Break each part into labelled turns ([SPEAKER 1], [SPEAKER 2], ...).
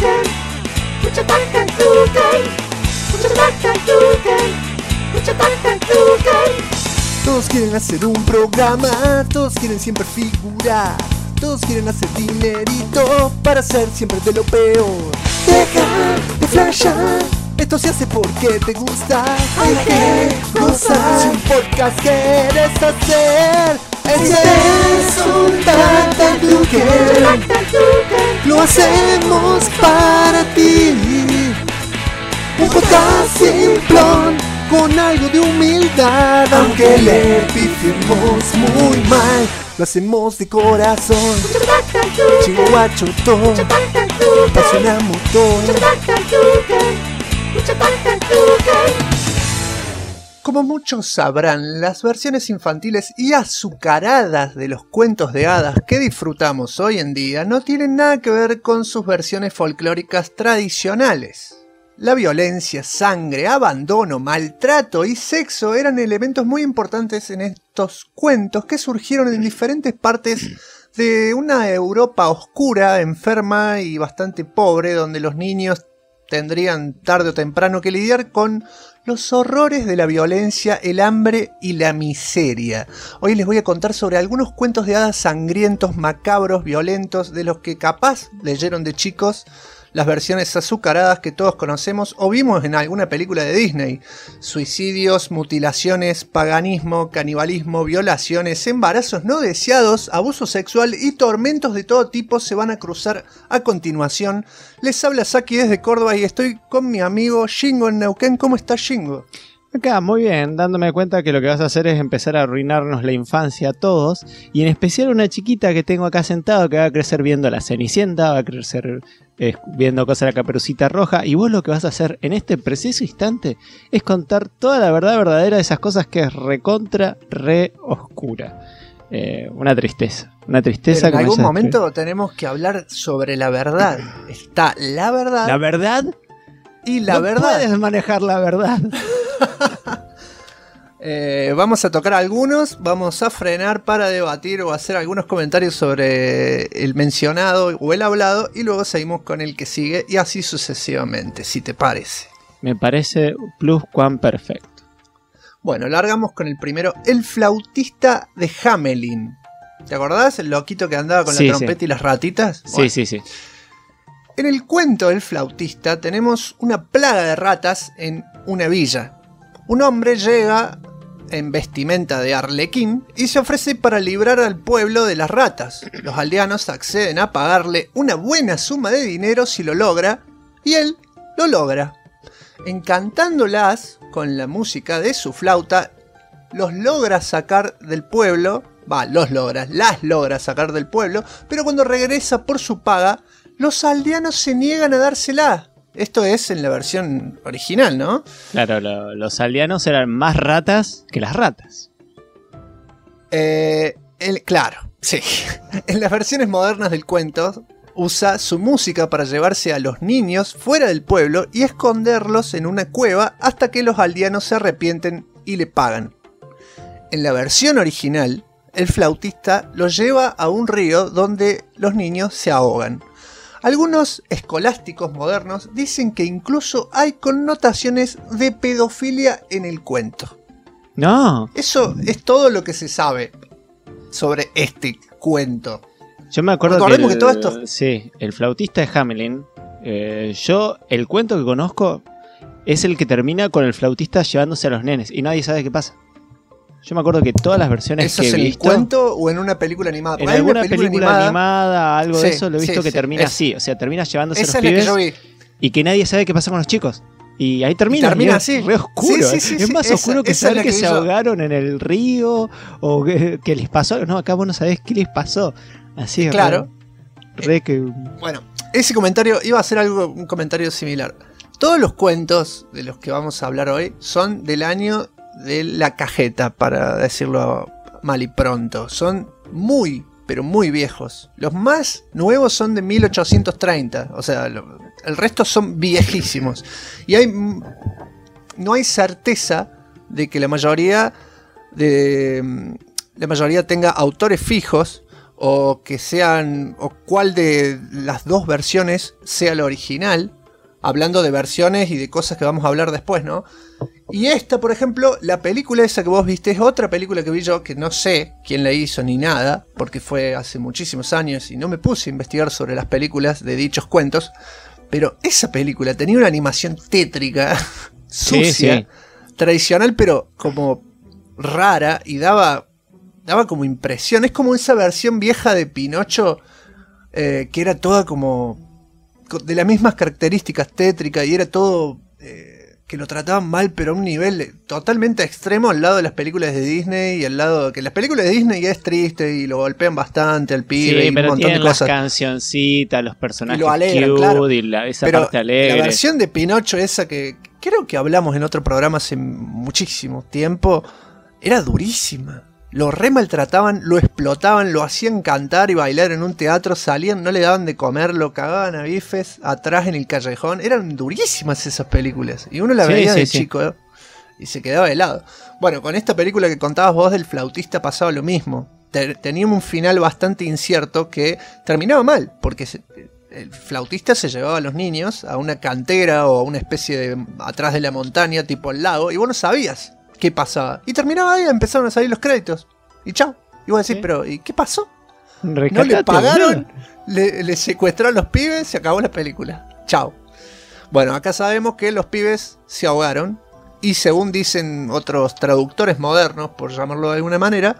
[SPEAKER 1] Todos quieren hacer un programa, todos quieren siempre figurar, todos quieren hacer dinerito para ser siempre de lo peor. Deja de flashar, esto se hace porque te gusta, hay que gozar. Si un podcast quieres hacer, ese es un Tactacluken. Lo hacemos para ti. Un podcast simplón con algo de humildad, aunque le pifiemos muy mal, lo hacemos de corazón. Chihuachotón, apasiona motor. Como muchos sabrán, las versiones infantiles y azucaradas de los cuentos de hadas que disfrutamos hoy en día no tienen nada que ver con sus versiones folclóricas tradicionales. La violencia, sangre, abandono, maltrato y sexo eran elementos muy importantes en estos cuentos que surgieron en diferentes partes de una Europa oscura, enferma y bastante pobre, donde los niños tendrían tarde o temprano que lidiar con los horrores de la violencia, el hambre y la miseria. Hoy les voy a contar sobre algunos cuentos de hadas sangrientos, macabros, violentos, de los que capaz leyeron de chicos las versiones azucaradas que todos conocemos o vimos en alguna película de Disney. Suicidios, mutilaciones, paganismo, canibalismo, violaciones, embarazos no deseados, abuso sexual y tormentos de todo tipo se van a cruzar a continuación. Les habla Saki desde Córdoba y estoy con mi amigo Shingo en Neuquén. ¿Cómo está Shingo?
[SPEAKER 2] Acá, muy bien, dándome cuenta que lo que vas a hacer es empezar a arruinarnos la infancia a todos, y en especial una chiquita que tengo acá sentado que va a crecer viendo La Cenicienta, va a crecer viendo cosas de la Caperucita Roja, y vos lo que vas a hacer en este preciso instante es contar toda la verdad verdadera de esas cosas que es re oscura. Una tristeza.
[SPEAKER 1] Pero en algún momento tenemos que hablar sobre la verdad. Está la verdad.
[SPEAKER 2] ¿La verdad?
[SPEAKER 1] Y la verdad.
[SPEAKER 2] No puedes manejar la verdad.
[SPEAKER 1] Vamos a tocar algunos, vamos a frenar para debatir o hacer algunos comentarios sobre el mencionado o el hablado y luego seguimos con el que sigue y así sucesivamente, si te parece.
[SPEAKER 2] Me parece pluscuamperfecto.
[SPEAKER 1] Bueno, largamos con el primero, el flautista de Hamelin. ¿Te acordás? El loquito que andaba con la trompeta y las ratitas. Bueno.
[SPEAKER 2] Sí.
[SPEAKER 1] En el cuento del flautista tenemos una plaga de ratas en una villa. Un hombre llega en vestimenta de arlequín y se ofrece para librar al pueblo de las ratas. Los aldeanos acceden a pagarle una buena suma de dinero si lo logra, y él lo logra. Encantándolas con la música de su flauta, los logra sacar del pueblo. Las logra sacar del pueblo, pero cuando regresa por su paga, los aldeanos se niegan a dársela. Esto es en la versión original, ¿no?
[SPEAKER 2] Claro, los aldeanos eran más ratas que las ratas.
[SPEAKER 1] Claro, sí. En las versiones modernas del cuento, usa su música para llevarse a los niños fuera del pueblo y esconderlos en una cueva hasta que los aldeanos se arrepienten y le pagan. En la versión original, el flautista los lleva a un río donde los niños se ahogan. Algunos escolásticos modernos dicen que incluso hay connotaciones de pedofilia en el cuento.
[SPEAKER 2] No.
[SPEAKER 1] Eso es todo lo que se sabe sobre este cuento.
[SPEAKER 2] Yo me acuerdo
[SPEAKER 1] que todo esto...
[SPEAKER 2] Sí, el flautista de Hamelin. El cuento que conozco es el que termina con el flautista llevándose a los nenes y nadie sabe qué pasa. Yo me acuerdo que todas las versiones
[SPEAKER 1] ¿eso
[SPEAKER 2] que he
[SPEAKER 1] visto... ¿Eso es en el cuento o en una película animada?
[SPEAKER 2] En alguna película animada, algo de eso, lo he visto que termina así. O sea, termina llevándose a los pibes
[SPEAKER 1] que yo vi.
[SPEAKER 2] Y que nadie sabe qué pasa con los chicos. Y ahí termina
[SPEAKER 1] así.
[SPEAKER 2] Re oscuro.
[SPEAKER 1] Sí,
[SPEAKER 2] es más oscuro que saber que se ahogaron en el río o que les pasó. No, acá vos no sabés qué les pasó. Así es.
[SPEAKER 1] Claro.
[SPEAKER 2] Bueno,
[SPEAKER 1] ese comentario iba a ser un comentario similar. Todos los cuentos de los que vamos a hablar hoy son del año de la cajeta, para decirlo mal y pronto. Son muy, pero muy viejos. Los más nuevos son de 1830. O sea, el resto son viejísimos. Y no hay certeza de que la mayoría tenga autores fijos o que sean, o cuál de las dos versiones sea la original, hablando de versiones y de cosas que vamos a hablar después, ¿no? Y esta, por ejemplo, la película esa que vos viste es otra película que vi yo, que no sé quién la hizo ni nada, porque fue hace muchísimos años y no me puse a investigar sobre las películas de dichos cuentos, pero esa película tenía una animación tétrica, sucia, tradicional, pero como rara, y daba como impresión. Es como esa versión vieja de Pinocho, que era toda como de las mismas características tétricas, y era todo que lo trataban mal, pero a un nivel totalmente extremo al lado de las películas de Disney, y al lado que las películas de Disney ya es triste y lo golpean bastante al pibe, y un montón de cosas.
[SPEAKER 2] Las cancioncitas, los personajes
[SPEAKER 1] alegran,
[SPEAKER 2] cute,
[SPEAKER 1] claro.
[SPEAKER 2] y esa parte alegre.
[SPEAKER 1] La versión de Pinocho esa que creo que hablamos en otro programa hace muchísimo tiempo, era durísima. Lo re maltrataban, lo explotaban, lo hacían cantar y bailar en un teatro, salían, no le daban de comer, lo cagaban a bifes atrás en el callejón. Eran durísimas esas películas. Y uno la veía de chico, y se quedaba helado. Bueno, con esta película que contabas vos del flautista pasaba lo mismo. Teníamos un final bastante incierto que terminaba mal, porque el flautista se llevaba a los niños a una cantera o a una especie de atrás de la montaña, tipo al lago, y vos no sabías qué pasaba. Y terminaba ahí, empezaron a salir los créditos. Y chao. Y vos decís, pero ¿y qué pasó? No le pagaron, le secuestraron a los pibes, se acabó la película. Chao. Bueno, acá sabemos que los pibes se ahogaron. Y según dicen otros traductores modernos, por llamarlo de alguna manera,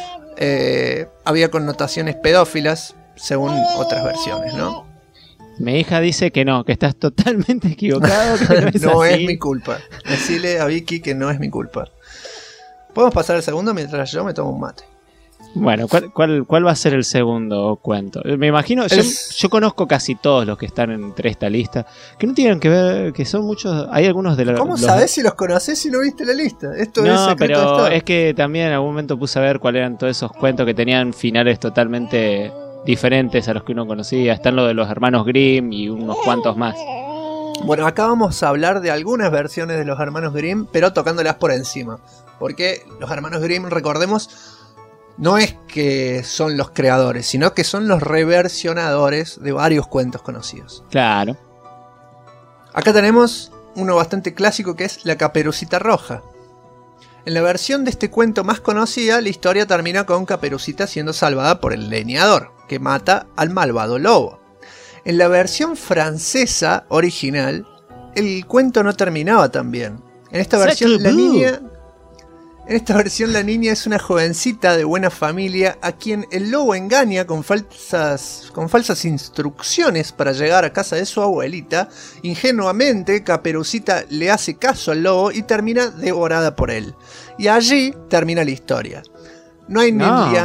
[SPEAKER 1] había connotaciones pedófilas, según otras versiones, ¿no?
[SPEAKER 2] Mi hija dice que no, que estás totalmente equivocado. Que
[SPEAKER 1] no es mi culpa. Decile a Vicky que no es mi culpa. ¿Podemos pasar al segundo mientras yo me tomo un mate?
[SPEAKER 2] Bueno, ¿cuál va a ser el segundo cuento? Me imagino, yo conozco casi todos los que están entre esta lista, que no tienen que ver, que son muchos, hay algunos de los...
[SPEAKER 1] ¿Cómo sabés si los conocés si no viste la lista? Esto
[SPEAKER 2] no,
[SPEAKER 1] es secreto
[SPEAKER 2] pero
[SPEAKER 1] de Estado.
[SPEAKER 2] Es que también en algún momento puse a ver cuáles eran todos esos cuentos que tenían finales totalmente diferentes a los que uno conocía. Están los de los hermanos Grimm y unos cuantos más.
[SPEAKER 1] Bueno, acá vamos a hablar de algunas versiones de los hermanos Grimm, pero tocándolas por encima. Porque los hermanos Grimm, recordemos, no es que son los creadores, sino que son los reversionadores de varios cuentos conocidos.
[SPEAKER 2] Claro.
[SPEAKER 1] Acá tenemos uno bastante clásico, que es La Caperucita Roja. En la versión de este cuento más conocida, la historia termina con Caperucita siendo salvada por el leñador, que mata al malvado lobo. En la versión francesa original, el cuento no terminaba tan bien. En esta versión la niña es una jovencita de buena familia a quien el lobo engaña con falsas instrucciones para llegar a casa de su abuelita. Ingenuamente, Caperucita le hace caso al lobo y termina devorada por él. Y allí termina la historia. No hay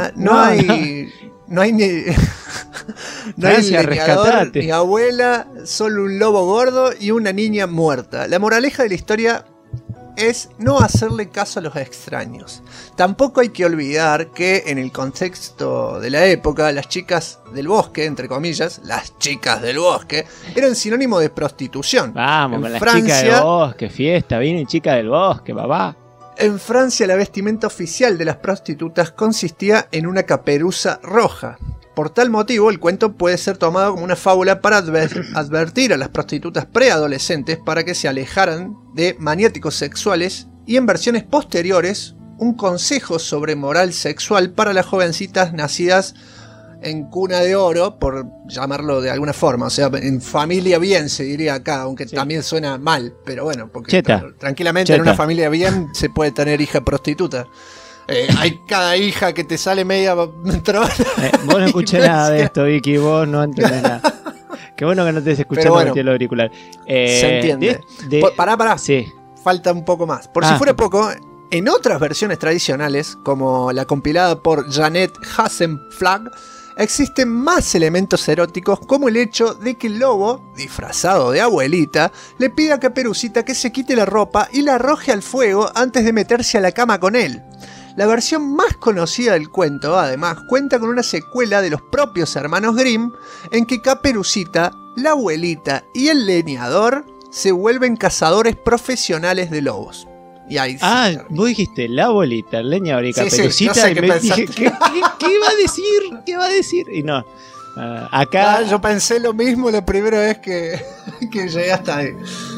[SPEAKER 1] leñador ni abuela, solo un lobo gordo y una niña muerta. La moraleja de la historia es no hacerle caso a los extraños. Tampoco hay que olvidar que en el contexto de la época, las chicas del bosque, entre comillas, las chicas del bosque, eran sinónimo de prostitución.
[SPEAKER 2] Vamos,
[SPEAKER 1] en
[SPEAKER 2] con las
[SPEAKER 1] Francia,
[SPEAKER 2] chicas del bosque, fiesta, viene chica del bosque, papá.
[SPEAKER 1] En Francia, la vestimenta oficial de las prostitutas consistía en una caperuza roja. Por tal motivo, el cuento puede ser tomado como una fábula para advertir a las prostitutas preadolescentes para que se alejaran de maniáticos sexuales, y en versiones posteriores, un consejo sobre moral sexual para las jovencitas nacidas en cuna de oro, por llamarlo de alguna forma, o sea, en familia bien se diría acá, aunque también suena mal, pero bueno, porque tranquilamente en una familia bien se puede tener hija prostituta. Hay cada hija que te sale media trona.
[SPEAKER 2] Vos no escuché nada de esto, Vicky, vos no entendés nada. Qué bueno que no te estés escuchando con el auricular.
[SPEAKER 1] Se entiende. Pará.
[SPEAKER 2] Sí.
[SPEAKER 1] Falta un poco más. Por si fuera poco, en otras versiones tradicionales, como la compilada por Janet Hasenflag, existen más elementos eróticos, como el hecho de que el lobo, disfrazado de abuelita, le pide a Caperucita que se quite la ropa y la arroje al fuego antes de meterse a la cama con él. La versión más conocida del cuento, además, cuenta con una secuela de los propios hermanos Grimm, en que Caperucita, la abuelita y el leñador se vuelven cazadores profesionales de lobos. Y ahí
[SPEAKER 2] vos dijiste la abuelita, leña y
[SPEAKER 1] Sí,
[SPEAKER 2] Caperucita,
[SPEAKER 1] no sé
[SPEAKER 2] y
[SPEAKER 1] qué
[SPEAKER 2] me dije,
[SPEAKER 1] pensaste.
[SPEAKER 2] ¿qué va a decir? ¿Qué va a decir? Y no. Acá.
[SPEAKER 1] yo pensé lo mismo la primera vez que llegué hasta ahí.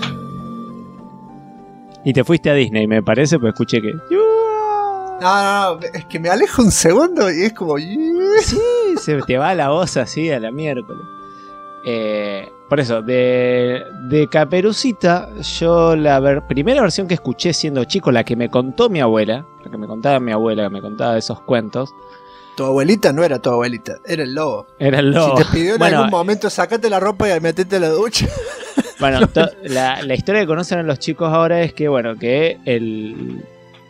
[SPEAKER 2] Y te fuiste a Disney, me parece, pues escuché que.
[SPEAKER 1] No, es que me alejo un segundo y es como...
[SPEAKER 2] Sí, se te va la voz así a la miércoles. Por eso, de Caperucita, yo primera versión que escuché siendo chico, la que me contó mi abuela, la que me contaba mi abuela, que me contaba esos cuentos.
[SPEAKER 1] Tu abuelita no era tu abuelita, era el lobo.
[SPEAKER 2] Era el lobo.
[SPEAKER 1] Si te pidió en algún momento sacate la ropa y metete a la ducha.
[SPEAKER 2] Bueno, la historia que conocen a los chicos ahora es que, bueno, que el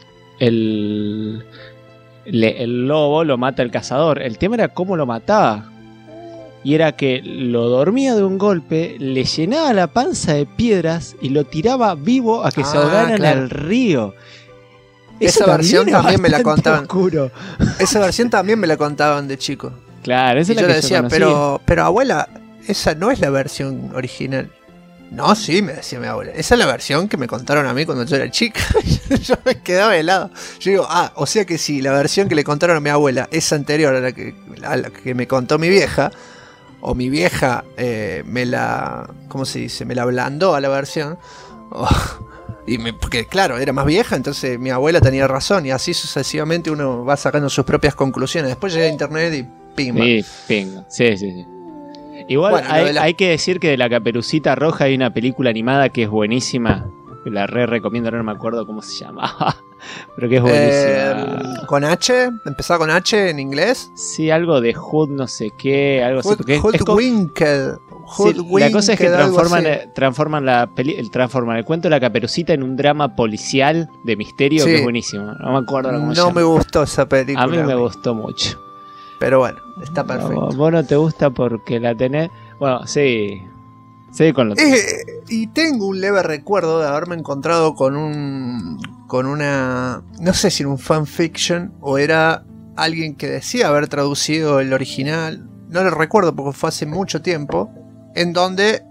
[SPEAKER 2] lobo lo mata el cazador. El tema era cómo lo mataba. Y era que lo dormía de un golpe, le llenaba la panza de piedras y lo tiraba vivo a que se ahogara en el río.
[SPEAKER 1] Esa versión también me la contaban.
[SPEAKER 2] Oscuro.
[SPEAKER 1] Esa versión también me la contaban de chico.
[SPEAKER 2] Claro, esa es la
[SPEAKER 1] yo
[SPEAKER 2] que
[SPEAKER 1] le decía,
[SPEAKER 2] yo
[SPEAKER 1] pero abuela, esa no es la versión original. No, sí, me decía mi abuela. Esa es la versión que me contaron a mí cuando yo era chica. Yo me quedaba helado. Yo digo, o sea que sí, la versión que le contaron a mi abuela es anterior a la que me contó mi vieja. O mi vieja ¿cómo se dice? Me la ablandó a la versión. Porque claro, era más vieja, entonces mi abuela tenía razón. Y así sucesivamente uno va sacando sus propias conclusiones. Después llega a internet y pimba.
[SPEAKER 2] Sí, pimba. Sí. Igual bueno, hay que decir que de la Caperucita Roja hay una película animada que es buenísima. La recomiendo, no me acuerdo cómo se llamaba. Pero que es buenísima.
[SPEAKER 1] ¿Con H? ¿Empezaba con H en inglés?
[SPEAKER 2] Sí, algo de Hood no sé qué, algo así.
[SPEAKER 1] Hoodwinked.
[SPEAKER 2] La cosa es que transforman el cuento de la Caperucita en un drama policial de misterio que es buenísimo. No me acuerdo cómo se llama.
[SPEAKER 1] No me gustó esa película.
[SPEAKER 2] A mí me gustó mucho.
[SPEAKER 1] Pero bueno, está perfecto.
[SPEAKER 2] No, vos no te gusta porque la tenés... Bueno, sí. Sí, con lo
[SPEAKER 1] y tengo un leve recuerdo de haberme encontrado con una... No sé si era un fanfiction o era alguien que decía haber traducido el original. No lo recuerdo porque fue hace mucho tiempo. En donde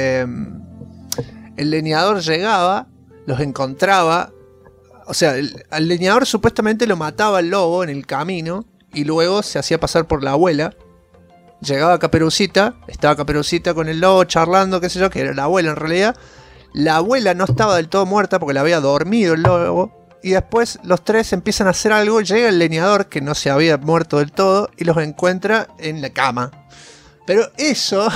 [SPEAKER 1] el leñador llegaba, los encontraba. O sea, al leñador supuestamente lo mataba el lobo en el camino. Y luego se hacía pasar por la abuela. Llegaba Caperucita, estaba Caperucita con el lobo charlando, qué sé yo, que era la abuela en realidad. La abuela no estaba del todo muerta porque la había dormido el lobo. Y después los tres empiezan a hacer algo. Llega el leñador, que no se había muerto del todo, y los encuentra en la cama. Pero eso...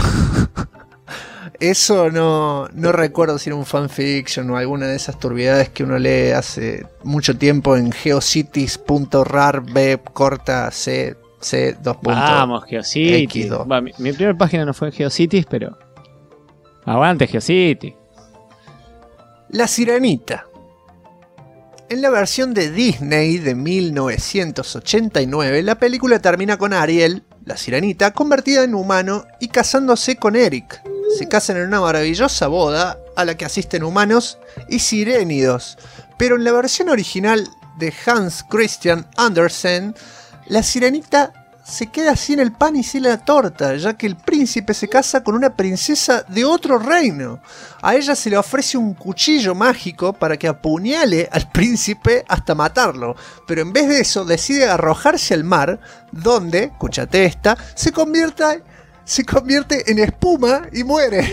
[SPEAKER 1] Eso no recuerdo si era un fanfiction o alguna de esas turbiedades que uno lee hace mucho tiempo en geocities.rar b corta c 2.
[SPEAKER 2] Vamos, Geocities. Bueno, mi primera página no fue en Geocities, pero... Aguante, Geocities.
[SPEAKER 1] La Sirenita. En la versión de Disney de 1989, la película termina con Ariel, la sirenita, convertida en humano y casándose con Eric. Se casan en una maravillosa boda a la que asisten humanos y sirénidos. Pero en la versión original de Hans Christian Andersen, la sirenita se queda sin el pan y sin la torta, ya que el príncipe se casa con una princesa de otro reino. A ella se le ofrece un cuchillo mágico para que apuñale al príncipe hasta matarlo, pero en vez de eso decide arrojarse al mar, donde, escúchate esta, se convierte en espuma y muere.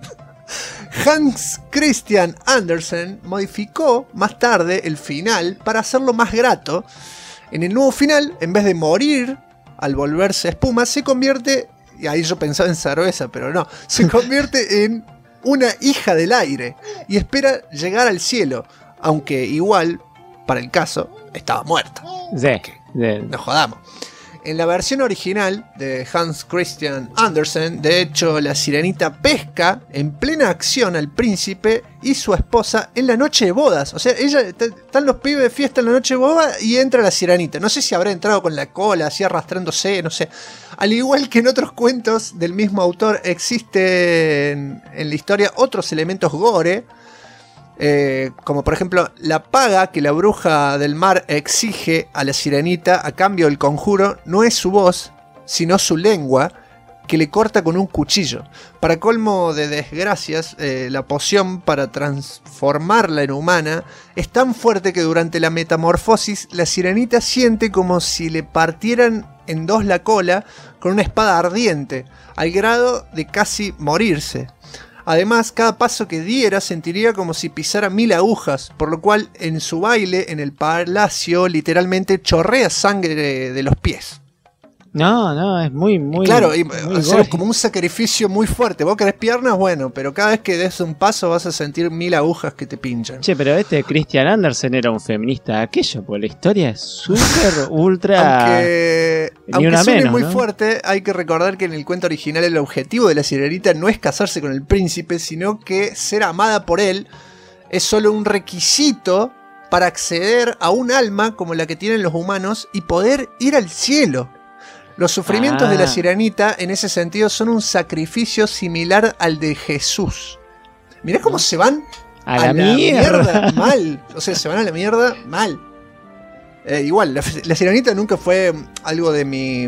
[SPEAKER 1] Hans Christian Andersen modificó más tarde el final para hacerlo más grato. En el nuevo final, en vez de morir al volverse espuma, se convierte, y ahí yo pensaba en cerveza, pero no, se convierte en una hija del aire y espera llegar al cielo, aunque igual, para el caso, estaba muerta.
[SPEAKER 2] Sí.
[SPEAKER 1] No jodamos. En la versión original de Hans Christian Andersen, de hecho, la sirenita pesca en plena acción al príncipe y su esposa en la noche de bodas. O sea, están los pibes de fiesta en la noche de bodas y entra la sirenita. No sé si habrá entrado con la cola, así arrastrándose, no sé. Al igual que en otros cuentos del mismo autor, existen en la historia otros elementos gore. Como por ejemplo la paga que la bruja del mar exige a la sirenita a cambio del conjuro no es su voz, sino su lengua, que le corta con un cuchillo. Para colmo de desgracias, la poción para transformarla en humana es tan fuerte que durante la metamorfosis la sirenita siente como si le partieran en dos la cola con una espada ardiente, al grado de casi morirse. Además, cada paso que diera sentiría como si pisara 1000 agujas, por lo cual en su baile en el palacio literalmente chorrea sangre de los pies.
[SPEAKER 2] No, es muy
[SPEAKER 1] claro, y,
[SPEAKER 2] muy
[SPEAKER 1] o sea,
[SPEAKER 2] gore.
[SPEAKER 1] como un sacrificio muy fuerte. Vos querés piernas, bueno, pero cada vez que des un paso vas a sentir 1000 agujas que te pinchan.
[SPEAKER 2] Che, pero Christian Andersen era un feminista de aquello, porque la historia es súper ultra...
[SPEAKER 1] Aunque
[SPEAKER 2] una
[SPEAKER 1] suene
[SPEAKER 2] menos,
[SPEAKER 1] muy
[SPEAKER 2] ¿no?
[SPEAKER 1] fuerte, hay que recordar que en el cuento original el objetivo de la sirenita no es casarse con el príncipe, sino que ser amada por él es solo un requisito para acceder a un alma como la que tienen los humanos y poder ir al cielo. Los sufrimientos de la sirenita en ese sentido son un sacrificio similar al de Jesús. Mirá cómo se van
[SPEAKER 2] a la mierda
[SPEAKER 1] mal. O sea, se van a la mierda mal. Igual, la sirenita nunca fue algo de mi...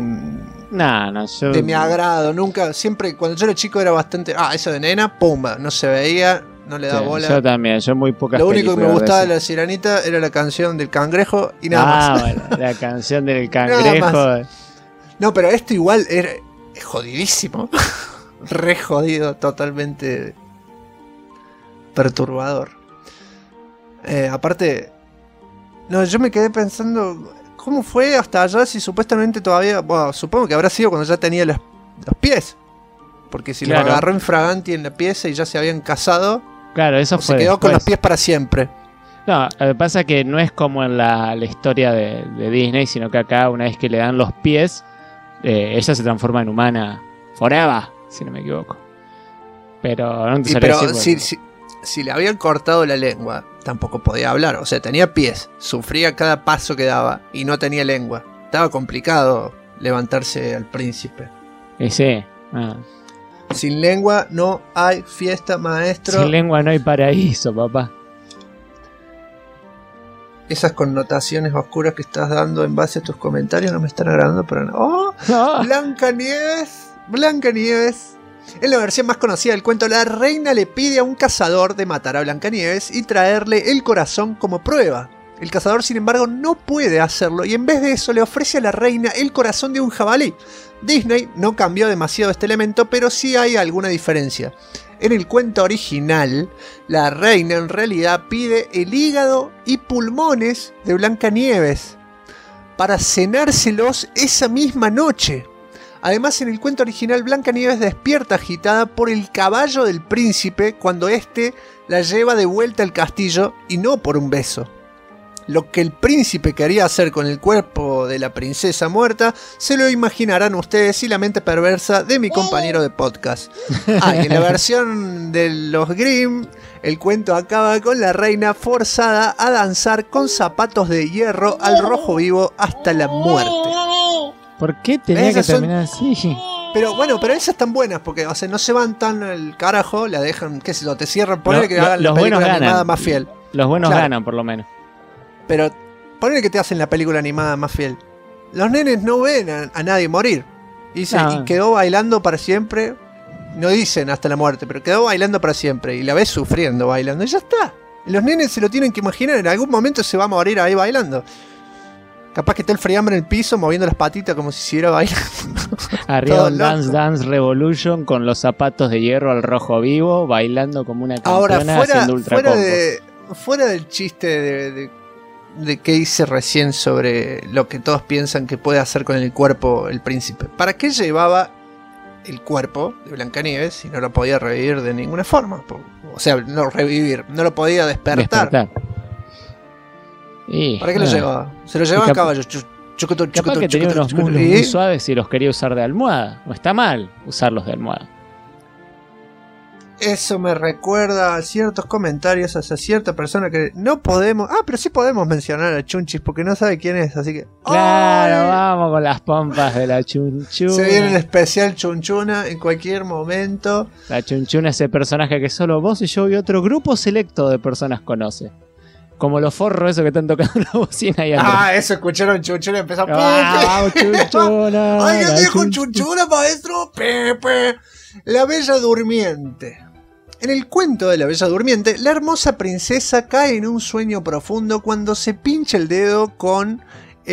[SPEAKER 1] de mi agrado. Nunca, siempre, cuando yo era chico era bastante... eso de nena, pumba, no se veía, no le da bola.
[SPEAKER 2] Yo también, yo muy pocas
[SPEAKER 1] Lo único que me gustaba de
[SPEAKER 2] la
[SPEAKER 1] la sirenita era la canción del cangrejo y nada más.
[SPEAKER 2] Bueno, la canción del cangrejo.
[SPEAKER 1] No, pero esto igual es jodidísimo. Re jodido, totalmente perturbador. Aparte, no, yo me quedé pensando, ¿cómo fue hasta allá si supuestamente todavía... Bueno, supongo que habrá sido cuando ya tenía los pies. Porque si
[SPEAKER 2] claro,
[SPEAKER 1] lo agarró infraganti en la pieza y ya se habían casado,
[SPEAKER 2] claro, eso fue
[SPEAKER 1] se quedó
[SPEAKER 2] después
[SPEAKER 1] con los pies para siempre.
[SPEAKER 2] No, lo que pasa es que no es como en la historia de Disney, sino que acá una vez que le dan los pies... ella se transforma en humana forever, si no me equivoco. Pero no te sabría decir,
[SPEAKER 1] si le habían cortado la lengua, tampoco podía hablar. O sea, tenía pies, sufría cada paso que daba y no tenía lengua. Estaba complicado levantarse al príncipe.
[SPEAKER 2] Sí.
[SPEAKER 1] Sin lengua no hay fiesta, maestro.
[SPEAKER 2] Sin lengua no hay paraíso, papá.
[SPEAKER 1] Esas connotaciones oscuras que estás dando en base a tus comentarios no me están agradando para nada. ¡Oh! ¡Blancanieves! ¡Blancanieves! En la versión más conocida del cuento, la reina le pide a un cazador de matar a Blancanieves y traerle el corazón como prueba. El cazador, sin embargo, no puede hacerlo y en vez de eso le ofrece a la reina el corazón de un jabalí. Disney no cambió demasiado este elemento, pero sí hay alguna diferencia. En el cuento original, la reina en realidad pide el hígado y pulmones de Blancanieves para cenárselos esa misma noche. Además, en el cuento original, Blancanieves despierta agitada por el caballo del príncipe cuando éste la lleva de vuelta al castillo y no por un beso. Lo que el príncipe quería hacer con el cuerpo de la princesa muerta se lo imaginarán ustedes y la mente perversa de mi compañero de podcast. Y en la versión de los Grimm, el cuento acaba con la reina forzada a danzar con zapatos de hierro al rojo vivo hasta la muerte.
[SPEAKER 2] ¿Por qué tenía que terminar así?
[SPEAKER 1] Pero bueno, pero esas están buenas porque, o sea, no se van tan al carajo, la dejan, qué sé yo, te cierran, ponele que hagan la película animada más fiel.
[SPEAKER 2] Los buenos ganan, por lo menos.
[SPEAKER 1] Pero ponele que te hacen la película animada más fiel. Los nenes no ven a nadie morir. Y quedó bailando para siempre. No dicen hasta la muerte, pero quedó bailando para siempre. Y la ves sufriendo bailando. Y ya está. Y los nenes se lo tienen que imaginar. En algún momento se va a morir ahí bailando. Capaz que está el friambre en el piso moviendo las patitas como si siguiera bailando.
[SPEAKER 2] Arriba un Dance Revolution con los zapatos de hierro al rojo vivo, bailando como una campeona.
[SPEAKER 1] Ahora,
[SPEAKER 2] haciendo ultra
[SPEAKER 1] fuera del chiste de que hice recién sobre lo que todos piensan que puede hacer con el cuerpo el príncipe. ¿Para qué llevaba el cuerpo de Blancanieves si no lo podía revivir de ninguna forma? O sea, no revivir, no lo podía despertar. ¿Para qué lo llevaba? Se lo llevaba en caballo.
[SPEAKER 2] Capaz que tenía unos muslos muy suaves y los quería usar de almohada. No está mal usarlos de almohada.
[SPEAKER 1] Eso me recuerda a ciertos comentarios hacia cierta persona que no podemos... pero sí podemos mencionar a Chunchis porque no sabe quién es, así que...
[SPEAKER 2] Claro, vamos con las pompas de la Chunchuna.
[SPEAKER 1] Se viene el especial Chunchuna en cualquier momento.
[SPEAKER 2] La Chunchuna es ese personaje que solo vos y yo y otro grupo selecto de personas conoce. Como los forros esos que están tocando la bocina ahí atrás.
[SPEAKER 1] Eso escucharon Chunchuna y empezó
[SPEAKER 2] Chunchuna.
[SPEAKER 1] ¿Alguien dijo Chunchuna, maestro? Pepe. La Bella Durmiente. En el cuento de la Bella Durmiente, la hermosa princesa cae en un sueño profundo cuando se pincha el dedo con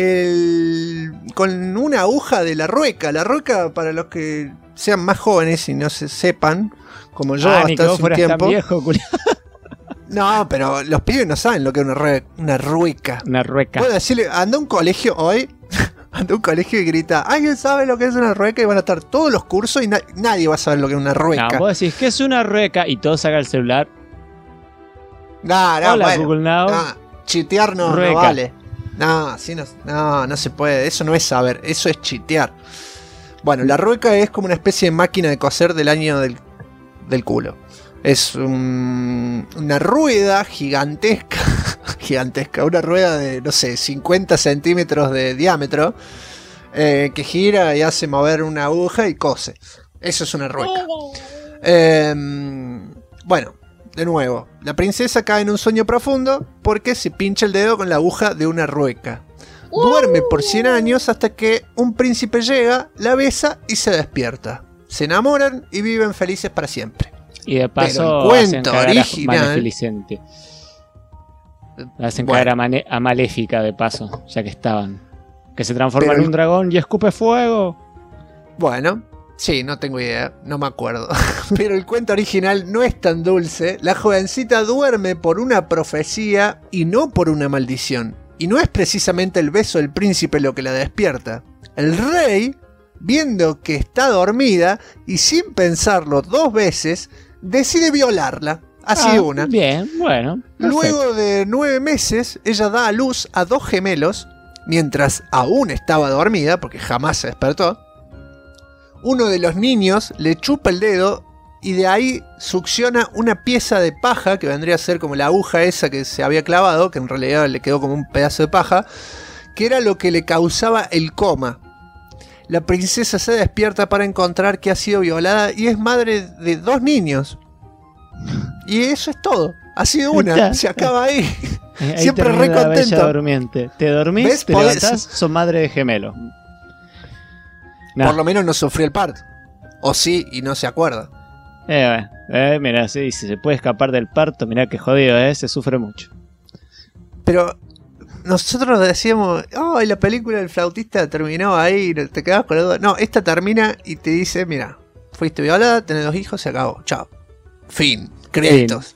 [SPEAKER 1] una aguja de la rueca. La rueca, para los que sean más jóvenes y no se sepan, como yo hasta hace un tiempo.
[SPEAKER 2] Viejo,
[SPEAKER 1] no, pero los pibes no saben lo que es una rueca.
[SPEAKER 2] Una rueca.
[SPEAKER 1] Puedo decirle, anda a un colegio hoy, anda a un colegio y grita, ¿alguien sabe lo que es una rueca? Y van a estar todos los cursos y nadie va a saber lo que es una rueca.
[SPEAKER 2] No, vos decís, ¿qué es una rueca? Y todos sacan el celular.
[SPEAKER 1] No,
[SPEAKER 2] hola,
[SPEAKER 1] bueno,
[SPEAKER 2] Google Now.
[SPEAKER 1] No, chitear no vale. No, así no se puede. Eso no es saber, eso es chitear. Bueno, la rueca es como una especie de máquina de coser del año del culo. Es una rueda gigantesca, una rueda de, no sé, 50 centímetros de diámetro, que gira y hace mover una aguja y cose. Eso es una rueca. Bueno, de nuevo, la princesa cae en un sueño profundo porque se pincha el dedo con la aguja de una rueca. Duerme por 100 años hasta que un príncipe llega, la besa y se despierta. Se enamoran y viven felices para siempre.
[SPEAKER 2] Y de paso
[SPEAKER 1] pero el cuento original
[SPEAKER 2] hacen caer a Maléfica de paso, ya que estaban. Que se transforma en un dragón y escupe fuego.
[SPEAKER 1] Bueno, sí, no tengo idea, no me acuerdo. Pero el cuento original no es tan dulce. La jovencita duerme por una profecía y no por una maldición. Y no es precisamente el beso del príncipe lo que la despierta. El rey, viendo que está dormida y sin pensarlo 2 veces, decide violarla. Así de una.
[SPEAKER 2] Bien, bueno.
[SPEAKER 1] Luego de 9 meses, ella da a luz a 2 gemelos, mientras aún estaba dormida, porque jamás se despertó. Uno de los niños le chupa el dedo y de ahí succiona una pieza de paja, que vendría a ser como la aguja esa que se había clavado, que en realidad le quedó como un pedazo de paja, que era lo que le causaba el coma. La princesa se despierta para encontrar que ha sido violada y es madre de 2 niños. Y eso es todo. Ha sido una. Se acaba ahí. Siempre re contento.
[SPEAKER 2] Durmiente. Te dormís,
[SPEAKER 1] ¿ves?
[SPEAKER 2] Te levantás, sos madre de gemelo.
[SPEAKER 1] Por lo menos no sufrió el parto. O sí, y no se acuerda.
[SPEAKER 2] Mira, si se puede escapar del parto, mirá que jodido, se sufre mucho.
[SPEAKER 1] Pero nosotros decíamos, la película del flautista terminó ahí, te quedabas con la duda. No, esta termina y te dice, mira, fuiste violada, tenés 2 hijos, se acabó, chao. Fin, créditos.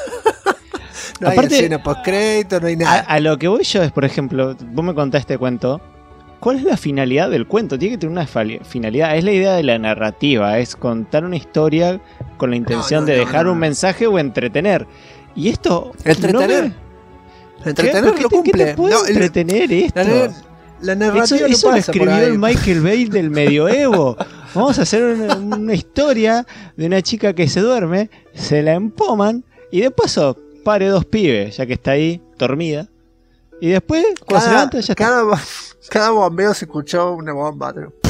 [SPEAKER 1] No aparte, hay escena post-crédito, no hay nada.
[SPEAKER 2] A lo que voy yo es, por ejemplo, vos me contás este cuento, ¿cuál es la finalidad del cuento? Tiene que tener una finalidad, es la idea de la narrativa, es contar una historia con la intención de dejar un mensaje o entretener. Y esto...
[SPEAKER 1] ¿Entretener? Entretener lo cumple.
[SPEAKER 2] ¿Qué te puede entretener esto?
[SPEAKER 1] La narrativa
[SPEAKER 2] eso
[SPEAKER 1] no
[SPEAKER 2] lo
[SPEAKER 1] pasa
[SPEAKER 2] escribió
[SPEAKER 1] por ahí.
[SPEAKER 2] el Michael Bay del medioevo. Vamos a hacer una historia de una chica que se duerme, se la empoman y de paso pare 2 pibes, ya que está ahí dormida. Y después, cuando se levanta, ya está.
[SPEAKER 1] Cada bombeo se escuchó una bomba.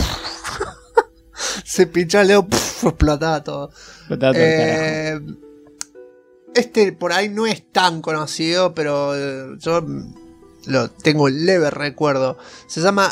[SPEAKER 1] Se pinchó el dedo, explotaba todo. Este por ahí no es tan conocido, pero yo lo tengo un leve recuerdo. Se llama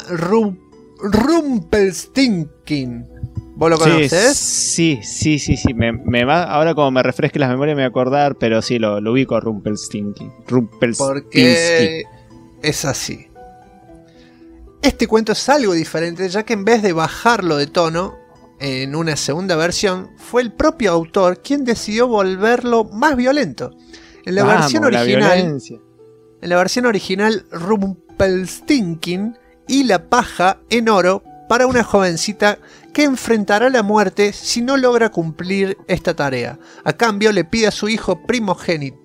[SPEAKER 1] Rumpelstiltskin. ¿Vos lo conoces?
[SPEAKER 2] Sí. Me va, ahora como me refresque las memorias me voy a acordar, pero sí, lo ubico a Rumpelstiltskin.
[SPEAKER 1] Porque es así. Este cuento es algo diferente, ya que en vez de bajarlo de tono en una segunda versión, fue el propio autor quien decidió volverlo más violento. En la versión original, Rumpelstiltskin y la paja en oro para una jovencita que enfrentará la muerte si no logra cumplir esta tarea. A cambio le pide a su hijo primogénito.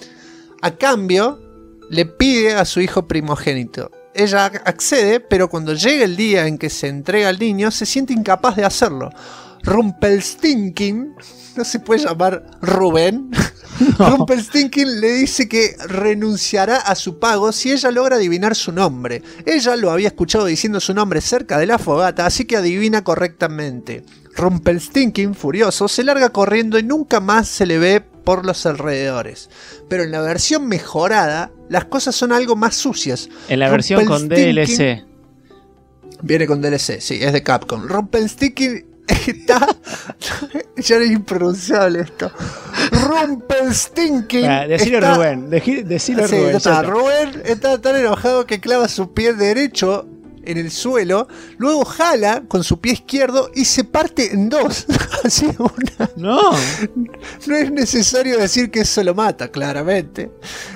[SPEAKER 1] Ella accede, pero cuando llega el día en que se entrega al niño, se siente incapaz de hacerlo. Rumpelstiltskin, no se puede llamar Rubén. No. Rumpelstiltskin le dice que renunciará a su pago si ella logra adivinar su nombre. Ella lo había escuchado diciendo su nombre cerca de la fogata, así que adivina correctamente. Rumpelstiltskin, furioso, se larga corriendo y nunca más se le ve por los alrededores. Pero en la versión mejorada, las cosas son algo más sucias.
[SPEAKER 2] En la versión con DLC.
[SPEAKER 1] Viene con DLC, sí, es de Capcom. Rumpelstiltskin está... ya es impronunciable esto. Rumpelstiltskin
[SPEAKER 2] decilo
[SPEAKER 1] está...
[SPEAKER 2] Rubén, decilo
[SPEAKER 1] sí,
[SPEAKER 2] Rubén.
[SPEAKER 1] Rubén está tan enojado que clava su pie derecho en el suelo, luego jala con su pie izquierdo y se parte en dos. Así
[SPEAKER 2] No
[SPEAKER 1] es necesario decir que eso lo mata, claramente.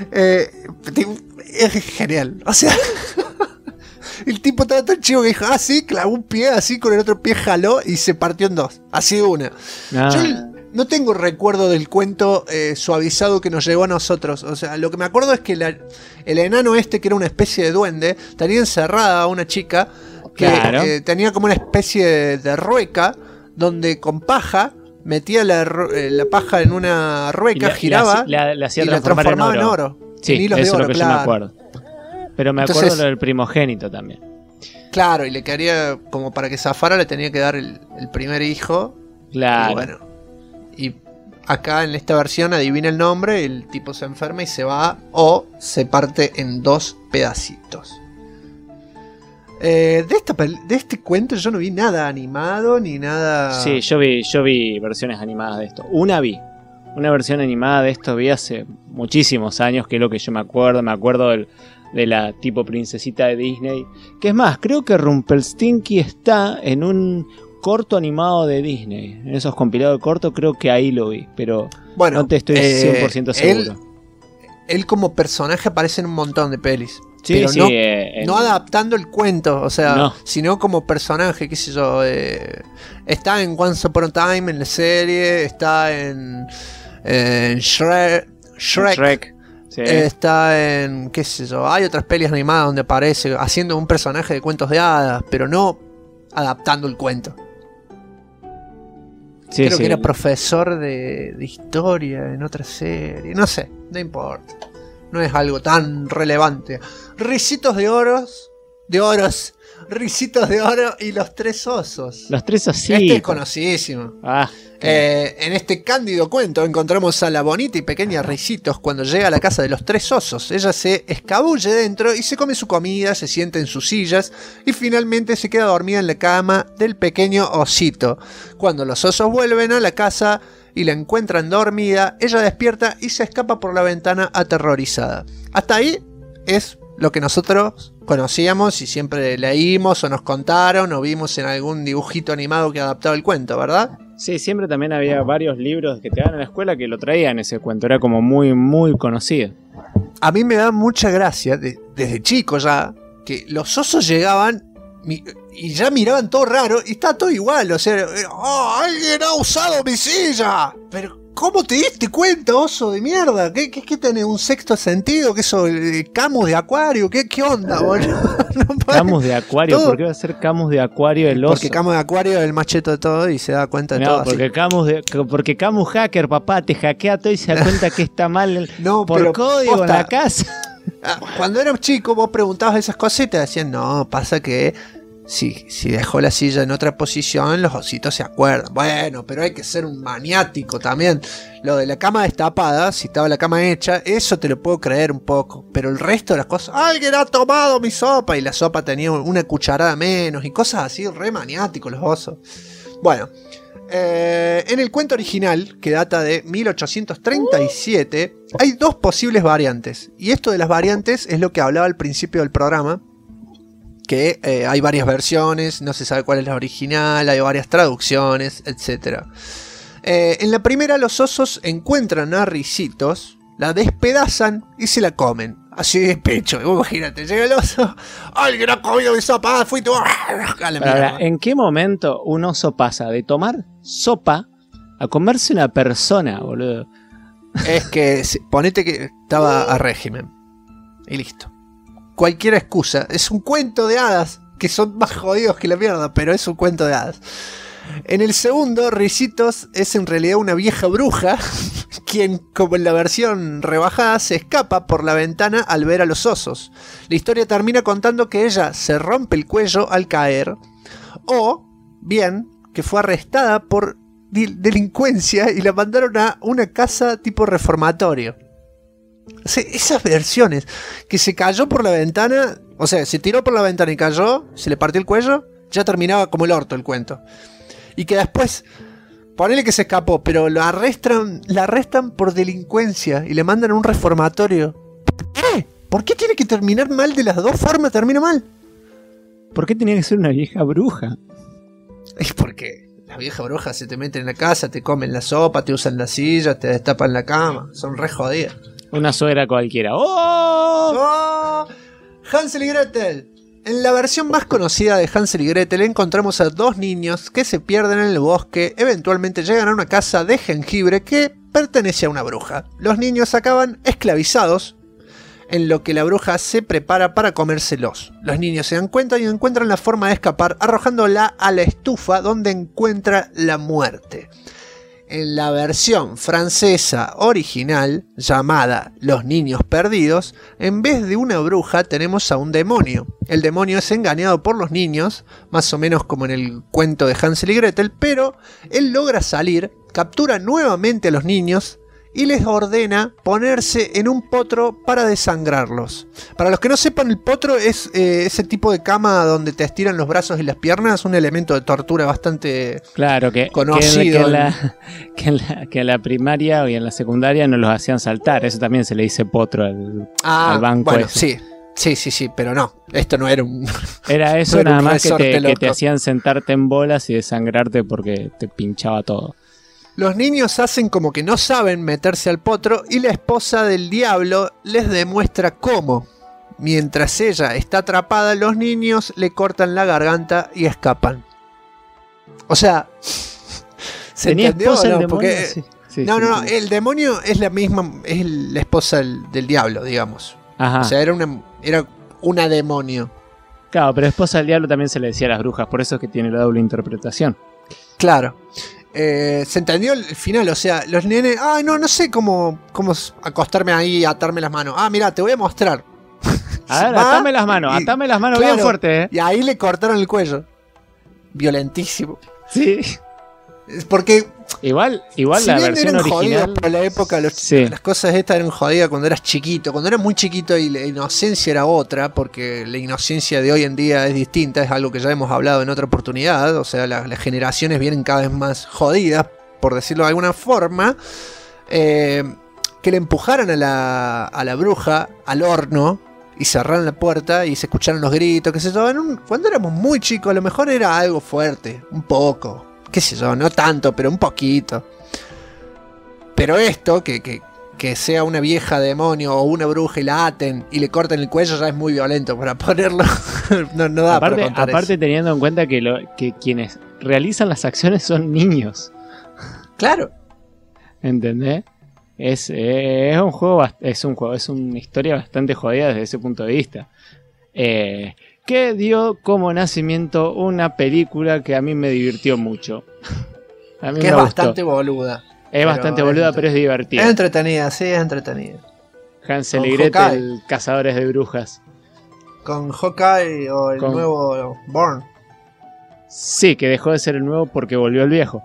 [SPEAKER 1] Es genial. O sea, el tipo estaba tan chivo que dijo, sí, clavó un pie así, con el otro pie jaló y se partió en dos. Así de una. Yo no tengo recuerdo del cuento suavizado que nos llegó a nosotros. O sea, lo que me acuerdo es que el enano este, que era una especie de duende, tenía encerrada a una chica que tenía como una especie de rueca, donde con paja metía la paja en una rueca, giraba
[SPEAKER 2] la hacía
[SPEAKER 1] y la transformaba en oro.
[SPEAKER 2] Sí,
[SPEAKER 1] en hilos
[SPEAKER 2] eso
[SPEAKER 1] de oro,
[SPEAKER 2] es lo que yo me acuerdo. Pero me acuerdo lo del primogénito también.
[SPEAKER 1] Claro, y le quedaría, como para que zafara, le tenía que dar el primer hijo.
[SPEAKER 2] Claro.
[SPEAKER 1] Y bueno, y acá en esta versión adivina el nombre, el tipo se enferma y se va o se parte en dos pedacitos. De este cuento yo no vi nada animado ni nada...
[SPEAKER 2] Sí, yo vi versiones animadas de esto. Una versión animada de esto vi hace muchísimos años, que es lo que yo me acuerdo de la tipo princesita de Disney. Que es más, creo que Rumpelstiltskin está en un corto animado de Disney. En esos compilados de corto creo que ahí lo vi, pero bueno, no te estoy 100% seguro.
[SPEAKER 1] Él como personaje aparece en un montón de pelis.
[SPEAKER 2] Sí,
[SPEAKER 1] pero
[SPEAKER 2] sí,
[SPEAKER 1] no adaptando el cuento, o sea,
[SPEAKER 2] no,
[SPEAKER 1] sino como personaje, qué sé yo. Está en Once Upon a Time en la serie, está en Shrek.
[SPEAKER 2] Sí.
[SPEAKER 1] Está en, qué sé yo, hay otras pelis animadas donde aparece haciendo un personaje de cuentos de hadas, pero no adaptando el cuento.
[SPEAKER 2] Sí,
[SPEAKER 1] Creo que era profesor de historia en otra serie, no sé, no importa. No es algo tan relevante. Ricitos de oros, Ricitos de oro y los tres osos.
[SPEAKER 2] Los tres ositos.
[SPEAKER 1] Este es conocidísimo. En este cándido cuento encontramos a la bonita y pequeña Ricitos cuando llega a la casa de los tres osos. Ella se escabulle dentro y se come su comida, se sienta en sus sillas y finalmente se queda dormida en la cama del pequeño osito. Cuando los osos vuelven a la casa y la encuentran dormida, ella despierta y se escapa por la ventana aterrorizada. Hasta ahí es lo que nosotros conocíamos y siempre leímos o nos contaron o vimos en algún dibujito animado que adaptaba el cuento, ¿verdad?
[SPEAKER 2] Sí, siempre también había varios libros que te daban en la escuela que lo traían ese cuento, era como muy, muy conocido.
[SPEAKER 1] A mí me da mucha gracia, desde chico ya, que los osos llegaban y ya miraban todo raro y está todo igual, o sea, alguien ha usado mi silla, pero ¿cómo te diste cuenta, oso de mierda? ¿Qué tenés? ¿Un sexto sentido? ¿Qué eso? ¿Camus de acuario? ¿Qué onda, boludo? No,
[SPEAKER 2] Camus de acuario, ¿por qué va a ser Camus de acuario el oso?
[SPEAKER 1] Porque Camus de acuario es el macheto de todo y se da cuenta de todo.
[SPEAKER 2] Porque Camus hacker, papá, te hackea todo y se da cuenta que está mal por código en la casa.
[SPEAKER 1] Cuando eras chico vos preguntabas esas cosas y te decían, no, pasa que si dejó la silla en otra posición, los ositos se acuerdan. Bueno, pero hay que ser un maniático también. Lo de la cama destapada, si estaba la cama hecha, eso te lo puedo creer un poco. Pero el resto de las cosas, alguien ha tomado mi sopa y la sopa tenía una cucharada menos y cosas así, re maniáticos los osos. Bueno, en el cuento original, que data de 1837, hay dos posibles variantes. Y esto de las variantes es lo que hablaba al principio del programa. Que hay varias versiones, no se sabe cuál es la original, hay varias traducciones, etc. En la primera los osos encuentran a Ricitos, la despedazan y se la comen. Así de pecho, imagínate, llega el oso, alguien ha comido mi sopa, fui tú.
[SPEAKER 2] Ahora, ¿en qué momento un oso pasa de tomar sopa a comerse una persona, boludo?
[SPEAKER 1] Es que ponete que estaba a régimen y listo. Cualquier excusa. Es un cuento de hadas, que son más jodidos que la mierda, pero es un cuento de hadas. En el segundo, Ricitos es en realidad una vieja bruja, quien, como en la versión rebajada, se escapa por la ventana al ver a los osos. La historia termina contando que ella se rompe el cuello al caer, o bien que fue arrestada por delincuencia y la mandaron a una casa tipo reformatorio. O sea, esas versiones, que se cayó por la ventana, o sea, se tiró por la ventana y cayó, se le partió el cuello, ya terminaba como el orto el cuento. Y que después, ponele que se escapó, pero la arrestan por delincuencia y le mandan a un reformatorio. ¿Por qué? ¿Por qué tiene que terminar mal de las dos formas? Termina mal.
[SPEAKER 2] ¿Por qué tenía que ser una vieja bruja?
[SPEAKER 1] Es porque las viejas brujas se te meten en la casa, te comen la sopa, te usan la silla, te destapan la cama. Son re jodidas.
[SPEAKER 2] Una suegra cualquiera. ¡Oh!
[SPEAKER 1] ¡Oh! Hansel y Gretel. En la versión más conocida de Hansel y Gretel encontramos a dos niños que se pierden en el bosque. Eventualmente llegan a una casa de jengibre que pertenece a una bruja. Los niños acaban esclavizados, en lo que la bruja se prepara para comérselos. Los niños se dan cuenta y encuentran la forma de escapar arrojándola a la estufa donde encuentra la muerte. En la versión francesa original, llamada Los Niños Perdidos, en vez de una bruja tenemos a un demonio. El demonio es engañado por los niños, más o menos como en el cuento de Hansel y Gretel, pero él logra salir, captura nuevamente a los niños y les ordena ponerse en un potro para desangrarlos. Para los que no sepan, el potro es ese tipo de cama donde te estiran los brazos y las piernas, un elemento de tortura bastante conocido.
[SPEAKER 2] Que en la primaria y en la secundaria no los hacían saltar, eso también se le dice potro al banco.
[SPEAKER 1] Bueno,
[SPEAKER 2] ese.
[SPEAKER 1] Sí, pero no, esto no era un...
[SPEAKER 2] Era eso,
[SPEAKER 1] no
[SPEAKER 2] nada
[SPEAKER 1] era
[SPEAKER 2] más que te
[SPEAKER 1] loco.
[SPEAKER 2] hacían sentarte en bolas y desangrarte porque te pinchaba todo.
[SPEAKER 1] Los niños hacen como que no saben meterse al potro y la esposa del diablo les demuestra cómo. Mientras ella está atrapada, los niños le cortan la garganta y escapan. O sea, ¿se entendió o no? Porque no, el demonio es la misma, es la esposa del diablo, digamos.
[SPEAKER 2] Ajá.
[SPEAKER 1] O sea, era una demonio.
[SPEAKER 2] Claro, pero esposa del diablo también se le decía a las brujas, por eso es que tiene la doble interpretación.
[SPEAKER 1] Claro. Se entendió el final, o sea, los nenes, no sé cómo acostarme ahí y atarme las manos. Mirá, te voy a mostrar.
[SPEAKER 2] A ver, atame las manos claro, bien fuerte, ¿eh?
[SPEAKER 1] Y ahí le cortaron el cuello. Violentísimo.
[SPEAKER 2] Sí.
[SPEAKER 1] Porque
[SPEAKER 2] igual
[SPEAKER 1] si
[SPEAKER 2] la
[SPEAKER 1] bien
[SPEAKER 2] versión
[SPEAKER 1] eran
[SPEAKER 2] original
[SPEAKER 1] jodidos para la época, las cosas estas eran jodidas cuando eras chiquito. Cuando eras muy chiquito y la inocencia era otra, porque la inocencia de hoy en día es distinta, es algo que ya hemos hablado en otra oportunidad. O sea, las generaciones vienen cada vez más jodidas, por decirlo de alguna forma. Que le empujaran a la bruja al horno y cerraran la puerta y se escucharon los gritos, qué sé yo. Cuando éramos muy chicos, a lo mejor era algo fuerte, un poco. Qué sé yo, no tanto, pero un poquito. Pero esto, que sea una vieja demonio o una bruja y la aten y le corten el cuello, ya es muy violento para ponerlo. no da para contar
[SPEAKER 2] aparte
[SPEAKER 1] eso.
[SPEAKER 2] Teniendo en cuenta que quienes realizan las acciones son niños.
[SPEAKER 1] Claro.
[SPEAKER 2] ¿Entendés? Es un juego, es una historia bastante jodida desde ese punto de vista. Que dio como nacimiento una película que a mí me divirtió mucho. A mí
[SPEAKER 1] que
[SPEAKER 2] me
[SPEAKER 1] es
[SPEAKER 2] gustó.
[SPEAKER 1] Bastante boluda.
[SPEAKER 2] Es bastante boluda, pero es divertida.
[SPEAKER 1] Es entretenida, sí, es entretenida.
[SPEAKER 2] Hansel
[SPEAKER 1] Con
[SPEAKER 2] y Gretel,
[SPEAKER 1] Hawkeye.
[SPEAKER 2] Cazadores de Brujas.
[SPEAKER 1] Con Hawkeye o el nuevo Bourne.
[SPEAKER 2] Sí, que dejó de ser el nuevo porque volvió el viejo.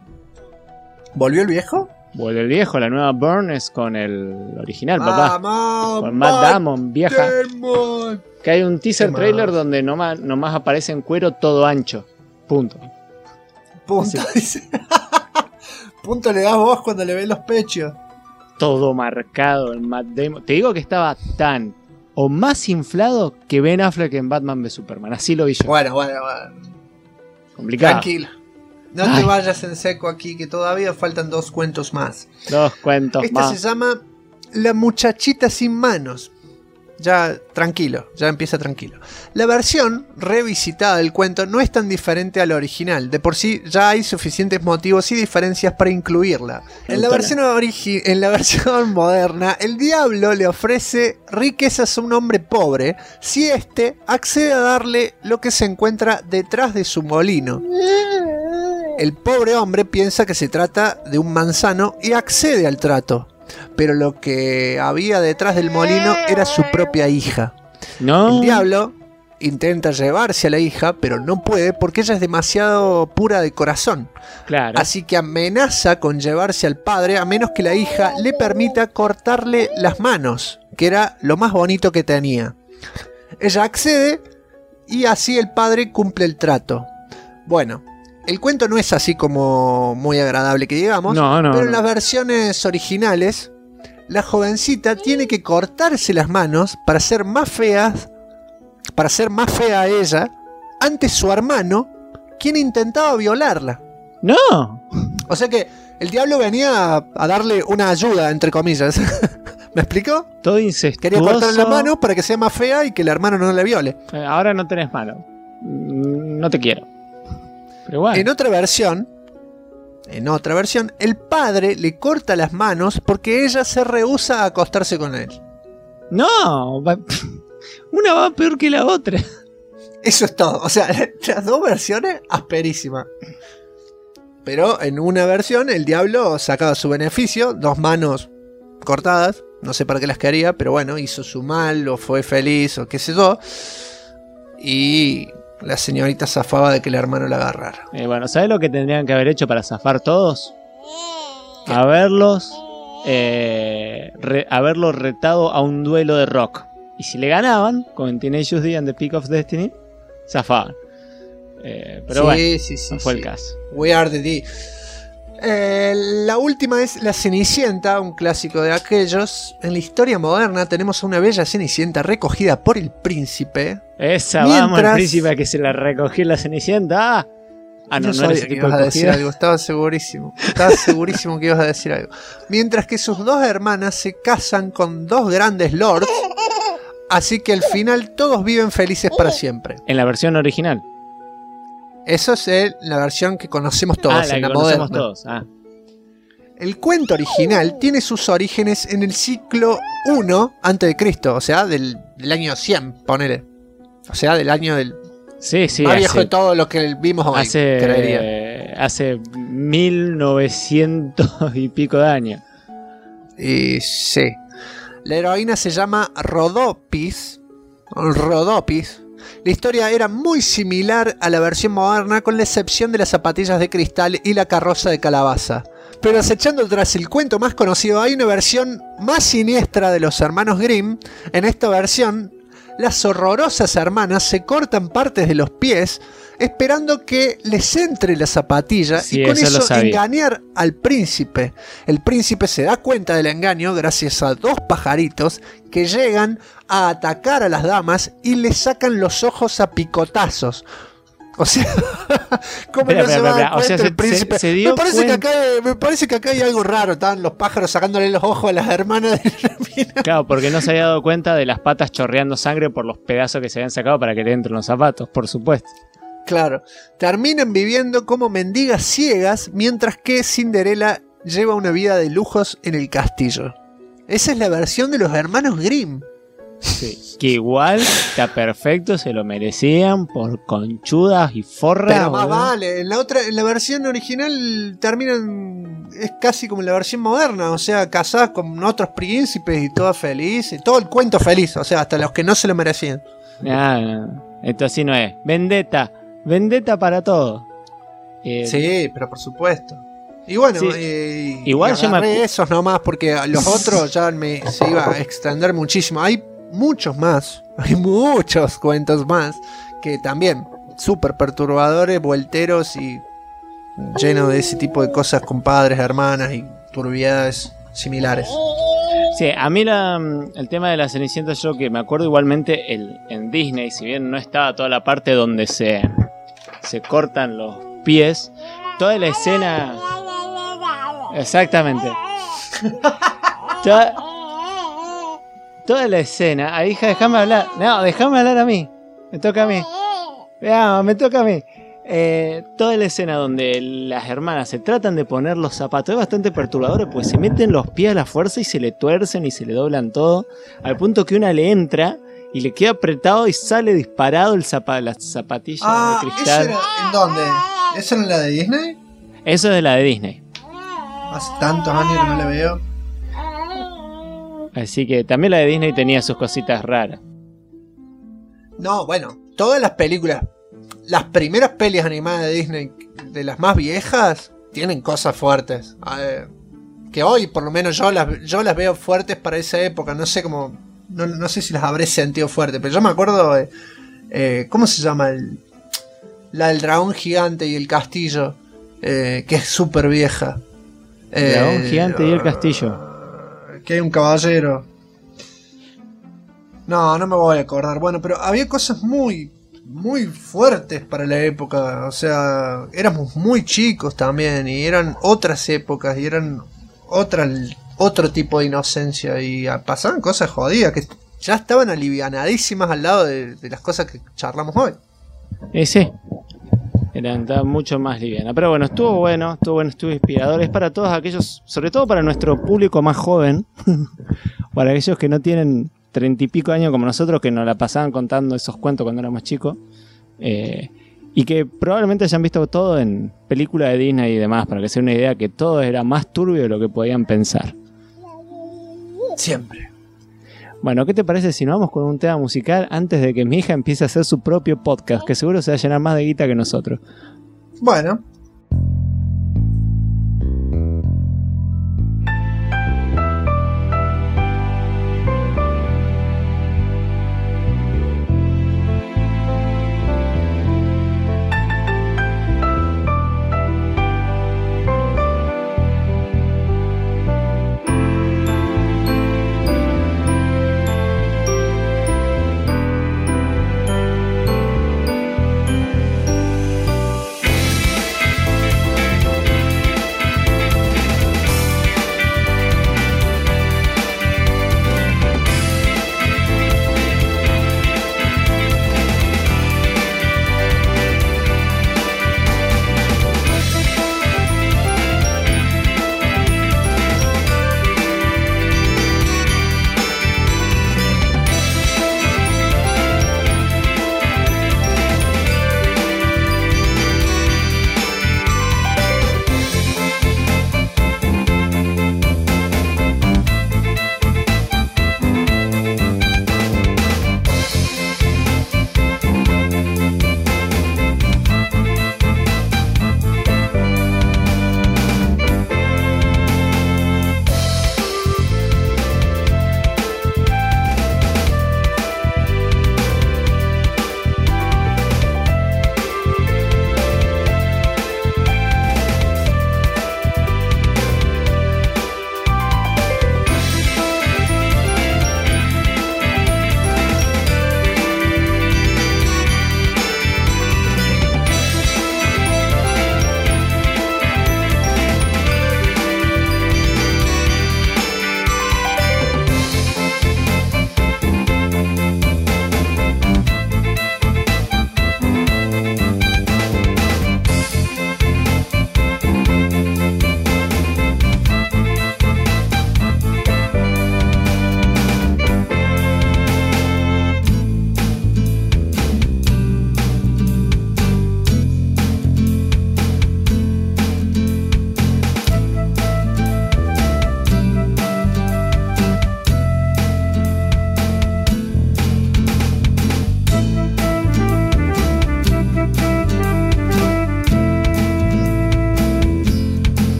[SPEAKER 1] ¿Volvió el viejo?
[SPEAKER 2] Vuelve el viejo, la nueva Bourne es con el original, papá. Con
[SPEAKER 1] Matt
[SPEAKER 2] Matt Damon, vieja.
[SPEAKER 1] Damon.
[SPEAKER 2] Que hay un teaser trailer donde nomás aparece en cuero todo ancho. Punto.
[SPEAKER 1] Punto, dice. Punto le das vos cuando le ves los pechos.
[SPEAKER 2] Todo marcado en Matt Damon. Te digo que estaba tan o más inflado que Ben Affleck en Batman v Superman. Así lo vi yo.
[SPEAKER 1] Bueno.
[SPEAKER 2] Complicado.
[SPEAKER 1] Tranquilo. No te vayas en seco aquí, que todavía faltan 2 cuentos más.
[SPEAKER 2] 2 cuentos
[SPEAKER 1] Esta
[SPEAKER 2] más.
[SPEAKER 1] se llama La muchachita sin manos. Ya tranquilo, ya empieza tranquilo. La versión revisitada del cuento no es tan diferente a la original. De por sí ya hay suficientes motivos y diferencias para incluirla. En la versión moderna, el diablo le ofrece riquezas a un hombre pobre si éste accede a darle lo que se encuentra detrás de su molino. El pobre hombre piensa que se trata de un manzano y accede al trato. Pero lo que había detrás del molino era su propia hija.
[SPEAKER 2] No.
[SPEAKER 1] El diablo intenta llevarse a la hija, pero no puede porque ella es demasiado pura de corazón.
[SPEAKER 2] Claro.
[SPEAKER 1] Así que amenaza con llevarse al padre a menos que la hija le permita cortarle las manos, que era lo más bonito que tenía. Ella accede y así el padre cumple el trato. Bueno, el cuento no es así como muy agradable que digamos, pero en las versiones originales, la jovencita tiene que cortarse las manos para ser más fea a ella ante su hermano, quien intentaba violarla.
[SPEAKER 2] ¡No!
[SPEAKER 1] O sea que el diablo venía a darle una ayuda, entre comillas. ¿Me explicó?
[SPEAKER 2] Todo incestuoso.
[SPEAKER 1] Quería cortarle las manos para que sea más fea y que el hermano no le viole.
[SPEAKER 2] Ahora no tenés mano. No te quiero. Pero bueno.
[SPEAKER 1] En otra versión, el padre le corta las manos porque ella se rehúsa a acostarse con él.
[SPEAKER 2] No, una va peor que la otra.
[SPEAKER 1] Eso es todo. O sea, las dos versiones asperísimas. Pero en una versión el diablo sacaba su beneficio, 2 manos cortadas. No sé para qué las quería, pero bueno, hizo su mal o fue feliz o qué sé yo. Y la señorita zafaba de que el hermano la agarrara.
[SPEAKER 2] Bueno, ¿sabes lo que tendrían que haber hecho para zafar todos? Haberlos retado a un duelo de rock. Y si le ganaban, como en Tenacious D and the Peak of Destiny, zafaban. Pero bueno, no fue el caso.
[SPEAKER 1] We are the D. La última es La Cenicienta, un clásico de aquellos. En la historia moderna tenemos a una bella Cenicienta recogida por el príncipe.
[SPEAKER 2] Vamos, el príncipe que se la recogió la Cenicienta.
[SPEAKER 1] No era ese tipo de decir algo, estaba segurísimo que ibas a decir algo. Mientras que sus 2 hermanas se casan con 2 grandes lords, así que al final todos viven felices para siempre.
[SPEAKER 2] En la versión original.
[SPEAKER 1] Eso es la versión que conocemos todos, en la moderna.
[SPEAKER 2] Todos.
[SPEAKER 1] El cuento original tiene sus orígenes en el siglo I a.C., o sea, del año 100, ponele. O sea, del año del...
[SPEAKER 2] Sí,
[SPEAKER 1] más viejo de todo lo que vimos hoy, creería.
[SPEAKER 2] Hace 1900 y pico de años.
[SPEAKER 1] Y sí. La heroína se llama Rodopis. La historia era muy similar a la versión moderna, con la excepción de las zapatillas de cristal y la carroza de calabaza. Pero acechando tras el cuento más conocido, hay una versión más siniestra de los hermanos Grimm. En esta versión, las horrorosas hermanas se cortan partes de los pies esperando que les entre la zapatilla, y con eso engañar al príncipe. El príncipe se da cuenta del engaño gracias a 2 pajaritos que llegan a atacar a las damas y les sacan los ojos a picotazos. O sea, ¿cómo no se va a dar cuenta el príncipe? Me parece que acá hay algo raro. Estaban los pájaros sacándole los ojos a las hermanas de la mina.
[SPEAKER 2] Claro, porque no se había dado cuenta de las patas chorreando sangre por los pedazos que se habían sacado para que le entren los zapatos, por supuesto.
[SPEAKER 1] Claro, terminan viviendo como mendigas ciegas, mientras que Cinderella lleva una vida de lujos en el castillo. Esa es la versión de los hermanos Grimm.
[SPEAKER 2] Sí, que igual está perfecto, se lo merecían por conchudas y forras.
[SPEAKER 1] Pero más vale, en la versión original terminan, es casi como en la versión moderna, o sea, casadas con otros príncipes y todo feliz, y todo el cuento feliz, o sea, hasta los que no se lo merecían.
[SPEAKER 2] No, esto así no es. Vendetta para todo.
[SPEAKER 1] Sí, pero por supuesto. Y bueno,
[SPEAKER 2] sí. Igual
[SPEAKER 1] yo agarré esos nomás, porque los otros ya se iba a extender muchísimo. Hay muchos más, hay muchos cuentos más que también súper perturbadores, vuelteros y llenos de ese tipo de cosas con padres, hermanas y turbiedades similares.
[SPEAKER 2] Sí, a mí el tema de la Cenicienta, yo que me acuerdo igualmente en Disney, si bien no estaba toda la parte donde se cortan los pies, toda la escena... Exactamente. Toda la escena... hija, déjame hablar. No, déjame hablar a mí. Me toca a mí. No, me toca a mí. Toda la escena donde las hermanas se tratan de poner los zapatos es bastante perturbadora, porque se meten los pies a la fuerza y se le tuercen y se le doblan todo, al punto que una le entra y le queda apretado y sale disparado la zapatilla de cristal.
[SPEAKER 1] ¿Eso era en dónde? ¿Eso era la de Disney?
[SPEAKER 2] Eso es de la de Disney.
[SPEAKER 1] Hace tantos años que no la veo.
[SPEAKER 2] Así que también la de Disney tenía sus cositas raras.
[SPEAKER 1] No, bueno, todas las películas, las primeras pelis animadas de Disney, de las más viejas, tienen cosas fuertes. Que hoy, por lo menos, yo las veo fuertes para esa época. No sé cómo. No sé si las habré sentido fuertes, pero yo me acuerdo. ¿Cómo se llama? La del dragón gigante y el castillo. Que es súper vieja.
[SPEAKER 2] Dragón gigante y el castillo.
[SPEAKER 1] Que hay un caballero. No me voy a acordar. Bueno, pero había cosas muy fuertes para la época. O sea, éramos muy chicos también. Y eran otras épocas. Y eran otro tipo de inocencia. Y pasaban cosas jodidas que ya estaban alivianadísimas al lado de las cosas que charlamos hoy.
[SPEAKER 2] Sí. Estaba mucho más liviana. Pero bueno, estuvo inspirador. Es para todos aquellos, sobre todo para nuestro público más joven, para aquellos que no tienen 30 y pico años como nosotros, que nos la pasaban contando esos cuentos cuando éramos chicos, y que probablemente hayan visto todo en películas de Disney y demás, para que se den una idea que todo era más turbio de lo que podían pensar.
[SPEAKER 1] Siempre.
[SPEAKER 2] Bueno, ¿qué te parece si nos vamos con un tema musical antes de que mi hija empiece a hacer su propio podcast, que seguro se va a llenar más de guita que nosotros?
[SPEAKER 1] Bueno.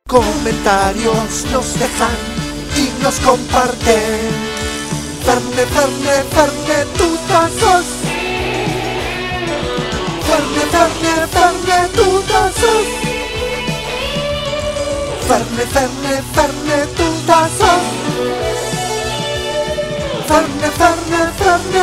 [SPEAKER 1] comentarios nos dejan y nos comparten. Ferne, Ferne, Ferne, tutazos. Ferne, Ferne, Ferne, tutazos. Ferne, Ferne, Ferne, tutazos. Ferne, Ferne, Ferne,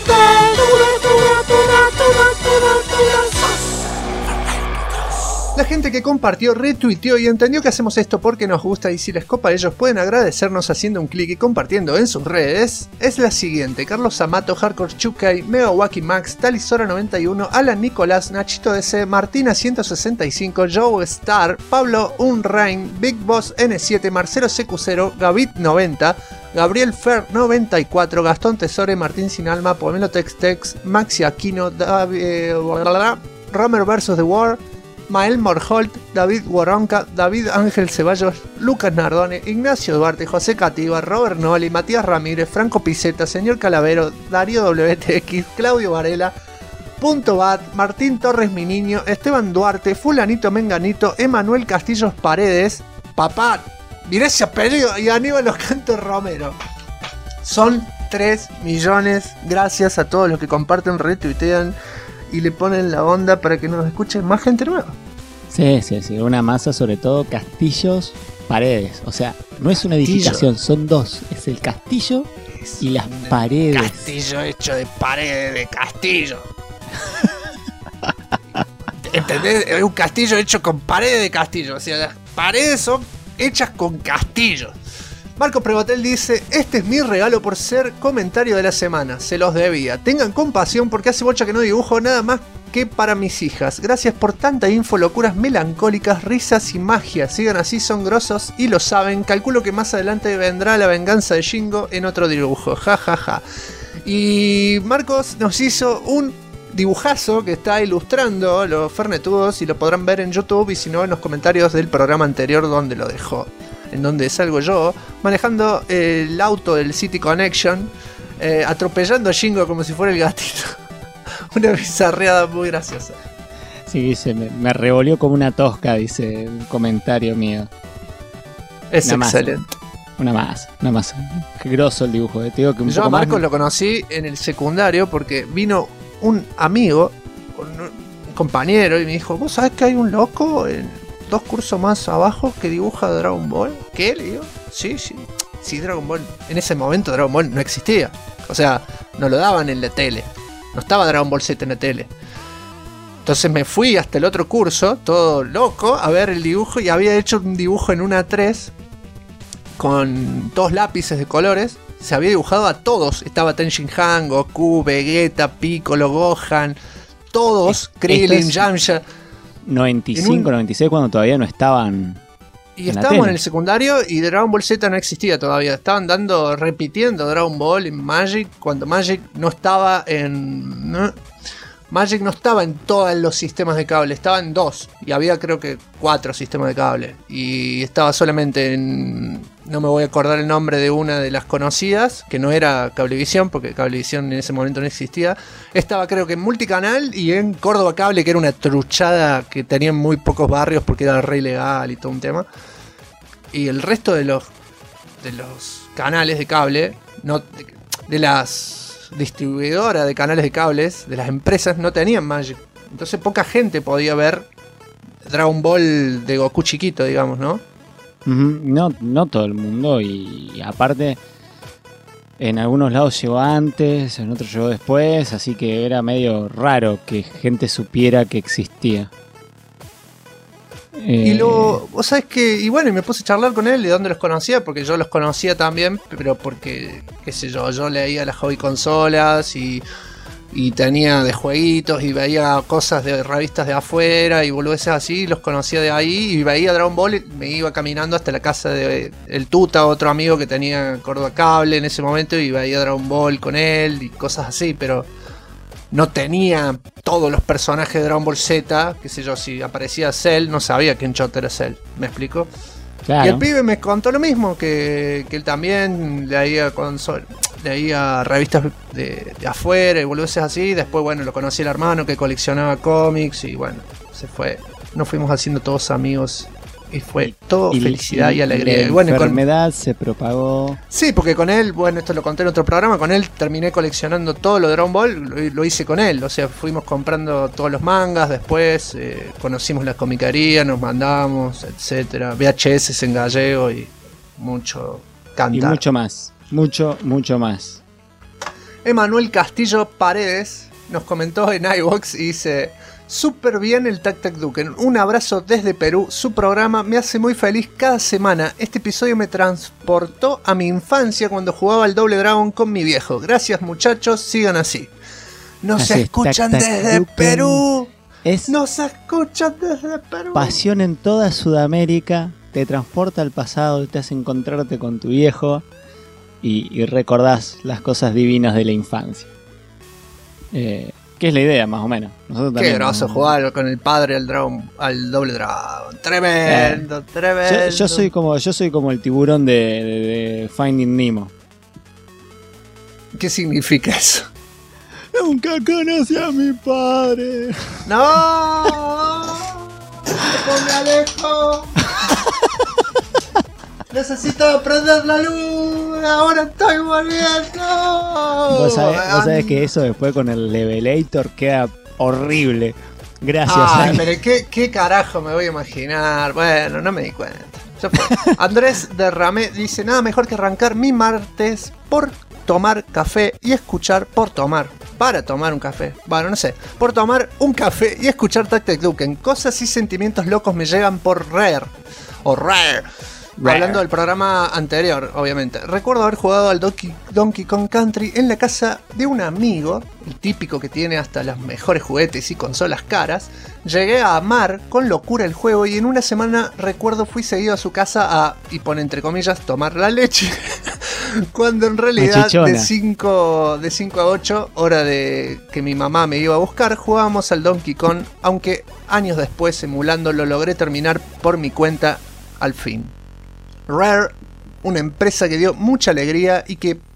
[SPEAKER 1] La gente que compartió, retuiteó y entendió que hacemos esto porque nos gusta y si les copa ellos pueden agradecernos haciendo un clic y compartiendo en sus redes es la siguiente: Carlos Amato, Hardcore Chukai, Mega Wacky Max, Talisora 91, Alan Nicolás, Nachito DC, Martina 165, Joe Star, Pablo Unrain, Big Boss N7, Marcelo CQ0, Gavit 90, Gabriel Fer 94, Gastón Tesore, Martín Sin Alma, Pomelo Tex Tex, Maxi Aquino, Romer vs The War, Mael Morholt, David Guaronca, David Ángel Ceballos, Lucas Nardone, Ignacio Duarte, José Cativa, Robert Noli, Matías Ramírez, Franco Piceta, Señor Calavero, Darío WTX, Claudio Varela, Punto Bat, Martín Torres Mi Niño, Esteban Duarte, Fulanito Menganito, Emanuel Castillos Paredes, Papá, mirá ese apellido, y Aníbal Los Cantos Romero. Son 3 millones, gracias a todos los que comparten, retuitean y le ponen la onda para que nos escuche más gente nueva.
[SPEAKER 2] Sí, una masa, sobre todo Castillos Paredes. O sea, no es una edificación, son dos. Es el castillo y las paredes.
[SPEAKER 1] Castillo hecho de paredes de castillo. ¿Entendés? Es un castillo hecho con paredes de castillo. O sea, las paredes son hechas con castillos. Marco Prevotel dice: este es mi regalo por ser comentario de la semana, se los debía. Tengan compasión porque hace bocha que no dibujo nada más que para mis hijas. Gracias por tanta info, locuras melancólicas, risas y magia. Sigan así, son grosos y lo saben. Calculo que más adelante vendrá la venganza de Shingo en otro dibujo. Ja, ja, ja. Y Marcos nos hizo un dibujazo que está ilustrando los Fernetudos y lo podrán ver en YouTube y si no en los comentarios del programa anterior donde lo dejó. En donde salgo yo manejando el auto del City Connection, atropellando a Shingo como si fuera el gatito. Una bizarreada muy graciosa.
[SPEAKER 2] Sí, dice, me revolvió como una tosca, dice un comentario mío.
[SPEAKER 1] Es una excelente.
[SPEAKER 2] Una más. Qué groso el dibujo. Te digo que un
[SPEAKER 1] yo
[SPEAKER 2] poco
[SPEAKER 1] a Marcos
[SPEAKER 2] más...
[SPEAKER 1] lo conocí en el secundario porque vino un amigo, un compañero, y me dijo: ¿vos sabés que hay un loco en 2 cursos más abajo que dibuja Dragon Ball? ¿Qué? Le digo, sí, Dragon Ball. En ese momento Dragon Ball no existía. O sea, no lo daban en la tele. No estaba Dragon Ball Z en la tele. Entonces me fui hasta el otro curso, todo loco, a ver el dibujo. Y había hecho un dibujo en una A3 con 2 lápices de colores. Se había dibujado a todos. Estaba Tenshin Han, Goku, Vegeta, Piccolo, Gohan. Todos, Krillin, Yamcha.
[SPEAKER 2] 95, 96, cuando todavía no estaban.
[SPEAKER 1] Y estábamos en el secundario y Dragon Ball Z no existía todavía. Estaban repitiendo Dragon Ball en Magic, cuando Magic no estaba en... Magic no estaba en todos los sistemas de cable, estaba en 2. Y había creo que 4 sistemas de cable. Y estaba solamente en... No me voy a acordar el nombre de una de las conocidas, que no era Cablevisión, porque Cablevisión en ese momento no existía. Estaba creo que en Multicanal y en Córdoba Cable, que era una truchada que tenía muy pocos barrios porque era re ilegal y todo un tema. Y el resto de los canales de cable, no, de las distribuidoras de canales de cables, de las empresas, no tenían Magic. Entonces poca gente podía ver Dragon Ball de Goku chiquito, digamos, ¿no?
[SPEAKER 2] No todo el mundo, y aparte en algunos lados llegó antes, en otros llegó después, así que era medio raro que gente supiera que existía.
[SPEAKER 1] Y luego, vos sabés que, y bueno, y me puse a charlar con él de dónde los conocía, porque yo los conocía también, pero porque, qué sé yo leía las hobby consolas y tenía de jueguitos y veía cosas de revistas de afuera y boludeces así, los conocía de ahí y veía Dragon Ball y me iba caminando hasta la casa de el Tuta, otro amigo que tenía Córdoba Cable en ese momento, y veía Dragon Ball con él y cosas así, pero no tenía todos los personajes de Dragon Ball Z, qué sé yo, si aparecía Cell no sabía quién chota era Cell, ¿me explico? Claro. Y el pibe me contó lo mismo, que él también leía revistas de afuera y boludeces así. Después, bueno, lo conocí el hermano que coleccionaba cómics y bueno, se fue. Nos fuimos haciendo todos amigos y fue todo felicidad y alegría.
[SPEAKER 2] La
[SPEAKER 1] y bueno,
[SPEAKER 2] enfermedad se propagó.
[SPEAKER 1] Sí, porque con él, bueno, esto lo conté en otro programa, con él terminé coleccionando todo lo de Dragon Ball, lo hice con él, o sea, fuimos comprando todos los mangas, después conocimos la comiquería, nos mandamos, etcétera, VHS en gallego y mucho cantar.
[SPEAKER 2] Y mucho más, mucho más.
[SPEAKER 1] Emanuel Castillo Paredes nos comentó en iVoox y dice: súper bien el Tac Tac Duken, un abrazo desde Perú, su programa me hace muy feliz cada semana, este episodio me transportó a mi infancia cuando jugaba al Double Dragon con mi viejo, gracias muchachos, sigan así. Nos escuchan desde Perú, nos escuchan desde Perú.
[SPEAKER 2] Pasión en toda Sudamérica, te transporta al pasado, te hace encontrarte con tu viejo y recordás las cosas divinas de la infancia. Que es la idea, más o menos. Nosotros
[SPEAKER 1] qué groso jugar con el padre al Double Dragon. Tremendo, tremendo.
[SPEAKER 2] Yo soy como el tiburón de Finding Nemo.
[SPEAKER 1] ¿Qué significa eso?
[SPEAKER 2] Nunca conocí a mi padre.
[SPEAKER 1] ¡No! ¡Me alejo! Necesito prender la luz. Ahora estoy volviendo.
[SPEAKER 2] Vos sabés que eso después con el Levelator queda horrible. Gracias.
[SPEAKER 1] Pero ¿qué carajo me voy a imaginar? Bueno, no me di cuenta. Ya fue. Andrés Derramé dice: nada mejor que arrancar mi martes por tomar café y escuchar para tomar un café. Bueno, no sé. Por tomar un café y escuchar Tac Tac Duken. Cosas y sentimientos locos me llegan por Rare. Hablando del programa anterior, obviamente. Recuerdo haber jugado al Donkey Kong Country en la casa de un amigo, el típico que tiene hasta los mejores juguetes y consolas caras. Llegué a amar con locura el juego y en una semana recuerdo fui seguido a su casa a, y pone entre comillas, tomar la leche. Cuando en realidad de 5 a 8, hora de que mi mamá me iba a buscar, jugábamos al Donkey Kong, aunque años después, emulando, lo logré terminar por mi cuenta al fin. Rare, una empresa que dio mucha alegría y que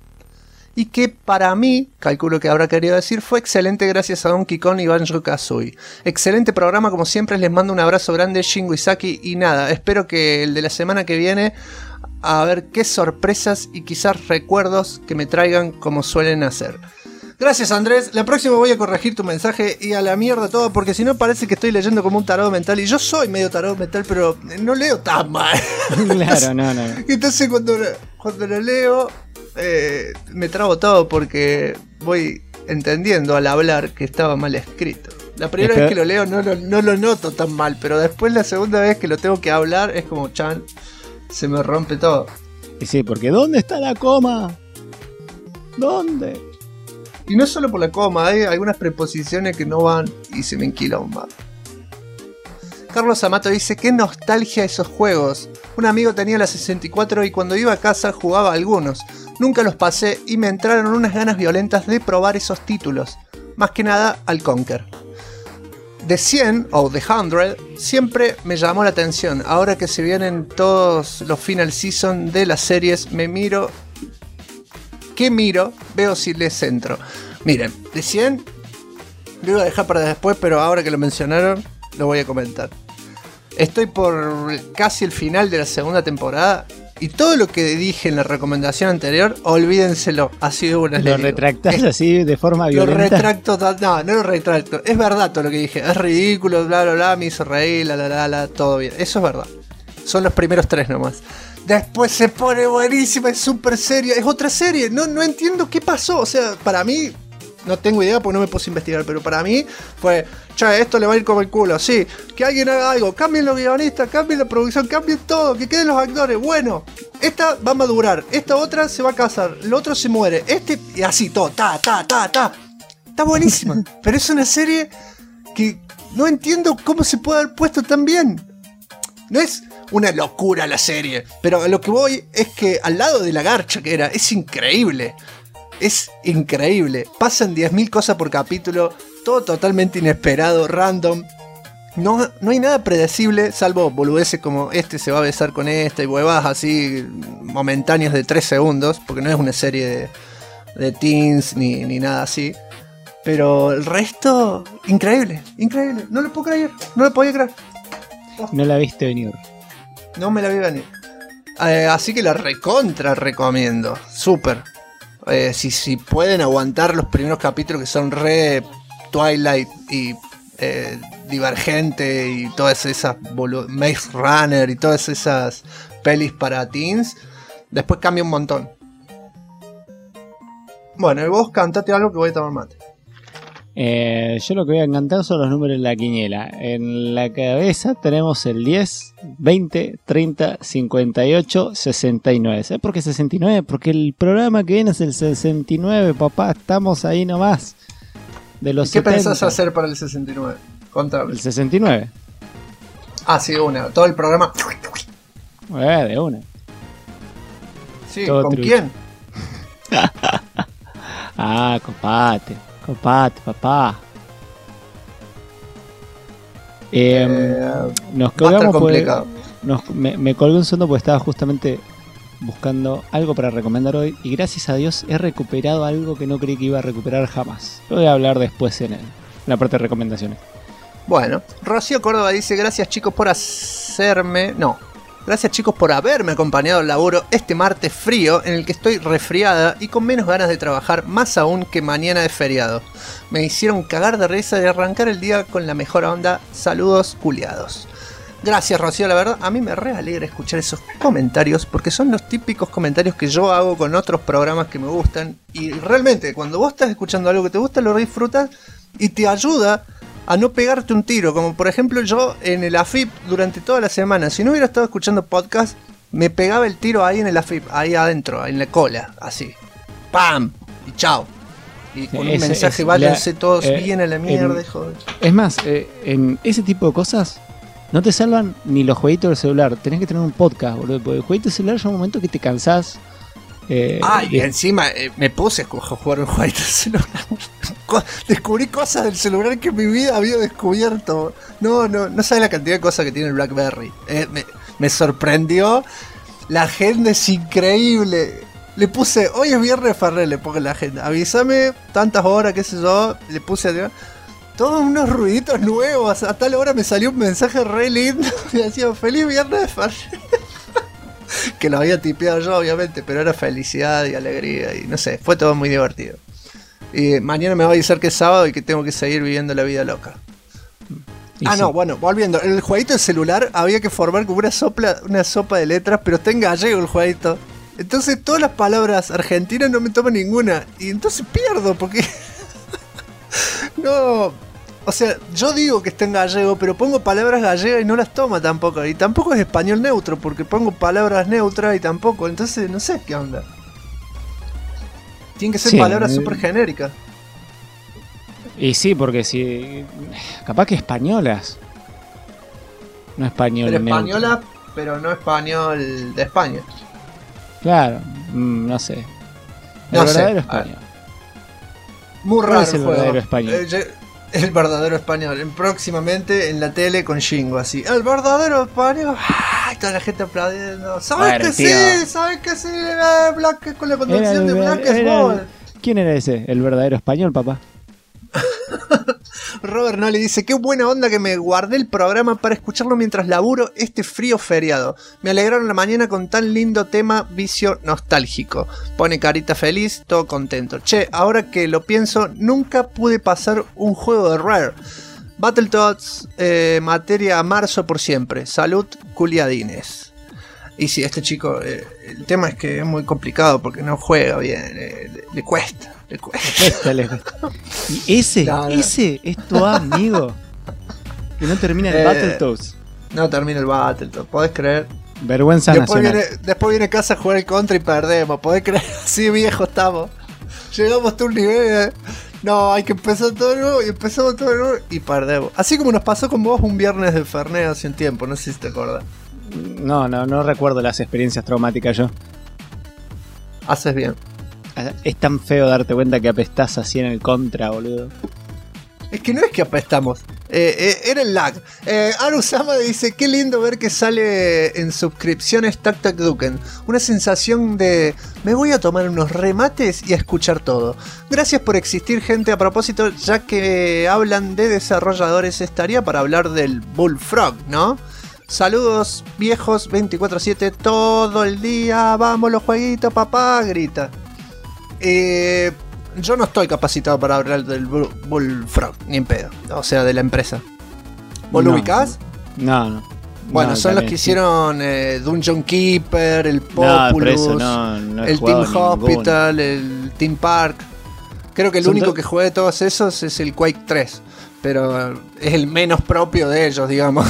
[SPEAKER 1] para mí, calculo que habrá querido decir, fue excelente gracias a Donkey Kong y Banjo-Kazooie. Excelente programa, como siempre, les mando un abrazo grande, Shingo Izaki, y nada, espero que el de la semana que viene, a ver qué sorpresas y quizás recuerdos que me traigan como suelen hacer. Gracias, Andrés. La próxima voy a corregir tu mensaje y a la mierda todo, porque si no parece que estoy leyendo como un tarado mental. Y yo soy medio tarado mental, pero no leo tan mal.
[SPEAKER 2] Claro, no.
[SPEAKER 1] Entonces cuando lo leo, me trabo todo porque voy entendiendo al hablar que estaba mal escrito. La primera vez que lo leo no lo noto tan mal, pero después la segunda vez que lo tengo que hablar es como se me rompe todo.
[SPEAKER 2] Y sí, porque ¿dónde está la coma? ¿Dónde?
[SPEAKER 1] Y no solo por la coma, hay algunas preposiciones que no van y se me enquilomban. Carlos Amato dice: qué nostalgia esos juegos. Un amigo tenía la 64 y cuando iba a casa jugaba algunos. Nunca los pasé y me entraron unas ganas violentas de probar esos títulos. Más que nada al Conker. The 100 o The 100 siempre me llamó la atención. Ahora que se vienen todos los final season de las series, veo si les entro. Miren, The 100 lo iba a dejar para después, pero ahora que lo mencionaron, lo voy a comentar. Estoy por casi el final de la segunda temporada y todo lo que dije en la recomendación anterior, olvídenselo. Ha sido una
[SPEAKER 2] ¿Lo retractás así de forma violenta?
[SPEAKER 1] Lo retracto, no lo retracto. Es verdad todo lo que dije. Es ridículo, bla, bla, bla, me hizo reír, todo bien. Eso es verdad. Son los primeros 3 nomás. Después se pone buenísima, es súper seria, es otra serie, no entiendo qué pasó, o sea, para mí, no tengo idea porque no me puse a investigar, pero para mí fue, esto le va a ir como el culo, sí, que alguien haga algo, cambien los guionistas, cambien la producción, cambien todo, que queden los actores, bueno, esta va a madurar, esta otra se va a casar, el otro se muere, y así, todo, está buenísima, pero es una serie que no entiendo cómo se puede haber puesto tan bien, no es una locura la serie, pero a lo que voy es que al lado de la garcha que era, es increíble. Pasan 10.000 cosas por capítulo, todo totalmente inesperado, random. No hay nada predecible, salvo boludeces como se va a besar con esta y huevadas así momentáneas de 3 segundos, porque no es una serie de teens ni nada así. Pero el resto, increíble, no lo podía creer.
[SPEAKER 2] No la viste venir.
[SPEAKER 1] No me la vi venir. Así que la recontra recomiendo. Súper. Si pueden aguantar los primeros capítulos que son re Twilight y Divergente y todas esas Maze Runner y todas esas pelis para teens, después cambia un montón. Bueno, y vos cantate algo que voy a tomar mate.
[SPEAKER 2] Yo lo que voy a cantar son los números de la quiniela. En la cabeza tenemos el 10, 20, 30, 58, 69. ¿Sabes por qué 69? Porque el programa que viene es el 69, papá. Estamos ahí nomás. De los
[SPEAKER 1] ¿Qué
[SPEAKER 2] 70.
[SPEAKER 1] pensás hacer para el 69? Contame.
[SPEAKER 2] El 69.
[SPEAKER 1] Ah, sí, una. Todo el programa.
[SPEAKER 2] De una.
[SPEAKER 1] Sí,
[SPEAKER 2] Todo
[SPEAKER 1] ¿con
[SPEAKER 2] trucho.
[SPEAKER 1] quién?
[SPEAKER 2] Copate, papá. Nos colgamos
[SPEAKER 1] complicado.
[SPEAKER 2] Me colgué un segundo porque estaba justamente buscando algo para recomendar hoy. Y gracias a Dios he recuperado algo que no creí que iba a recuperar jamás. Lo voy a hablar después en la parte de recomendaciones.
[SPEAKER 1] Bueno, Rocío Córdoba dice: gracias chicos por Gracias chicos por haberme acompañado al laburo este martes frío en el que estoy resfriada y con menos ganas de trabajar, más aún que mañana es feriado. Me hicieron cagar de risa y arrancar el día con la mejor onda. Saludos culiados. Gracias Rocío, la verdad a mí me re alegra escuchar esos comentarios porque son los típicos comentarios que yo hago con otros programas que me gustan y realmente cuando vos estás escuchando algo que te gusta lo disfrutas y te ayuda a no pegarte un tiro, como por ejemplo yo en el AFIP durante toda la semana, si no hubiera estado escuchando podcast, me pegaba el tiro ahí en el AFIP, ahí adentro, en la cola, así, ¡pam! Y chao. Y con un mensaje, váyanse todos bien a la mierda, joder.
[SPEAKER 2] Es más, en ese tipo de cosas no te salvan ni los jueguitos del celular, tenés que tener un podcast, boludo, porque el jueguito del celular llega un momento que te cansás.
[SPEAKER 1] Y encima me puse a jugar un jueguito del celular. Descubrí cosas del celular que en mi vida había descubierto. No sabes la cantidad de cosas que tiene el BlackBerry. Me sorprendió. La agenda es increíble. Le puse, hoy es viernes de Ferrer, le pongo en la agenda. Avísame tantas horas, qué sé yo. Le puse todos unos ruiditos nuevos. A tal hora me salió un mensaje re lindo. Me decía, feliz viernes de Ferrer. Que lo había tipeado yo obviamente, pero era felicidad y alegría y no sé, fue todo muy divertido. Y mañana me va a avisar que es sábado y que tengo que seguir viviendo la vida loca. No, bueno, volviendo, en el jueguito del celular había que formar como una sopa de letras, pero está en gallego el jueguito. Entonces todas las palabras argentinas no me tomo ninguna y entonces pierdo porque no. O sea, yo digo que está en gallego, pero pongo palabras gallegas y no las toma tampoco. Y tampoco es español neutro, porque pongo palabras neutras y tampoco. Entonces, no sé qué onda. Tienen que ser palabras súper genéricas.
[SPEAKER 2] Y sí, porque si... Capaz que españolas. No español
[SPEAKER 1] pero
[SPEAKER 2] neutro.
[SPEAKER 1] Española, pero no español de España.
[SPEAKER 2] Claro, no sé. El
[SPEAKER 1] no
[SPEAKER 2] verdadero
[SPEAKER 1] sé.
[SPEAKER 2] español.
[SPEAKER 1] Muy raro
[SPEAKER 2] es el verdadero español.
[SPEAKER 1] El verdadero español. Próximamente en la tele con Shingo, así. El verdadero español. ¡Ay! Toda la gente aplaudiendo. ¿Sabes que sí? ¿Sabes que sí? Black, con la conducción de Black Ball.
[SPEAKER 2] ¿Quién era ese? El verdadero español, papá.
[SPEAKER 1] Robert Nolly dice: qué buena onda que me guardé el programa para escucharlo mientras laburo este frío feriado. Me alegraron la mañana con tan lindo tema vicio nostálgico. Pone carita feliz, todo contento. Che, ahora que lo pienso, nunca pude pasar un juego de Rare. Battletoads, materia a marzo por siempre. Salud, culiadines. Y sí, este chico, el tema es que es muy complicado porque no juega bien, le cuesta. Le cuesta.
[SPEAKER 2] Y ese es tu amigo que no termina el Battletoads.
[SPEAKER 1] No termina el Battletoads, ¿podés creer?
[SPEAKER 2] Vergüenza nacional.
[SPEAKER 1] Después viene a casa a jugar el contra y perdemos, ¿podés creer? Así viejo estamos. Llegamos hasta un nivel, no, hay que empezar todo nuevo y empezamos todo nuevo y perdemos. Así como nos pasó con vos un viernes de Fernet hace un tiempo, no sé si te acordás.
[SPEAKER 2] No recuerdo las experiencias traumáticas yo.
[SPEAKER 1] Haces bien.
[SPEAKER 2] Es tan feo darte cuenta que apestás así en el contra, boludo.
[SPEAKER 1] Es que no es que apestamos, era el lag. Arusama dice: qué lindo ver que sale en suscripciones Tac Tac Duken. Una sensación de me voy a tomar unos remates y a escuchar todo. Gracias por existir, gente. A propósito, ya que hablan de desarrolladores, estaría para hablar del Bullfrog, ¿no? Saludos viejos 24/7 todo el día. Vamos los jueguitos, papá, grita. Yo no estoy capacitado para hablar del Bullfrog, ni en pedo. O sea, de la empresa. ¿Vos lo ubicás?
[SPEAKER 2] No.
[SPEAKER 1] Bueno,
[SPEAKER 2] no,
[SPEAKER 1] son los que hicieron Dungeon Keeper, el Populous, el Team Hospital, el Team Park. Creo que el único que jugué de todos esos es el Quake 3. Pero es el menos propio de ellos, digamos.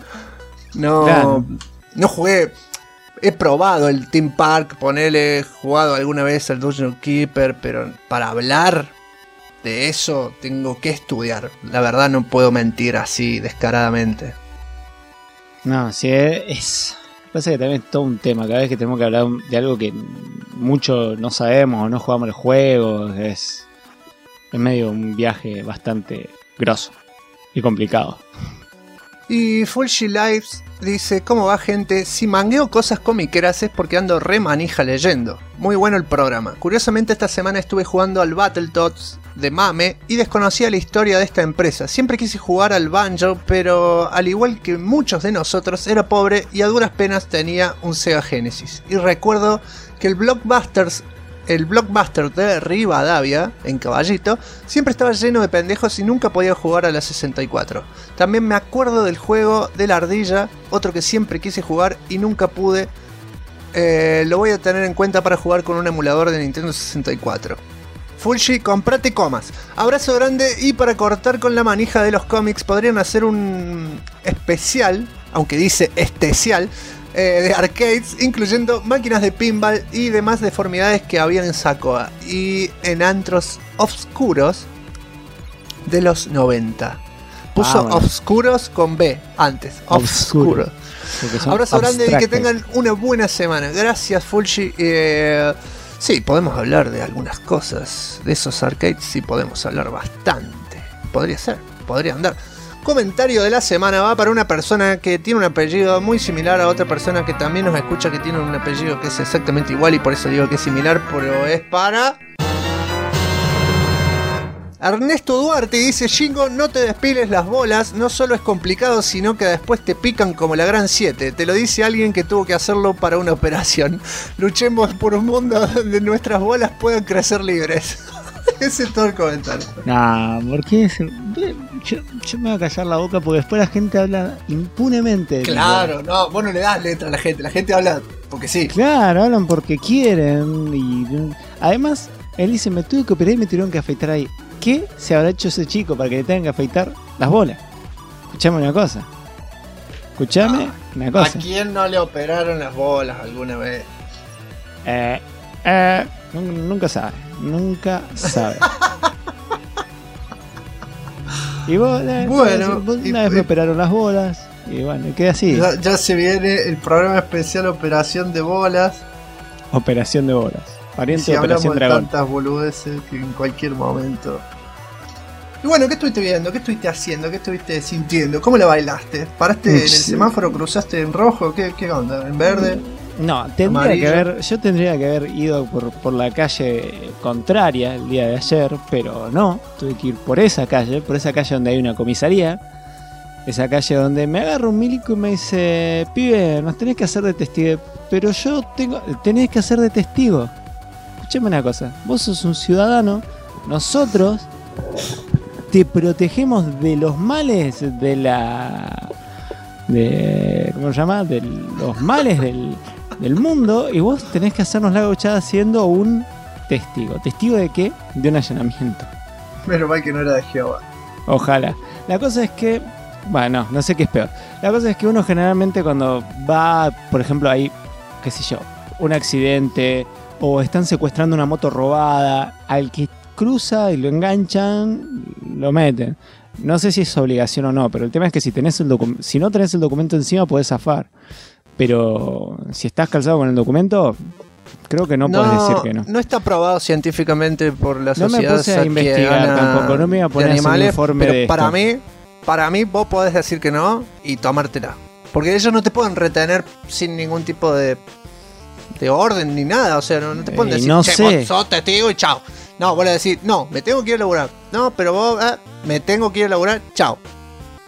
[SPEAKER 1] No jugué. He probado el Team Park, he jugado alguna vez el Dungeon Keeper, pero para hablar de eso tengo que estudiar. La verdad no puedo mentir así descaradamente.
[SPEAKER 2] No, sí, pasa que también es todo un tema. Cada vez que tenemos que hablar de algo que mucho no sabemos o no jugamos el juego, es medio un viaje bastante grosso y complicado.
[SPEAKER 1] Y Fulgy Lives dice: ¿cómo va, gente? Si mangueo cosas comiqueras es porque ando re manija leyendo. Muy bueno el programa. Curiosamente esta semana estuve jugando al Battletoads de Mame y desconocía la historia de esta empresa. Siempre quise jugar al Banjo, pero al igual que muchos de nosotros era pobre y a duras penas tenía un Sega Genesis. Y recuerdo que el Blockbuster de Rivadavia, en Caballito, siempre estaba lleno de pendejos y nunca podía jugar a la 64. También me acuerdo del juego de la ardilla, otro que siempre quise jugar y nunca pude. Lo voy a tener en cuenta para jugar con un emulador de Nintendo 64. Fulgy, comprate comas. Abrazo grande, y para cortar con la manija de los cómics podrían hacer un especial, aunque dice especial, de arcades, incluyendo máquinas de pinball y demás deformidades que habían en Sacoa y en antros oscuros de los 90. Puso bueno. Oscuros con B antes. Oscuros. Abrazo grande y que tengan una buena semana. Gracias, Fulgy. Sí, podemos hablar de algunas cosas de esos arcades. Sí, podemos hablar bastante. Podría ser, podría andar. Comentario de la semana va para una persona que tiene un apellido muy similar a otra persona que también nos escucha, que tiene un apellido que es exactamente igual, y por eso digo que es similar, pero es para Ernesto Duarte. Dice: Jingo, no te despiles las bolas, no solo es complicado, sino que después te pican como la Gran 7. Te lo dice alguien que tuvo que hacerlo para una operación. Luchemos por un mundo donde nuestras bolas puedan crecer libres. Ese es todo el comentario.
[SPEAKER 2] Nah, porque yo me voy a callar la boca porque después la gente habla impunemente.
[SPEAKER 1] Claro, no, vos no le das letra a la gente habla porque sí.
[SPEAKER 2] Claro, hablan porque quieren. Y además, él dice: me tuve que operar y me tuvieron que afeitar ahí. ¿Qué se habrá hecho ese chico para que le tengan que afeitar las bolas? Escuchame una cosa.
[SPEAKER 1] ¿A quién no le operaron las bolas alguna vez?
[SPEAKER 2] Nunca sabe. Y vos,
[SPEAKER 1] bueno,
[SPEAKER 2] vos una vez me operaron las bolas. Y bueno, queda así.
[SPEAKER 1] Ya se viene el programa especial Operación de Bolas.
[SPEAKER 2] Operación de bolas. Pariente de
[SPEAKER 1] Operación
[SPEAKER 2] Dragón.
[SPEAKER 1] Tantas boludeces que en cualquier momento. Y bueno, ¿qué estuviste viendo? ¿Qué estuviste haciendo? ¿Qué estuviste sintiendo? ¿Cómo la bailaste? ¿Paraste en el semáforo? ¿Cruzaste en rojo? ¿Qué onda? ¿En verde?
[SPEAKER 2] No, yo tendría que haber ido por la calle contraria el día de ayer, pero no, tuve que ir por esa calle donde hay una comisaría, esa calle donde me agarra un milico y me dice: pibe, nos tenés que hacer de testigo. Pero tenés que hacer de testigo. Escuchame una cosa, vos sos un ciudadano, nosotros te protegemos de los males ¿cómo se llama? De los males del mundo, y vos tenés que hacernos la gauchada siendo un testigo. ¿Testigo de qué? De un allanamiento.
[SPEAKER 1] Menos mal que no era de Jehová.
[SPEAKER 2] Ojalá. La cosa es que, bueno, no sé qué es peor. La cosa es que uno generalmente cuando va, por ejemplo, hay, qué sé yo, un accidente o están secuestrando una moto robada, al que cruza y lo enganchan, lo meten. No sé si es obligación o no, pero el tema es que si no tenés el documento encima podés zafar. Pero si estás calzado con el documento, creo que no podés decir que no.
[SPEAKER 1] No está aprobado científicamente por la sociedad.
[SPEAKER 2] No me puse a investigar tampoco, no me iba a poner un informe de esto.
[SPEAKER 1] Para mí vos podés decir que no y tomártela. Porque ellos no te pueden retener sin ningún tipo de orden ni nada. O sea, no te pueden decir:
[SPEAKER 2] vos
[SPEAKER 1] sos testigo y chao. No, vos le decís: no, me tengo que ir a laburar. No, pero vos, me tengo que ir a laburar, chao.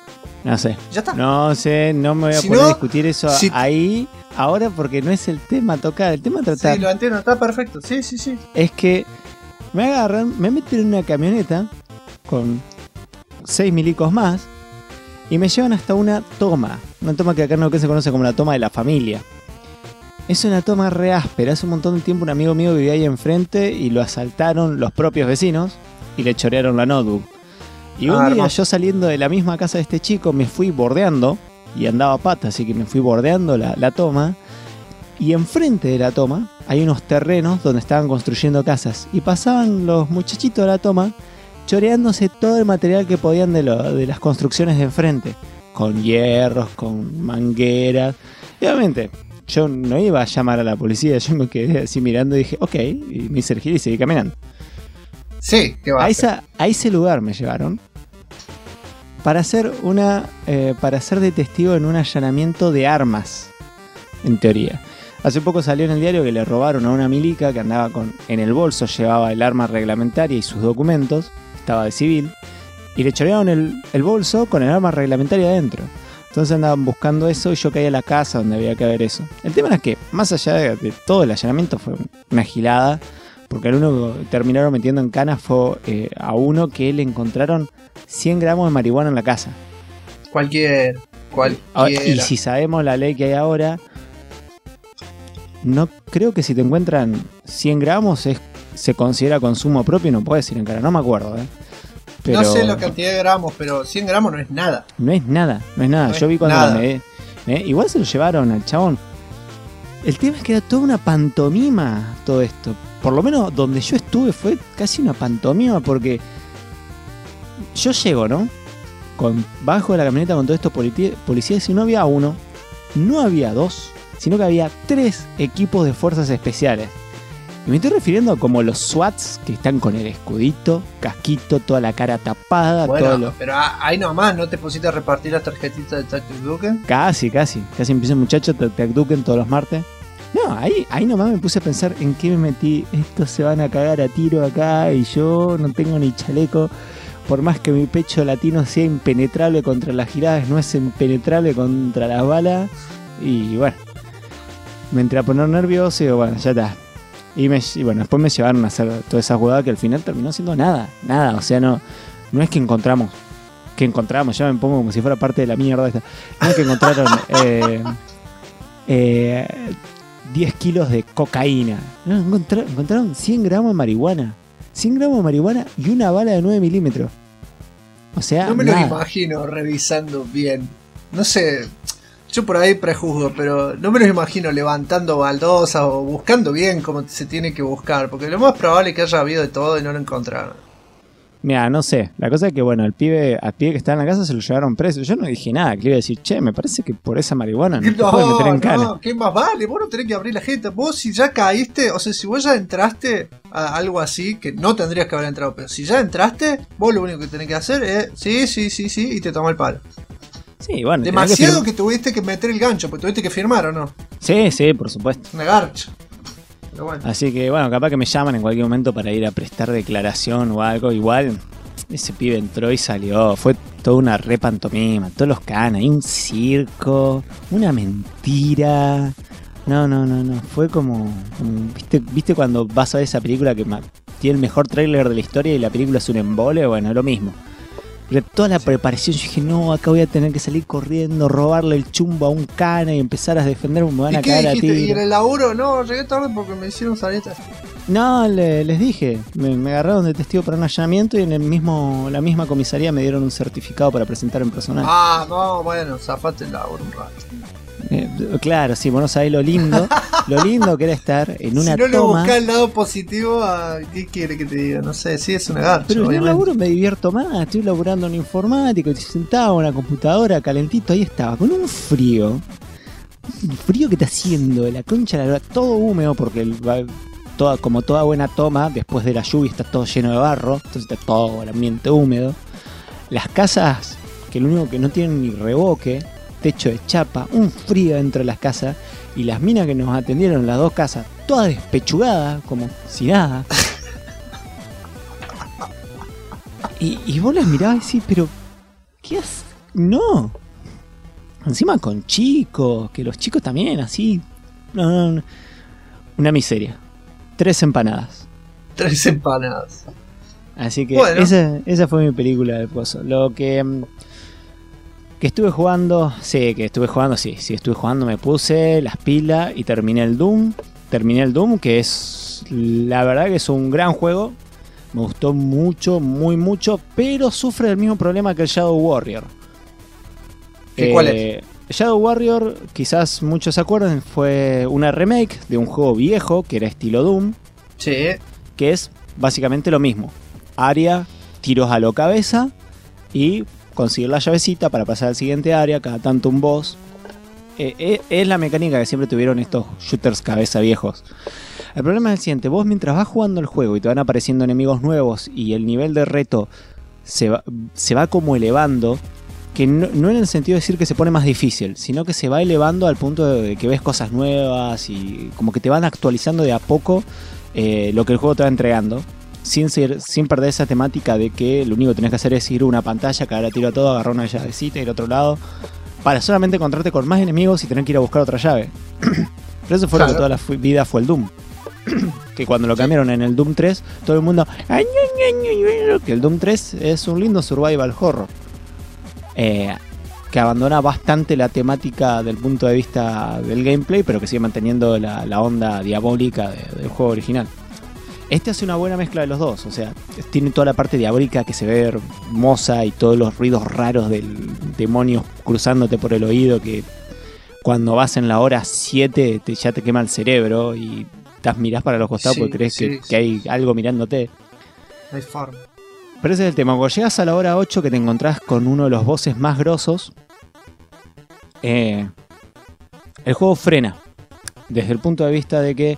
[SPEAKER 2] No sé.
[SPEAKER 1] Ya está.
[SPEAKER 2] No sé, no me voy a poner a discutir eso ahí ahora porque no es el tema a tocar. El tema a tratar.
[SPEAKER 1] Sí, lo entiendo, está perfecto. Sí.
[SPEAKER 2] Es que me agarran, me meten en una camioneta con 6 milicos más y me llevan hasta una toma. Una toma que acá no se conoce como la toma de la familia. Es una toma re áspera. Hace un montón de tiempo un amigo mío vivía ahí enfrente y lo asaltaron los propios vecinos y le chorearon la notebook. Y un día yo saliendo de la misma casa de este chico me fui bordeando y andaba a pata, así que me fui bordeando la toma. Y enfrente de la toma hay unos terrenos donde estaban construyendo casas. Y pasaban los muchachitos de la toma choreándose todo el material que podían de las construcciones de enfrente. Con hierros, con mangueras. Y obviamente yo no iba a llamar a la policía, yo me quedé así mirando y dije, ok, y me hice el gil y seguí caminando.
[SPEAKER 1] Sí, qué va.
[SPEAKER 2] A ese lugar me llevaron para ser de testigo en un allanamiento de armas, en teoría. Hace poco salió en el diario que le robaron a una milica que andaba en el bolso, llevaba el arma reglamentaria y sus documentos, estaba de civil, y le chorearon el bolso con el arma reglamentaria adentro. Entonces andaban buscando eso y yo caí a la casa donde había que ver eso. El tema es que, más allá de todo el allanamiento, fue una gilada. Porque el único que terminaron metiendo en cana fue a uno que le encontraron 100 gramos de marihuana en la casa.
[SPEAKER 1] Cualquiera.
[SPEAKER 2] Y si sabemos la ley que hay ahora, no creo que si te encuentran 100 gramos se considera consumo propio y no puedes ir en cana. No me acuerdo,
[SPEAKER 1] Pero, no sé la cantidad de gramos, pero 100 gramos no es nada.
[SPEAKER 2] No es nada. Yo vi cuando igual se lo llevaron al chabón. El tema es que era toda una pantomima todo esto. Por lo menos donde yo estuve fue casi una pantomima porque yo llego, ¿no? Bajo de la camioneta con todos estos policías y no había uno, no había dos, sino que había 3 equipos de fuerzas especiales. Y me estoy refiriendo a como los SWATs que están con el escudito, casquito, toda la cara tapada.
[SPEAKER 1] Bueno, pero ahí nomás, ¿no te pusiste a repartir las tarjetitas de Tactic Duken?
[SPEAKER 2] Casi empieza el muchacho Tactic Duken todos los martes. No, ahí nomás me puse a pensar en qué me metí. Estos se van a cagar a tiro acá y yo no tengo ni chaleco. Por más que mi pecho latino sea impenetrable contra las giradas, no es impenetrable contra las balas. Y bueno, me entré a poner nervioso y digo, bueno, ya está. Y bueno, después me llevaron a hacer toda esa jugada que al final terminó siendo nada. O sea, no es que encontramos, ya me pongo como si fuera parte de la mierda esta. No es que encontraron 10 kilos de cocaína. No, encontraron 100 gramos de marihuana. 100 gramos de marihuana y una bala de 9 milímetros. O sea,
[SPEAKER 1] no me lo imagino revisando bien. No sé, yo por ahí prejuzgo, pero no me lo imagino levantando baldosas o buscando bien como se tiene que buscar. Porque lo más probable es que haya habido de todo y no lo encontraron.
[SPEAKER 2] Mira, no sé. La cosa es que, bueno, al pibe que estaba en la casa se lo llevaron preso. Yo no dije nada, que le iba a decir, che, me parece que por esa marihuana no te puedes meter en cana.
[SPEAKER 1] No, ¿qué más vale? Vos no tenés que abrir la jeta. Vos si ya caíste, o sea, si vos ya entraste a algo así, que no tendrías que haber entrado, pero si ya entraste, vos lo único que tenés que hacer es, sí, y te toma el palo.
[SPEAKER 2] Sí, bueno.
[SPEAKER 1] Demasiado que tuviste que meter el gancho, porque tuviste que firmar, ¿o no?
[SPEAKER 2] Sí, por supuesto.
[SPEAKER 1] Una garcha. Bueno.
[SPEAKER 2] Así que bueno, capaz que me llaman en cualquier momento para ir a prestar declaración o algo. Igual ese pibe entró y salió. Fue toda una repantomima, todos los canas, un circo, una mentira. No. Fue como ¿viste cuando vas a ver esa película que tiene el mejor tráiler de la historia y la película es un embole? Bueno, lo mismo. Toda la preparación, yo dije, no, acá voy a tener que salir corriendo, robarle el chumbo a un cana y empezar a defenderme, me van a caer a tiro.
[SPEAKER 1] ¿Y en el laburo? No, llegué tarde porque me hicieron salir.
[SPEAKER 2] No, les dije, me agarraron de testigo para un allanamiento y en la misma comisaría me dieron un certificado para presentar en personal.
[SPEAKER 1] Ah, no, bueno, zafate el laburo un rato.
[SPEAKER 2] Claro, sí, vos no sabés lo lindo que era estar en una toma.
[SPEAKER 1] Si no le buscás el lado positivo, ¿qué quiere que te diga? No sé, sí es una garcha.
[SPEAKER 2] Pero en el laburo me divierto más, estoy laburando en informático, estoy sentado en una computadora, calentito, ahí estaba, con un frío que está haciendo de la concha, la verdad, todo húmedo, porque como toda buena toma, después de la lluvia está todo lleno de barro, entonces está todo el ambiente húmedo. Las casas, que lo único que no tienen ni revoque, techo de chapa, un frío dentro de las casas, y las minas que nos atendieron, las 2 casas, todas despechugadas, como si nada. Y vos las mirabas y decís, pero ¿qué haces? No, Encima con chicos, que los chicos también, así. No. Una miseria. 3 empanadas.
[SPEAKER 1] 3 empanadas.
[SPEAKER 2] Así que
[SPEAKER 1] bueno,
[SPEAKER 2] esa fue mi película de pozo. Lo que estuve jugando, sí, estuve jugando, me puse las pilas y terminé el Doom. Que es, la verdad que es un gran juego. Me gustó mucho, muy mucho, pero sufre del mismo problema que el Shadow Warrior.
[SPEAKER 1] ¿Cuál es?
[SPEAKER 2] Shadow Warrior, quizás muchos se acuerdan, fue una remake de un juego viejo que era estilo Doom.
[SPEAKER 1] Sí.
[SPEAKER 2] Que es básicamente lo mismo. Área, tiros a lo cabeza y conseguir la llavecita para pasar al siguiente área, cada tanto un boss. Es la mecánica que siempre tuvieron estos shooters cabeza viejos. El problema es el siguiente: vos mientras vas jugando el juego y te van apareciendo enemigos nuevos y el nivel de reto se va como elevando, que no en el sentido de decir que se pone más difícil, sino que se va elevando al punto de que ves cosas nuevas y como que te van actualizando de a poco lo que el juego te va entregando, sin perder esa temática de que lo único que tenés que hacer es ir a una pantalla, caer a tiro a todo, agarrar una llavecita, ir a otro lado, para solamente encontrarte con más enemigos y tener que ir a buscar otra llave. Pero eso fue lo que toda la vida fue el Doom. Que cuando lo cambiaron en el Doom 3, todo el mundo... Que el Doom 3 es un lindo survival horror. Que abandona bastante la temática del punto de vista del gameplay, pero que sigue manteniendo la onda diabólica del juego original. Este hace una buena mezcla de los dos, o sea, tiene toda la parte diabólica que se ve hermosa y todos los ruidos raros del demonio cruzándote por el oído, que cuando vas en la hora 7 ya te quema el cerebro y mirás para los costados porque crees que hay algo mirándote.
[SPEAKER 1] Hay forma.
[SPEAKER 2] Pero ese es el tema. Cuando llegas a la hora 8 que te encontrás con uno de los bosses más grosos, el juego frena. Desde el punto de vista de que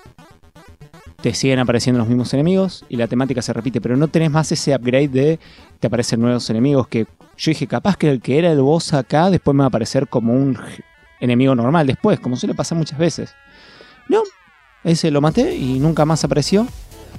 [SPEAKER 2] te siguen apareciendo los mismos enemigos y la temática se repite, pero no tenés más ese upgrade de te aparecen nuevos enemigos, que yo dije, capaz que el que era el boss acá después me va a aparecer como un enemigo normal después, como suele pasar muchas veces. No, ese lo maté y nunca más apareció.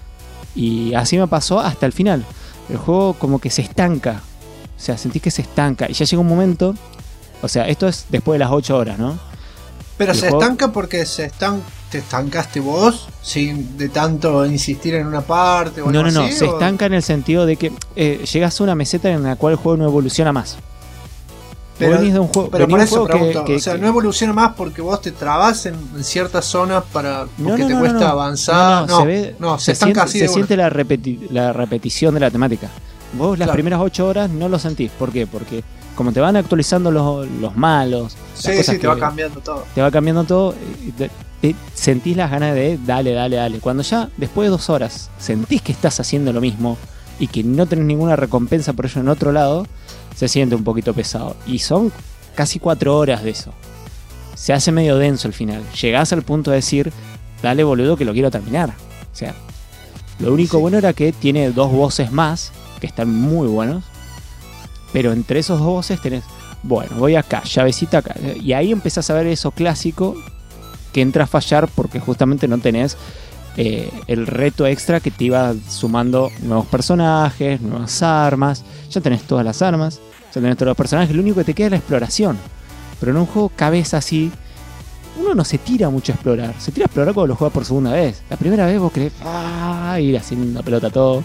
[SPEAKER 2] Y así me pasó hasta el final. El juego como que se estanca. O sea, sentís que se estanca. Y ya llega un momento... O sea, esto es después de las 8 horas, ¿no?
[SPEAKER 1] Pero se estanca porque te estancaste vos sin de tanto insistir en una parte o algo así.
[SPEAKER 2] No, se estanca en el sentido de que llegas a una meseta en la cual el juego no evoluciona más.
[SPEAKER 1] Pero por eso pregunto,
[SPEAKER 2] o
[SPEAKER 1] sea, no evoluciona más porque vos te trabas en ciertas zonas porque te cuesta avanzar. Se estanca así.
[SPEAKER 2] Se siente la repetición de la temática. Vos las primeras 8 horas no lo sentís. ¿Por qué? Porque como te van actualizando los malos,
[SPEAKER 1] te va cambiando todo.
[SPEAKER 2] Te va cambiando todo, sentís las ganas de dale. Cuando ya después de 2 horas sentís que estás haciendo lo mismo y que no tenés ninguna recompensa por ello en otro lado, se siente un poquito pesado. Y son casi 4 horas de eso. Se hace medio denso el final. Llegás al punto de decir, dale boludo que lo quiero terminar. O sea, lo único bueno era que tiene 2 bosses más, que están muy buenos. Pero entre esos 2 bosses tenés, bueno, voy acá, llavecita acá. Y ahí empezás a ver eso clásico que entra a fallar porque justamente no tenés el reto extra que te iba sumando nuevos personajes, nuevas armas. Ya tenés todas las armas, ya tenés todos los personajes. Lo único que te queda es la exploración. Pero en un juego cabeza así, uno no se tira mucho a explorar. Se tira a explorar cuando lo juega por segunda vez. La primera vez vos querés ir haciendo pelota todo.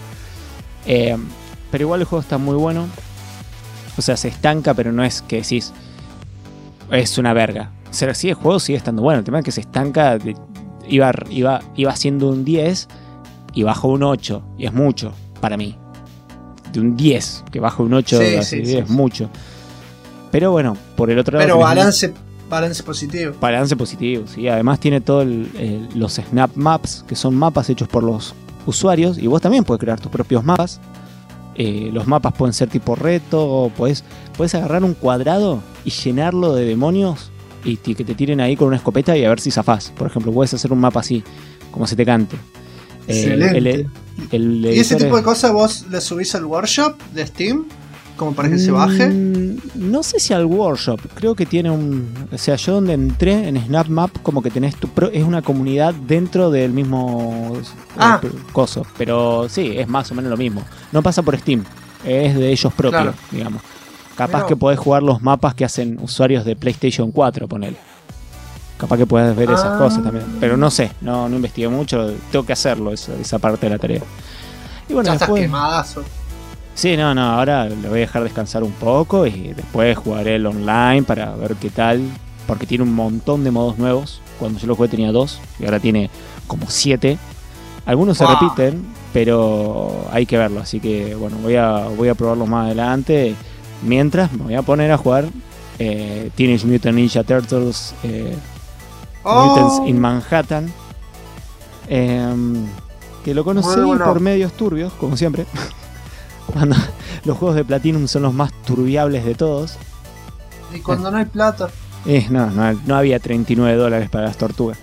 [SPEAKER 2] Pero igual el juego está muy bueno. O sea, se estanca, pero no es que decís es una verga. O sea, sí, el juego sigue estando bueno. El tema es que se estanca. Iba siendo un 10 y bajó un 8. Y es mucho para mí. De un 10 que baja un 8 es mucho. Pero bueno, por el otro lado.
[SPEAKER 1] Pero balance positivo.
[SPEAKER 2] Balance positivo, sí. Además tiene todos los snap maps, que son mapas hechos por los usuarios. Y vos también puedes crear tus propios mapas. Los mapas pueden ser tipo reto, o puedes agarrar un cuadrado y llenarlo de demonios y que te tiren ahí con una escopeta y a ver si zafás. Por ejemplo, puedes hacer un mapa así, como se te cante.
[SPEAKER 1] Excelente. ¿Y ese tipo de cosas vos le subís al workshop de Steam? Como para que se baje.
[SPEAKER 2] No sé si al workshop. Creo que tiene o sea, yo donde entré en Snap Map, como que tenés es una comunidad dentro del mismo coso. Pero sí, es más o menos lo mismo. No pasa por Steam. Es de ellos propios, digamos. Capaz
[SPEAKER 1] Mirá.
[SPEAKER 2] que podés jugar los mapas que hacen usuarios de PlayStation 4, ponele. Capaz que podés ver esas cosas también. Pero no sé, no investigué mucho. Tengo que hacerlo, esa parte de la tarea. Y bueno,
[SPEAKER 1] Ya
[SPEAKER 2] después...
[SPEAKER 1] estás quemadazo.
[SPEAKER 2] Sí, no, ahora lo voy a dejar descansar un poco y después jugaré el online para ver qué tal. Porque tiene un montón de modos nuevos. Cuando yo lo jugué tenía 2 y ahora tiene como 7. Algunos se repiten, pero hay que verlo. Así que bueno, voy a probarlos más adelante. Mientras me voy a poner a jugar Teenage Mutant Ninja Turtles Mutants in Manhattan. Que lo conocí por medios turbios, como siempre. Cuando los juegos de Platinum son los más turbiables de todos.
[SPEAKER 1] Y cuando no hay plata.
[SPEAKER 2] No había $39 para las tortugas.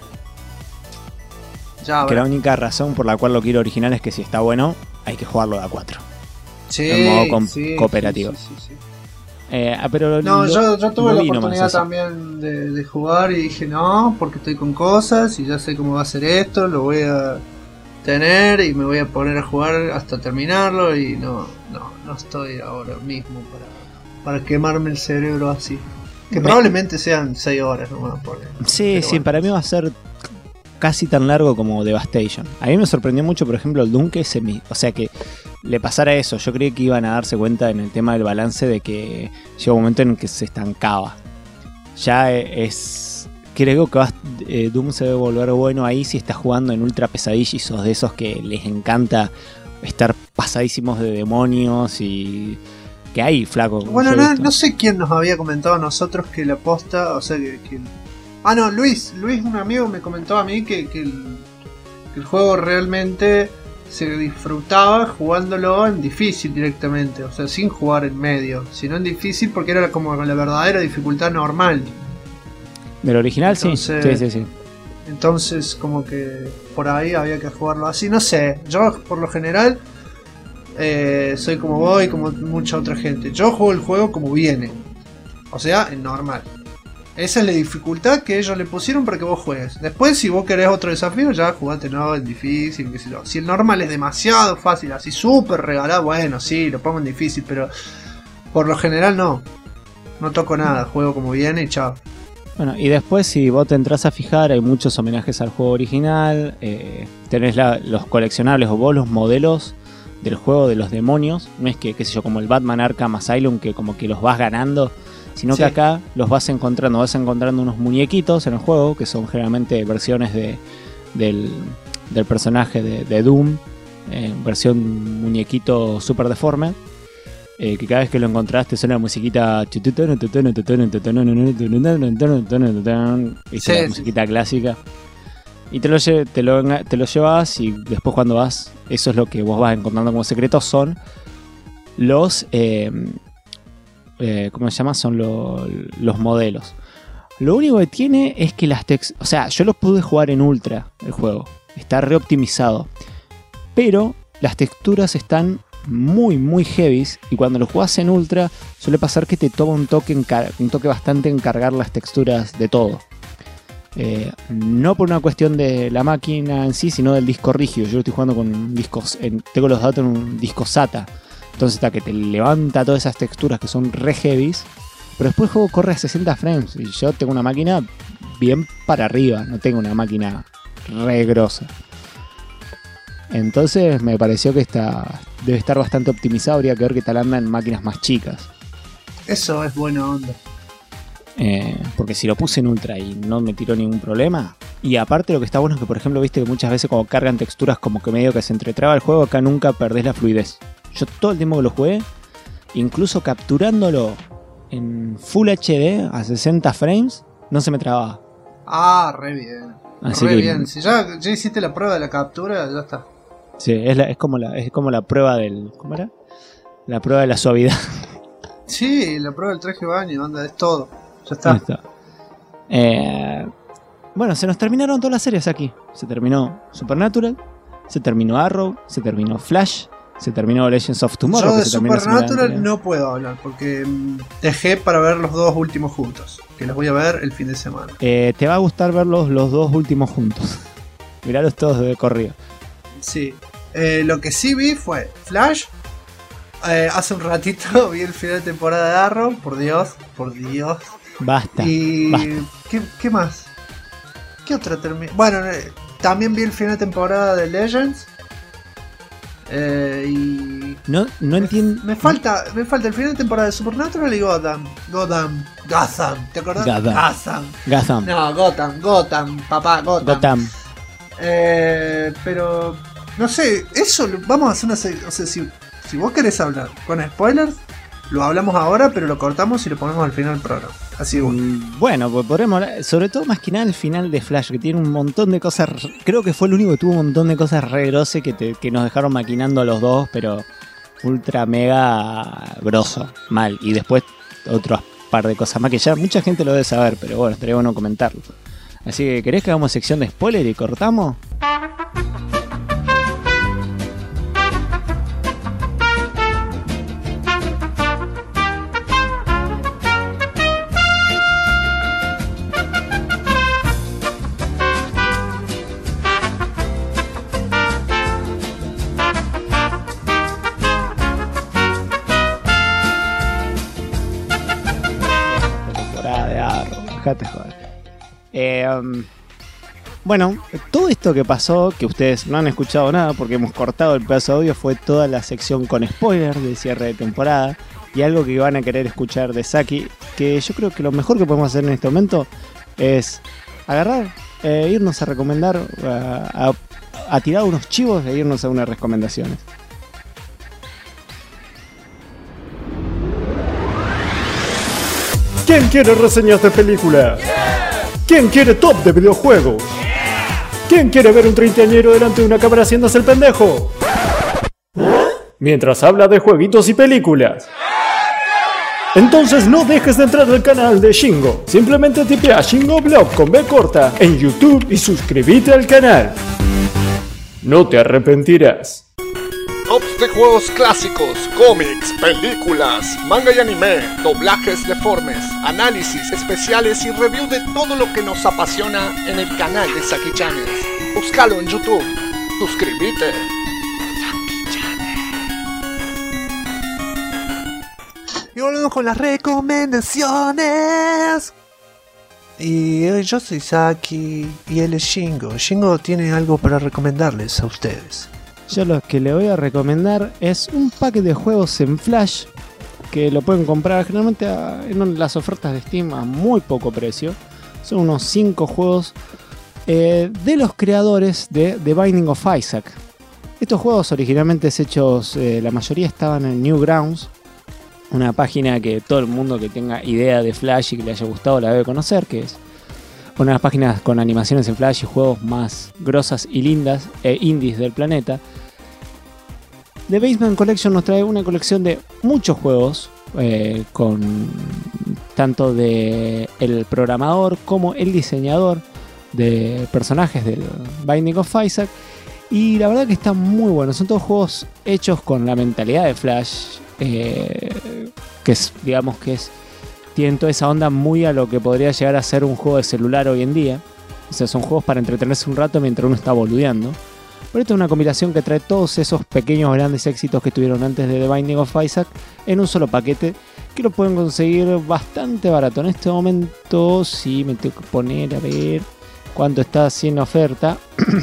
[SPEAKER 1] Ya,
[SPEAKER 2] que la única razón por la cual lo quiero original es que si está bueno, hay que jugarlo de a 4.
[SPEAKER 1] Sí,
[SPEAKER 2] en modo cooperativo.
[SPEAKER 1] Sí.
[SPEAKER 2] Pero
[SPEAKER 1] yo tuve la oportunidad también de jugar y dije no, porque estoy con cosas y ya sé cómo va a ser esto, lo voy a tener y me voy a poner a jugar hasta terminarlo y no estoy ahora mismo para quemarme el cerebro así. Que probablemente sean 6 horas nomás.
[SPEAKER 2] Sí, bueno. Para mí va a ser casi tan largo como Devastation. A mí me sorprendió mucho, por ejemplo, el Doom que que le pasara eso. Yo creí que iban a darse cuenta en el tema del balance de que llegó un momento en que se estancaba. Ya creo que Doom se debe volver bueno ahí si estás jugando en ultra pesadilla y sos de esos que les encanta estar pasadísimos de demonios y... que hay, flaco.
[SPEAKER 1] Bueno, no sé quién nos había comentado a nosotros que la posta, o sea que Luis, un amigo me comentó a mí que el juego realmente se disfrutaba jugándolo en difícil directamente, o sea, sin jugar en medio, sino en difícil porque era como la verdadera dificultad normal.
[SPEAKER 2] Del original. Entonces, sí.
[SPEAKER 1] Entonces como que por ahí había que jugarlo así, no sé, yo por lo general soy como vos y como mucha otra gente. Yo juego el juego como viene, o sea, en normal. Esa es la dificultad que ellos le pusieron para que vos juegues. Después, si vos querés otro desafío, ya jugate en difícil, qué sé yo. Si el normal es demasiado fácil, así súper regalado, bueno, sí, lo pongo en difícil, pero por lo general no toco nada, juego como viene y chao.
[SPEAKER 2] Bueno, y después si vos te entras a fijar, hay muchos homenajes al juego original. Tenés los coleccionables o vos los modelos del juego de los demonios. No es que, qué sé yo, como el Batman Arkham Asylum, que como que los vas ganando, sino que acá los vas encontrando unos muñequitos en el juego, que son generalmente versiones del personaje de Doom, versión muñequito super deforme, que cada vez que lo encontrás te suena la musiquita, la musiquita clásica, y te lo llevas, y después cuando vas, eso es lo que vos vas encontrando como secretos, son los ¿cómo se llama? Son los modelos. Lo único que tiene es que las texturas... O sea, yo los pude jugar en Ultra, el juego. Está reoptimizado. Pero las texturas están muy, muy heavies. Y cuando lo jugás en Ultra, suele pasar que te toma un toque bastante en cargar las texturas de todo. No por una cuestión de la máquina en sí, sino del disco rígido. Yo estoy jugando con un disco... tengo los datos en un disco SATA. Entonces está que te levanta todas esas texturas que son re heavies, pero después el juego corre a 60 frames y yo tengo una máquina bien para arriba, no tengo una máquina re grosa. Entonces me pareció que debe estar bastante optimizado, habría que ver qué tal anda en máquinas más chicas.
[SPEAKER 1] Eso es buena onda.
[SPEAKER 2] Porque si lo puse en Ultra y no me tiró ningún problema. Y aparte lo que está bueno es que, por ejemplo, viste que muchas veces cuando cargan texturas como que medio que se entretraba el juego, acá nunca perdés la fluidez. Yo todo el tiempo que lo jugué, incluso capturándolo en Full HD a 60 frames, no se me trababa.
[SPEAKER 1] Ah, re bien.
[SPEAKER 2] Así
[SPEAKER 1] re
[SPEAKER 2] que,
[SPEAKER 1] bien. Si ya hiciste la prueba de la captura, ya está.
[SPEAKER 2] Sí, es como la prueba del... ¿Cómo era? La prueba de la suavidad.
[SPEAKER 1] Sí, la prueba del traje de baño, onda, es todo. Ya está.
[SPEAKER 2] Bueno, se nos terminaron todas las series aquí. Se terminó Supernatural, se terminó Arrow, se terminó Flash, se terminó Legends of Tomorrow.
[SPEAKER 1] Yo de Supernatural no puedo hablar porque dejé para ver los 2 últimos juntos, que los voy a ver el fin de semana.
[SPEAKER 2] Te va a gustar verlos los 2 últimos juntos. Miralos todos de corrido.
[SPEAKER 1] Sí. Lo que sí vi fue Flash, Hace un ratito vi el final de temporada de Arrow, por Dios.
[SPEAKER 2] Basta.
[SPEAKER 1] Y
[SPEAKER 2] basta.
[SPEAKER 1] ¿Qué más? ¿Qué otra terminó? Bueno, también vi el final de temporada de Legends. Y
[SPEAKER 2] No entiendo.
[SPEAKER 1] me falta el final de temporada de Supernatural y Gotham. ¿Te acordás?
[SPEAKER 2] Gotham.
[SPEAKER 1] No, Gotham, papá, Gotham. Pero no sé, eso vamos a hacer una, o sea, si vos querés hablar con spoilers, lo hablamos ahora, pero lo cortamos y lo ponemos al final del programa. Así
[SPEAKER 2] bueno, pues podremos hablar, sobre todo más que nada el final de Flash, que tiene un montón de cosas. Creo que fue el único que tuvo un montón de cosas re grosas que nos dejaron maquinando a los dos, pero ultra mega grosso, mal. Y después otros par de cosas más que ya mucha gente lo debe saber, pero bueno, estaría bueno comentarlo. Así que, ¿querés que hagamos sección de spoiler y cortamos? Dejate joder. Bueno, todo esto que pasó, que ustedes no han escuchado nada porque hemos cortado el pedazo de audio, fue toda la sección con spoilers de cierre de temporada y algo que van a querer escuchar de Saki, que yo creo que lo mejor que podemos hacer en este momento es agarrar, irnos a recomendar, a tirar unos chivos e irnos a unas recomendaciones.
[SPEAKER 3] ¿Quién quiere reseñas de película? ¿Quién quiere top de videojuegos? ¿Quién quiere ver un treintañero delante de una cámara haciéndose el pendejo? Mientras habla de jueguitos y películas. Entonces no dejes de entrar al canal de Shingo. Simplemente tipea Shingo Blog con B corta en YouTube y suscríbete al canal. No te arrepentirás.
[SPEAKER 4] Tops de juegos clásicos, cómics, películas, manga y anime, doblajes deformes, análisis especiales y review de todo lo que nos apasiona en el canal de Saki Channel. Búscalo en YouTube. Suscríbete.
[SPEAKER 1] Y volvemos con las recomendaciones. Y yo soy Saki y él es Shingo. Shingo tiene algo para recomendarles a ustedes.
[SPEAKER 2] Yo lo que le voy a recomendar es un pack de juegos en Flash que lo pueden comprar generalmente en las ofertas de Steam a muy poco precio. Son unos 5 juegos de los creadores de The Binding of Isaac. Estos juegos originalmente hechos, la mayoría estaban en Newgrounds, una página que todo el mundo que tenga idea de Flash y que le haya gustado la debe conocer, que es una de las páginas con animaciones en Flash y juegos más grosas y lindas indies del planeta. The Basement Collection nos trae una colección de muchos juegos, con tanto de el programador como el diseñador de personajes del Binding of Isaac, y la verdad que están muy buenos. Son todos juegos hechos con la mentalidad de Flash, que es, digamos que es, tienen toda esa onda muy a lo que podría llegar a ser un juego de celular hoy en día. O sea, son juegos para entretenerse un rato mientras uno está boludeando. Pero esta es una compilación que trae todos esos pequeños grandes éxitos que estuvieron antes de The Binding of Isaac en un solo paquete, que lo pueden conseguir bastante barato. En este momento, si me tengo que poner a ver cuánto está así en oferta,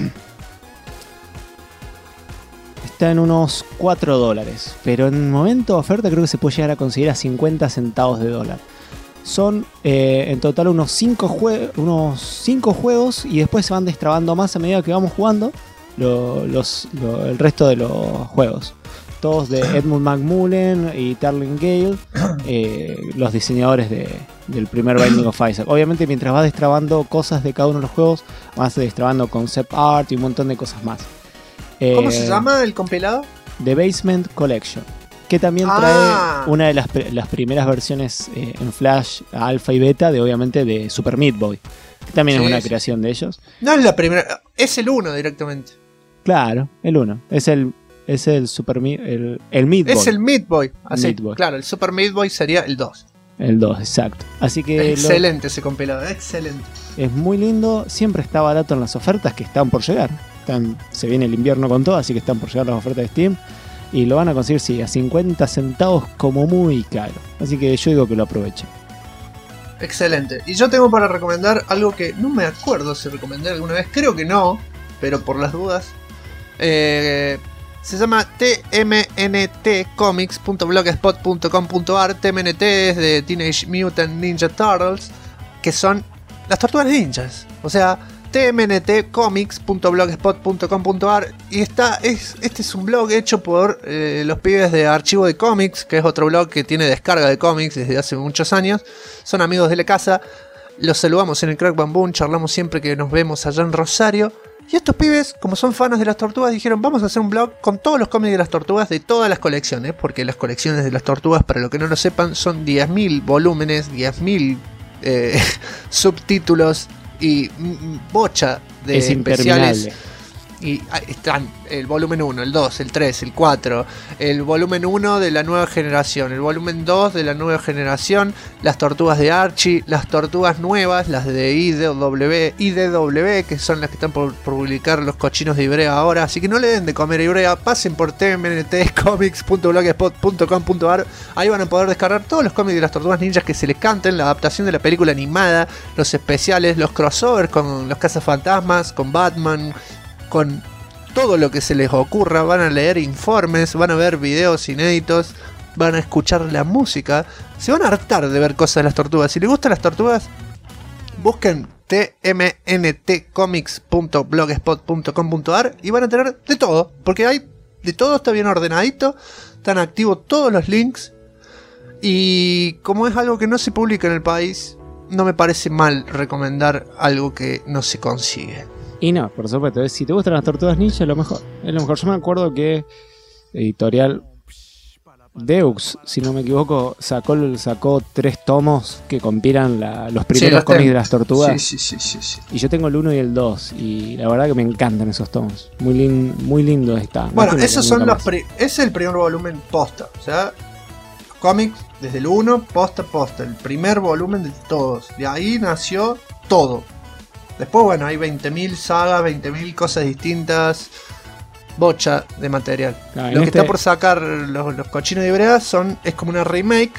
[SPEAKER 2] está en unos $4, pero en el momento de oferta creo que se puede llegar a conseguir a 50 centavos de dólar. Son en total unos 5 juegos, y después se van destrabando más a medida que vamos jugando el resto de los juegos. Todos de Edmund McMullen y Tarlin Gale, los diseñadores del primer Binding of Isaac. Obviamente mientras vas destrabando cosas de cada uno de los juegos, vas destrabando concept art y un montón de cosas más.
[SPEAKER 1] ¿Cómo se llama el compilado?
[SPEAKER 2] The Basement Collection, que también trae una de las primeras versiones en Flash, alfa y beta, obviamente de Super Meat Boy, que también es una creación de ellos.
[SPEAKER 1] No es la primera, es el 1 directamente.
[SPEAKER 2] Claro, el 1. Es el Super Meat, el Meat Boy.
[SPEAKER 1] Es el Meat Boy. Así,
[SPEAKER 2] Meat Boy.
[SPEAKER 1] Claro, el Super Meat Boy sería el 2.
[SPEAKER 2] El 2, exacto. Así que
[SPEAKER 1] excelente ese compilado, excelente.
[SPEAKER 2] Es muy lindo, siempre está barato en las ofertas que están por llegar. Se viene el invierno con todo, así que están por llegar las ofertas de Steam. y lo van a conseguir, sí, a 50 centavos como muy caro. Así que yo digo que lo aprovechen.
[SPEAKER 1] Excelente. Y yo tengo para recomendar algo que no me acuerdo si recomendé alguna vez. Creo que no, pero por las dudas. Se llama tmntcomics.blogspot.com.ar. TMNT es de Teenage Mutant Ninja Turtles, que son las tortugas ninjas. O sea, tmntcomics.blogspot.com.ar. Y este es un blog hecho por los pibes de Archivo de Cómics, que es otro blog que tiene descarga de cómics desde hace muchos años. Son amigos de la casa. Los saludamos en el Crack Bamboo, charlamos siempre que nos vemos allá en Rosario. Y estos pibes, como son fans de las tortugas, dijeron: vamos a hacer un blog con todos los cómics de las tortugas de todas las colecciones, porque las colecciones de las tortugas, para los que no lo sepan, son 10.000 volúmenes, 10.000 subtítulos y bocha de
[SPEAKER 2] es
[SPEAKER 1] especiales.
[SPEAKER 2] interminable.
[SPEAKER 1] Y están el volumen 1, el 2, el 3, el 4, el volumen 1 de la nueva generación, el volumen 2 de la nueva generación, las tortugas de Archie, las tortugas nuevas, las de IDW, que son las que están por publicar los cochinos de Ibrea ahora. Así que no le den de comer a Ibrea, pasen por tmntcomics.blogspot.com.ar. Ahí van a poder descargar todos los cómics de las tortugas ninjas que se les canten, la adaptación de la película animada, los especiales, los crossovers con los cazafantasmas, con Batman, con todo lo que se les ocurra. Van a leer informes, van a ver videos inéditos, van a escuchar la música. Se van a hartar de ver cosas de las tortugas. Si les gustan las tortugas, busquen tmntcomics.blogspot.com.ar y van a tener de todo, porque hay de todo, está bien ordenadito, están activos todos los links. Y como es algo que no se publica en el país, no me parece mal recomendar algo que no se consigue.
[SPEAKER 2] Y no, por supuesto, si te gustan las tortugas ninja, es lo mejor. Yo me acuerdo que editorial Deux, si no me equivoco, sacó 3 tomos que compilan los primeros cómics de las tortugas.
[SPEAKER 1] Sí.
[SPEAKER 2] Y yo tengo el 1 y el 2, y la verdad que me encantan esos tomos. Muy lindo está.
[SPEAKER 1] Bueno, esos son es el primer volumen posta. O sea, cómics desde el 1, posta. El primer volumen de todos. De ahí nació todo. Después, bueno, hay 20.000 sagas, 20.000 cosas distintas, bocha de material. Lo que está por sacar los cochinos de Ibrea es como una remake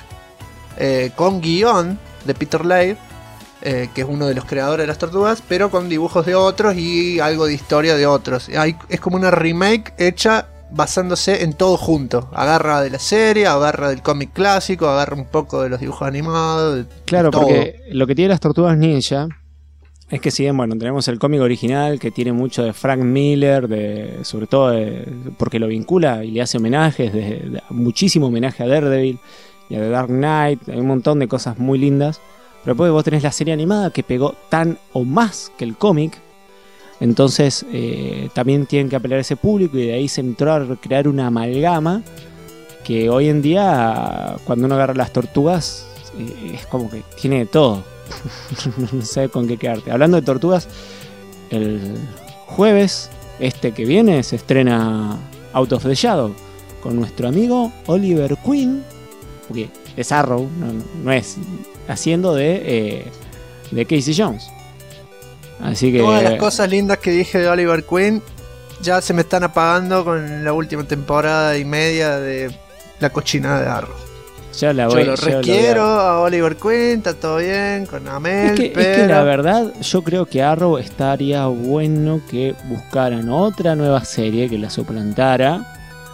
[SPEAKER 1] con guión de Peter Laird, que es uno de los creadores de las tortugas, pero con dibujos de otros y algo de historia de otros. Es como una remake hecha basándose en todo junto. Agarra de la serie, agarra del cómic clásico, agarra un poco de los dibujos animados.
[SPEAKER 2] Claro,
[SPEAKER 1] todo.
[SPEAKER 2] Porque lo que tiene las tortugas ninja es que si bien, bueno, tenemos el cómic original que tiene mucho de Frank Miller, sobre todo porque lo vincula y le hace homenajes, muchísimo homenaje a Daredevil y a The Dark Knight, hay un montón de cosas muy lindas, pero después vos tenés la serie animada que pegó tan o más que el cómic, entonces también tienen que apelar a ese público y de ahí se entró a crear una amalgama que hoy en día, cuando uno agarra las tortugas, es como que tiene de todo. No sé con qué quedarte. Hablando de tortugas, el jueves que viene se estrena Out of the Shadow con nuestro amigo Oliver Queen, porque es Arrow, no es haciendo de Casey Jones. Así que
[SPEAKER 1] todas las cosas lindas que dije de Oliver Queen ya se me están apagando con la última temporada y media de La Cochinada de Arrow. Yo lo requiero a Oliver Queen, está todo bien, con Amel, pero...
[SPEAKER 2] Es que la verdad, yo creo que Arrow estaría bueno que buscaran otra nueva serie que la suplantara,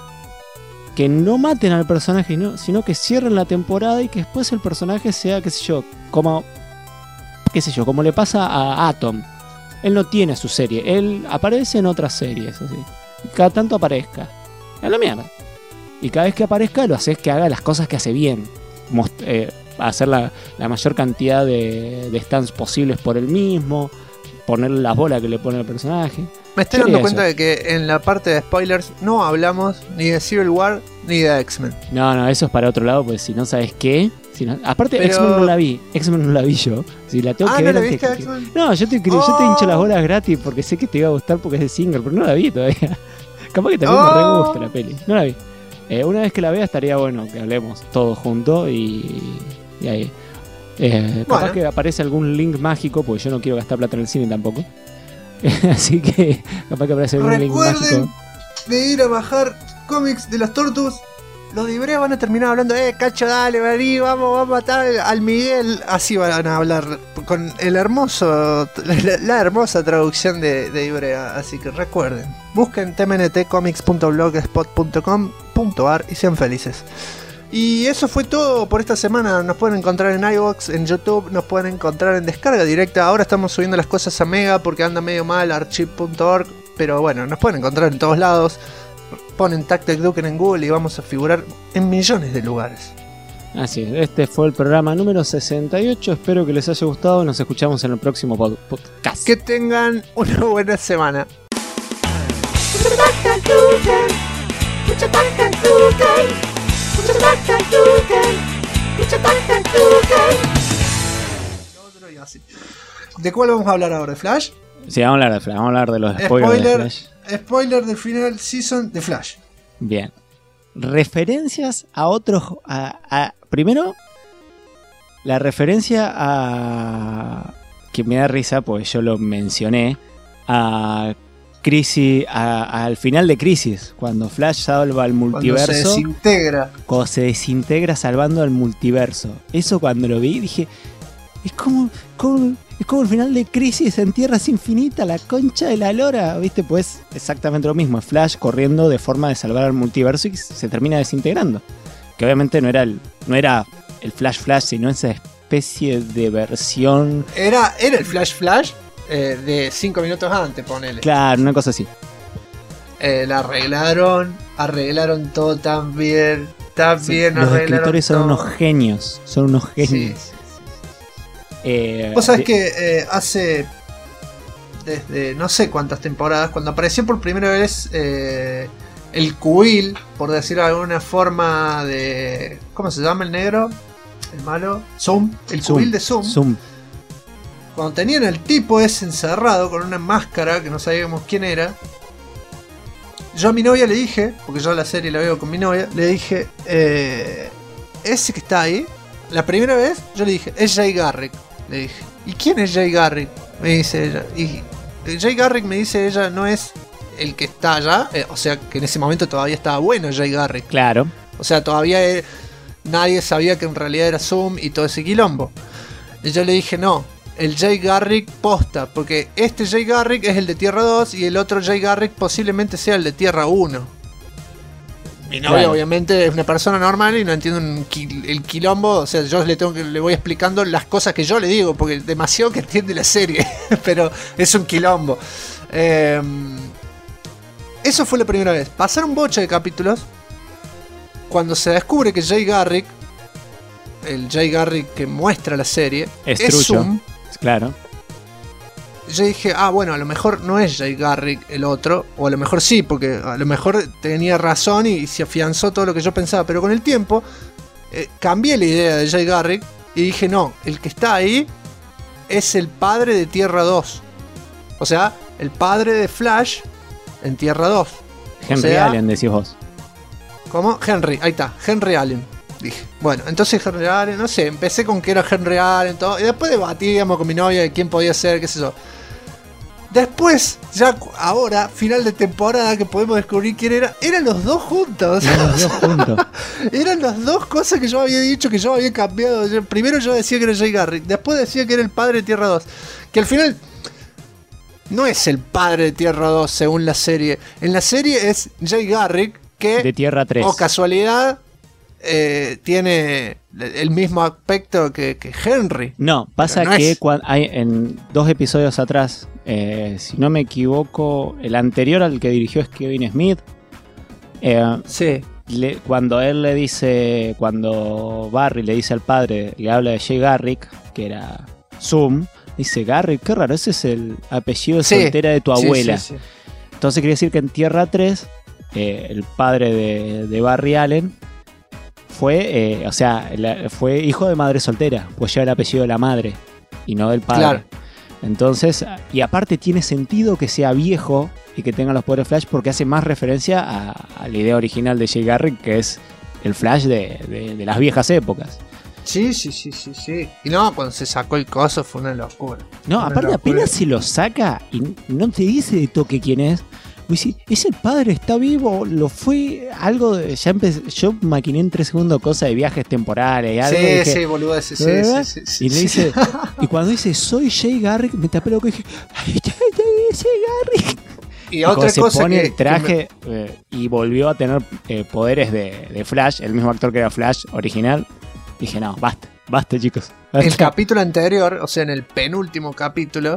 [SPEAKER 2] que no maten al personaje, sino que cierren la temporada y que después el personaje sea, qué sé yo, como le pasa a Atom. Él no tiene su serie, él aparece en otras series, así. Cada tanto aparezca. Es la mierda. Y cada vez que aparezca lo haces que haga las cosas que hace bien. Hacer la mayor cantidad de stands posibles por él mismo. Ponerle las bolas que le pone al personaje.
[SPEAKER 1] Me estoy dando cuenta de que en la parte de spoilers no hablamos ni de Civil War ni de X-Men.
[SPEAKER 2] No, eso es para otro lado, porque si no sabes qué... Aparte, pero... X-Men no la vi yo. Si la tengo que ver...
[SPEAKER 1] ¿No la viste X-Men?
[SPEAKER 2] No, yo te hincho las bolas gratis porque sé que te iba a gustar porque es de Singer, pero no la vi todavía. Capaz que también me re gusta la peli. No la vi. Una vez que la vea estaría bueno que hablemos todos juntos y ahí. Capaz que aparece algún link mágico, porque yo no quiero gastar plata en el cine tampoco. Así que capaz que aparece algún link mágico.
[SPEAKER 1] De ir a bajar cómics de los Tortus, los de Ibrea van a terminar hablando, cacho, dale, vení, vamos a matar al Miguel. Así van a hablar con el hermoso, la hermosa traducción de Ibrea. Así que recuerden, busquen tmntcomics.blogspot.com.ar y sean felices. Y eso fue todo por esta semana. Nos pueden encontrar en iVoox, en YouTube, nos pueden encontrar en descarga directa. Ahora estamos subiendo las cosas a Mega porque anda medio mal, archive.org. Pero bueno, nos pueden encontrar en todos lados. Ponen Tactic Duken en Google y vamos a figurar en millones de lugares.
[SPEAKER 2] Así es, este fue el programa número 68. Espero que les haya gustado. Nos escuchamos en el próximo podcast.
[SPEAKER 1] Que tengan una buena semana. ¿De cuál vamos a hablar ahora? ¿De Flash?
[SPEAKER 2] Sí, vamos a hablar de Flash. Vamos a hablar de los spoilers de Flash.
[SPEAKER 1] Spoiler del final season de Flash.
[SPEAKER 2] Bien. Referencias a otros. Primero, la referencia a. Que me da risa, pues yo lo mencioné. A Crisis. Al final de Crisis. Cuando Flash salva al multiverso. Cuando se desintegra salvando al multiverso. Eso cuando lo vi dije. Es como el final de Crisis en Tierras Infinitas, la concha de la lora, ¿viste? Pues exactamente lo mismo, es Flash corriendo de forma de salvar al multiverso y se termina desintegrando. Que obviamente no era el Flash, sino esa especie de versión...
[SPEAKER 1] Era el Flash de 5 minutos antes, ponele.
[SPEAKER 2] Claro, una cosa así.
[SPEAKER 1] La arreglaron todo tan bien,
[SPEAKER 2] sí, los escritores son unos genios,
[SPEAKER 1] Sí. Vos sabés que hace desde no sé cuántas temporadas, cuando apareció por primera vez el Kubil, por decirlo de alguna forma, de... ¿Cómo se llama el negro? El malo. Zoom. El Kubil de Zoom. Cuando tenían el tipo ese encerrado con una máscara que no sabíamos quién era, yo a mi novia le dije, porque yo la serie la veo con mi novia, le dije, ese que está ahí, la primera vez yo le dije, es Jay Garrick. Le dije, ¿y quién es Jay Garrick? Me dice ella. Y Jay Garrick, me dice ella, no es el que está allá. O sea, que en ese momento todavía estaba bueno Jay Garrick.
[SPEAKER 2] Claro.
[SPEAKER 1] O sea, todavía nadie sabía que en realidad era Zoom y todo ese quilombo. Y yo le dije, no, el Jay Garrick posta. Porque este Jay Garrick es el de Tierra 2 y el otro Jay Garrick posiblemente sea el de Tierra 1. Mi novia, claro, obviamente es una persona normal y no entiende el quilombo. O sea, yo le voy explicando las cosas que yo le digo, porque demasiado que entiende la serie. Pero es un quilombo. Eso fue la primera vez. Pasaron un boche de capítulos. Cuando se descubre que Jay Garrick, el Jay Garrick que muestra la serie, es Zoom.
[SPEAKER 2] Claro.
[SPEAKER 1] Yo dije, bueno, a lo mejor no es Jay Garrick el otro, o a lo mejor sí, porque a lo mejor tenía razón y se afianzó todo lo que yo pensaba, pero con el tiempo cambié la idea de Jay Garrick y dije, no, el que está ahí es el padre de Tierra 2. O sea, el padre de Flash en Tierra 2.
[SPEAKER 2] Henry Allen, decís vos.
[SPEAKER 1] ¿Cómo? Henry, ahí está, Henry Allen. Dije, bueno, entonces Henry Allen, no sé, empecé con que era Henry Allen, todo, y después debatíamos con mi novia de quién podía ser, qué sé yo. Después, ya ahora, final de temporada, que podemos descubrir quién era, eran los dos juntos. Eran las dos cosas que yo había dicho, que yo había cambiado. Primero yo decía que era Jay Garrick, después decía que era el padre de Tierra 2. Que al final no es el padre de Tierra 2 según la serie. En la serie es Jay Garrick, que
[SPEAKER 2] de Tierra 3.
[SPEAKER 1] O casualidad, tiene el mismo aspecto que Henry.
[SPEAKER 2] No, pasa no que hay en 2 episodios atrás, si no me equivoco, el anterior al que dirigió es Kevin Smith.
[SPEAKER 1] Sí.
[SPEAKER 2] Cuando Barry le dice al padre, le habla de Jay Garrick, que era Zoom, dice, Garrick, qué raro, ese es el apellido soltera de tu abuela. Sí. Entonces quiere decir que en Tierra 3, el padre de Barry Allen fue, fue hijo de madre soltera, pues lleva el apellido de la madre y no del padre. Claro. Entonces, y aparte tiene sentido que sea viejo y que tenga los poderes Flash porque hace más referencia a la idea original de Jay Garrick, que es el Flash de las viejas épocas.
[SPEAKER 1] Sí. Y no, cuando se sacó el coso fue una locura.
[SPEAKER 2] No, aparte apenas se lo saca y no te dice de toque quién es. Pues ese padre está vivo, lo fue, algo de, ya empecé, yo maquiné en 3 segundos cosas de viajes temporales y algo.
[SPEAKER 1] Sí,
[SPEAKER 2] dije,
[SPEAKER 1] sí, boludo, sí.
[SPEAKER 2] Y le dice, y cuando dice soy Jay Garrick, me tapé lo que dije, ay, Jay Garrick.
[SPEAKER 1] Y otra
[SPEAKER 2] se
[SPEAKER 1] cosa
[SPEAKER 2] pone
[SPEAKER 1] que,
[SPEAKER 2] el traje y volvió a tener poderes de Flash, el mismo actor que era Flash original. Dije, no, basta chicos. Basta.
[SPEAKER 1] El capítulo anterior, o sea, en el penúltimo capítulo,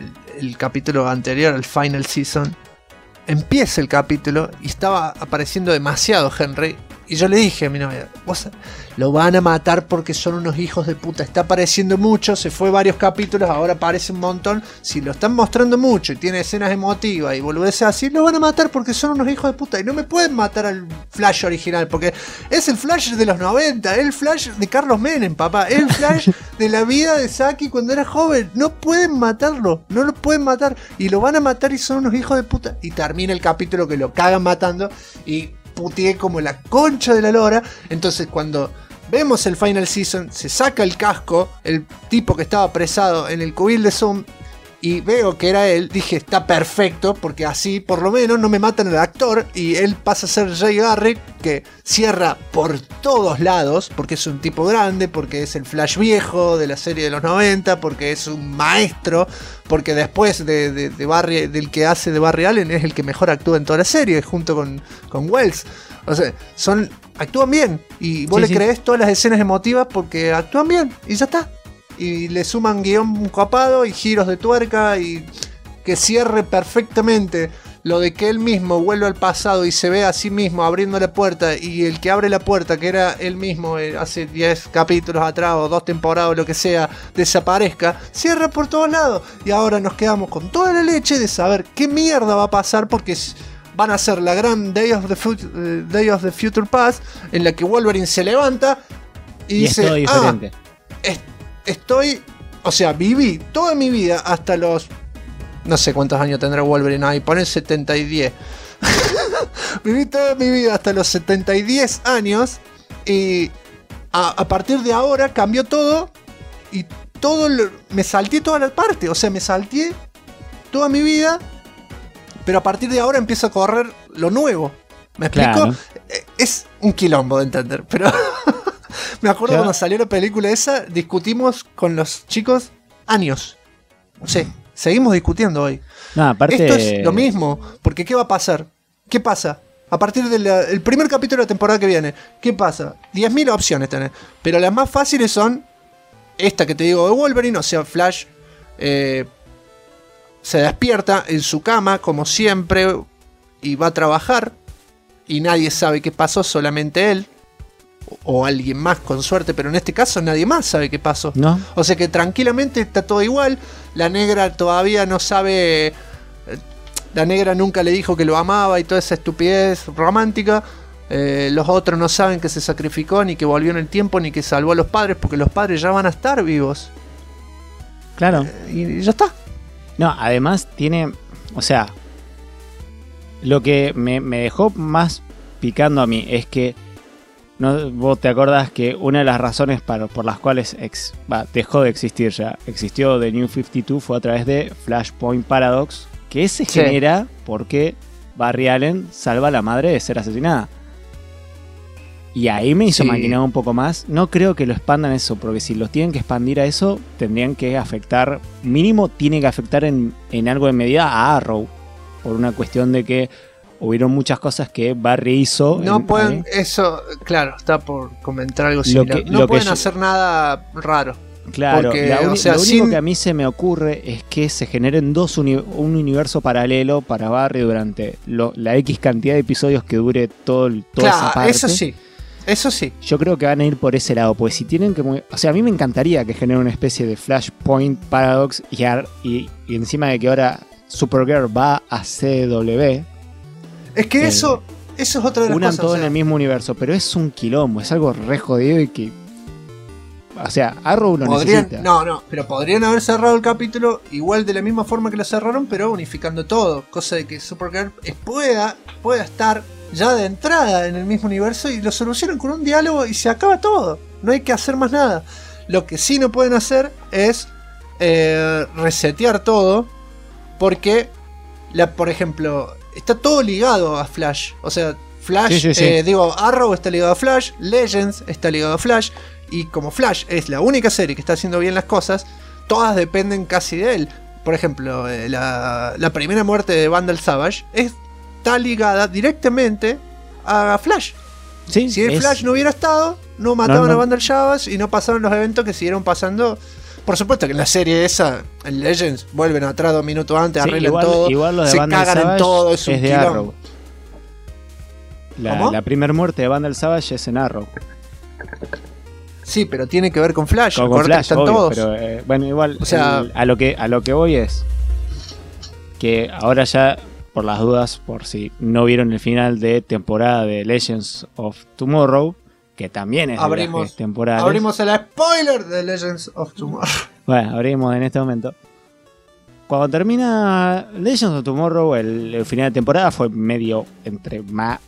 [SPEAKER 1] el capítulo anterior al Final Season, empieza el capítulo y estaba apareciendo demasiado Henry. Y yo le dije a mi novia, vos lo van a matar porque son unos hijos de puta. Está apareciendo mucho, se fue varios capítulos, ahora aparece un montón. Si lo están mostrando mucho y tiene escenas emotivas y boludeces así, lo van a matar porque son unos hijos de puta. Y no me pueden matar al Flash original, porque es el Flash de los 90, el Flash de Carlos Menem, papá. El Flash de la vida de Saki cuando era joven. No pueden matarlo, no lo pueden matar. Y lo van a matar y son unos hijos de puta. Y termina el capítulo que lo cagan matando y puteé como la concha de la lora. Entonces cuando vemos el Final Season, se saca el casco, el tipo que estaba apresado en el cubil de Zoom, y veo que era él, dije, está perfecto, porque así por lo menos no me matan al actor, y él pasa a ser Jay Garrick, que cierra por todos lados, porque es un tipo grande, porque es el Flash viejo de la serie de los 90, porque es un maestro, porque después de Barry, del que hace de Barry Allen, es el que mejor actúa en toda la serie, junto con Wells. O sea, actúan bien, y vos le creés todas las escenas emotivas porque actúan bien, y ya está. Y le suman guión copado y giros de tuerca y que cierre perfectamente lo de que él mismo vuelve al pasado y se ve a sí mismo abriendo la puerta, y el que abre la puerta, que era él mismo hace 10 capítulos atrás o 2 temporadas o lo que sea, desaparezca, cierra por todos lados. Y ahora nos quedamos con toda la leche de saber qué mierda va a pasar, porque van a ser la gran Day of the Future Past, en la que Wolverine se levanta y dice,
[SPEAKER 2] es todo diferente.
[SPEAKER 1] Viví toda mi vida hasta los, no sé cuántos años tendrá Wolverine ahí, ponen 70 y 10. Viví toda mi vida hasta los 70 y 10 años, y a partir de ahora cambió todo, y me salté toda la parte, o sea, me salté toda mi vida, pero a partir de ahora empiezo a correr lo nuevo. ¿Me explico?
[SPEAKER 2] Claro.
[SPEAKER 1] Es un quilombo de entender, pero me acuerdo cuando salió la película esa, discutimos con los chicos años. Sí, seguimos discutiendo hoy.
[SPEAKER 2] No, aparte...
[SPEAKER 1] Esto es lo mismo, porque ¿qué va a pasar? ¿Qué pasa? A partir del primer capítulo de la temporada que viene, ¿qué pasa? 10.000 opciones tenés, pero las más fáciles son esta que te digo de Wolverine, o sea, Flash se despierta en su cama, como siempre, y va a trabajar, y nadie sabe qué pasó, solamente él, o alguien más con suerte, pero en este caso nadie más sabe qué pasó.
[SPEAKER 2] ¿No?
[SPEAKER 1] O sea que tranquilamente está todo igual. La negra todavía no sabe, la negra nunca le dijo que lo amaba y toda esa estupidez romántica. Los otros no saben que se sacrificó, ni que volvió en el tiempo, ni que salvó a los padres, porque los padres ya van a estar vivos.
[SPEAKER 2] Claro.
[SPEAKER 1] Y ya está.
[SPEAKER 2] No, además tiene, o sea, lo que me dejó más picando a mí es que vos te acordás que una de las razones por las cuales dejó de existir ya, existió The New 52, fue a través de Flashpoint Paradox, que se genera porque Barry Allen salva a la madre de ser asesinada. Y ahí me hizo maquinar un poco más. No creo que lo expandan eso, porque si los tienen que expandir a eso, tendrían que afectar, mínimo tiene que afectar en algo de medida a Arrow, por una cuestión de que hubieron muchas cosas que Barry hizo.
[SPEAKER 1] No pueden, eso, claro, está por comentar algo similar. No pueden hacer nada raro.
[SPEAKER 2] Claro,
[SPEAKER 1] porque,
[SPEAKER 2] lo único que a mí se me ocurre es que se generen un universo paralelo para Barry durante la X cantidad de episodios que dure toda esa parte.
[SPEAKER 1] Eso sí.
[SPEAKER 2] Yo creo que van a ir por ese lado, pues si tienen que... O sea, a mí me encantaría que generen una especie de Flashpoint Paradox y encima de que ahora Supergirl va a CW.
[SPEAKER 1] Es que eso es otra de las
[SPEAKER 2] unan
[SPEAKER 1] cosas.
[SPEAKER 2] todo en el mismo universo, pero es un quilombo, es algo re jodido y que... O sea, Arrow lo necesita.
[SPEAKER 1] Pero podrían haber cerrado el capítulo igual de la misma forma que lo cerraron, pero unificando todo. Cosa de que Supergirl pueda estar ya de entrada en el mismo universo y lo solucionan con un diálogo y se acaba todo. No hay que hacer más nada. Lo que sí no pueden hacer es resetear todo, porque, por ejemplo, está todo ligado a Flash. O sea, Flash,
[SPEAKER 2] Sí.
[SPEAKER 1] Arrow está ligado a Flash, Legends está ligado a Flash, y como Flash es la única serie que está haciendo bien las cosas, todas dependen casi de él. Por ejemplo, la primera muerte de Vandal Savage está ligada directamente a Flash.
[SPEAKER 2] Sí,
[SPEAKER 1] Si el Flash no hubiera estado, no mataban
[SPEAKER 2] No.
[SPEAKER 1] a Vandal Savage y no pasaron los eventos que siguieron pasando. Por supuesto que en la serie esa, en Legends, vuelven atrás 2 minutos antes,
[SPEAKER 2] Sí,
[SPEAKER 1] arreglan todo,
[SPEAKER 2] igual los de
[SPEAKER 1] se
[SPEAKER 2] Vandal
[SPEAKER 1] cagan en
[SPEAKER 2] Savage
[SPEAKER 1] todo, es un
[SPEAKER 2] de
[SPEAKER 1] quilombo.
[SPEAKER 2] Arrow.
[SPEAKER 1] ¿Cómo?
[SPEAKER 2] La primera muerte de Vandal Savage es en Arrow.
[SPEAKER 1] Sí, pero tiene que ver con Flash.
[SPEAKER 2] Con
[SPEAKER 1] Acuérdate que
[SPEAKER 2] Flash,
[SPEAKER 1] están
[SPEAKER 2] obvio,
[SPEAKER 1] todos.
[SPEAKER 2] pero bueno, igual
[SPEAKER 1] O sea-
[SPEAKER 2] a lo que voy es que ahora ya, por las dudas, por si no vieron el final de temporada de Legends of Tomorrow, que también es de viajes temporales.
[SPEAKER 1] Abrimos el spoiler de Legends of Tomorrow.
[SPEAKER 2] Bueno, abrimos en este momento. Cuando termina Legends of Tomorrow, el final de temporada fue medio entre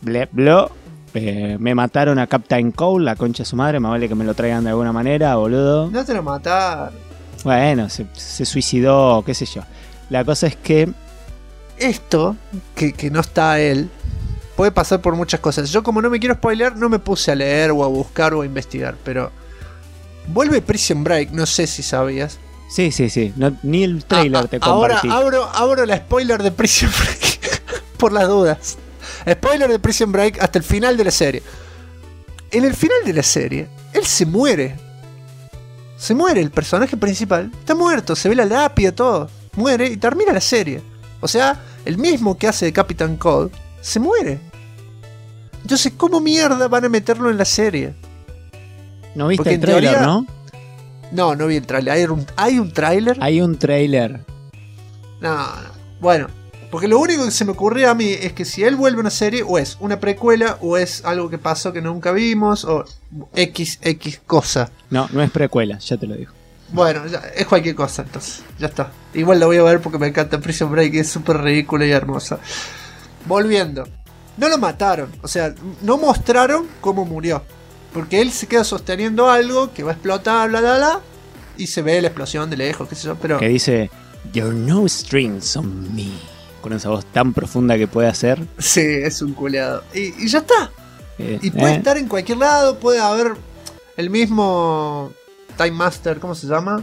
[SPEAKER 2] me mataron a Captain Cole, la concha de su madre, me vale que me lo traigan de alguna manera, boludo.
[SPEAKER 1] No te lo mataron.
[SPEAKER 2] Bueno, se suicidó, qué sé yo. La cosa es que
[SPEAKER 1] Esto, que no está él, puede pasar por muchas cosas. Yo, como no me quiero spoilear, no me puse a leer o a buscar o a investigar, pero vuelve Prison Break, no sé si sabías.
[SPEAKER 2] sí, ni el trailer te
[SPEAKER 1] Ahora
[SPEAKER 2] compartí.
[SPEAKER 1] abro la spoiler de Prison Break por las dudas. Spoiler de Prison Break hasta el final de la serie. En el final de la serie, él se muere. Se muere el personaje principal. Está muerto, se ve la lápida, todo. Muere y termina la serie. O sea, el mismo que hace de Captain Cold se muere. Entonces, ¿cómo mierda van a meterlo en la serie?
[SPEAKER 2] ¿No viste
[SPEAKER 1] porque
[SPEAKER 2] el
[SPEAKER 1] en
[SPEAKER 2] trailer,
[SPEAKER 1] teoría-
[SPEAKER 2] no?
[SPEAKER 1] No vi el tráiler. ¿Hay un tráiler?
[SPEAKER 2] Hay un trailer.
[SPEAKER 1] No. Bueno, porque lo único que se me ocurría a mí es que si él vuelve a una serie, o es una precuela, o es algo que pasó que nunca vimos, o X cosa.
[SPEAKER 2] No es precuela, ya te lo digo.
[SPEAKER 1] Bueno, es cualquier cosa, entonces, ya está. Igual la voy a ver porque me encanta Prison Break, es súper ridícula y hermosa. Volviendo. No lo mataron, o sea, no mostraron cómo murió. Porque él se queda sosteniendo algo que va a explotar, bla, bla, bla, y se ve la explosión de lejos, qué sé yo, pero...
[SPEAKER 2] Que dice, "You're no strings on me", con esa voz tan profunda que puede hacer.
[SPEAKER 1] Sí, es un culeado. Y ya está. Y puede estar en cualquier lado, puede haber el mismo Time Master, ¿cómo se llama?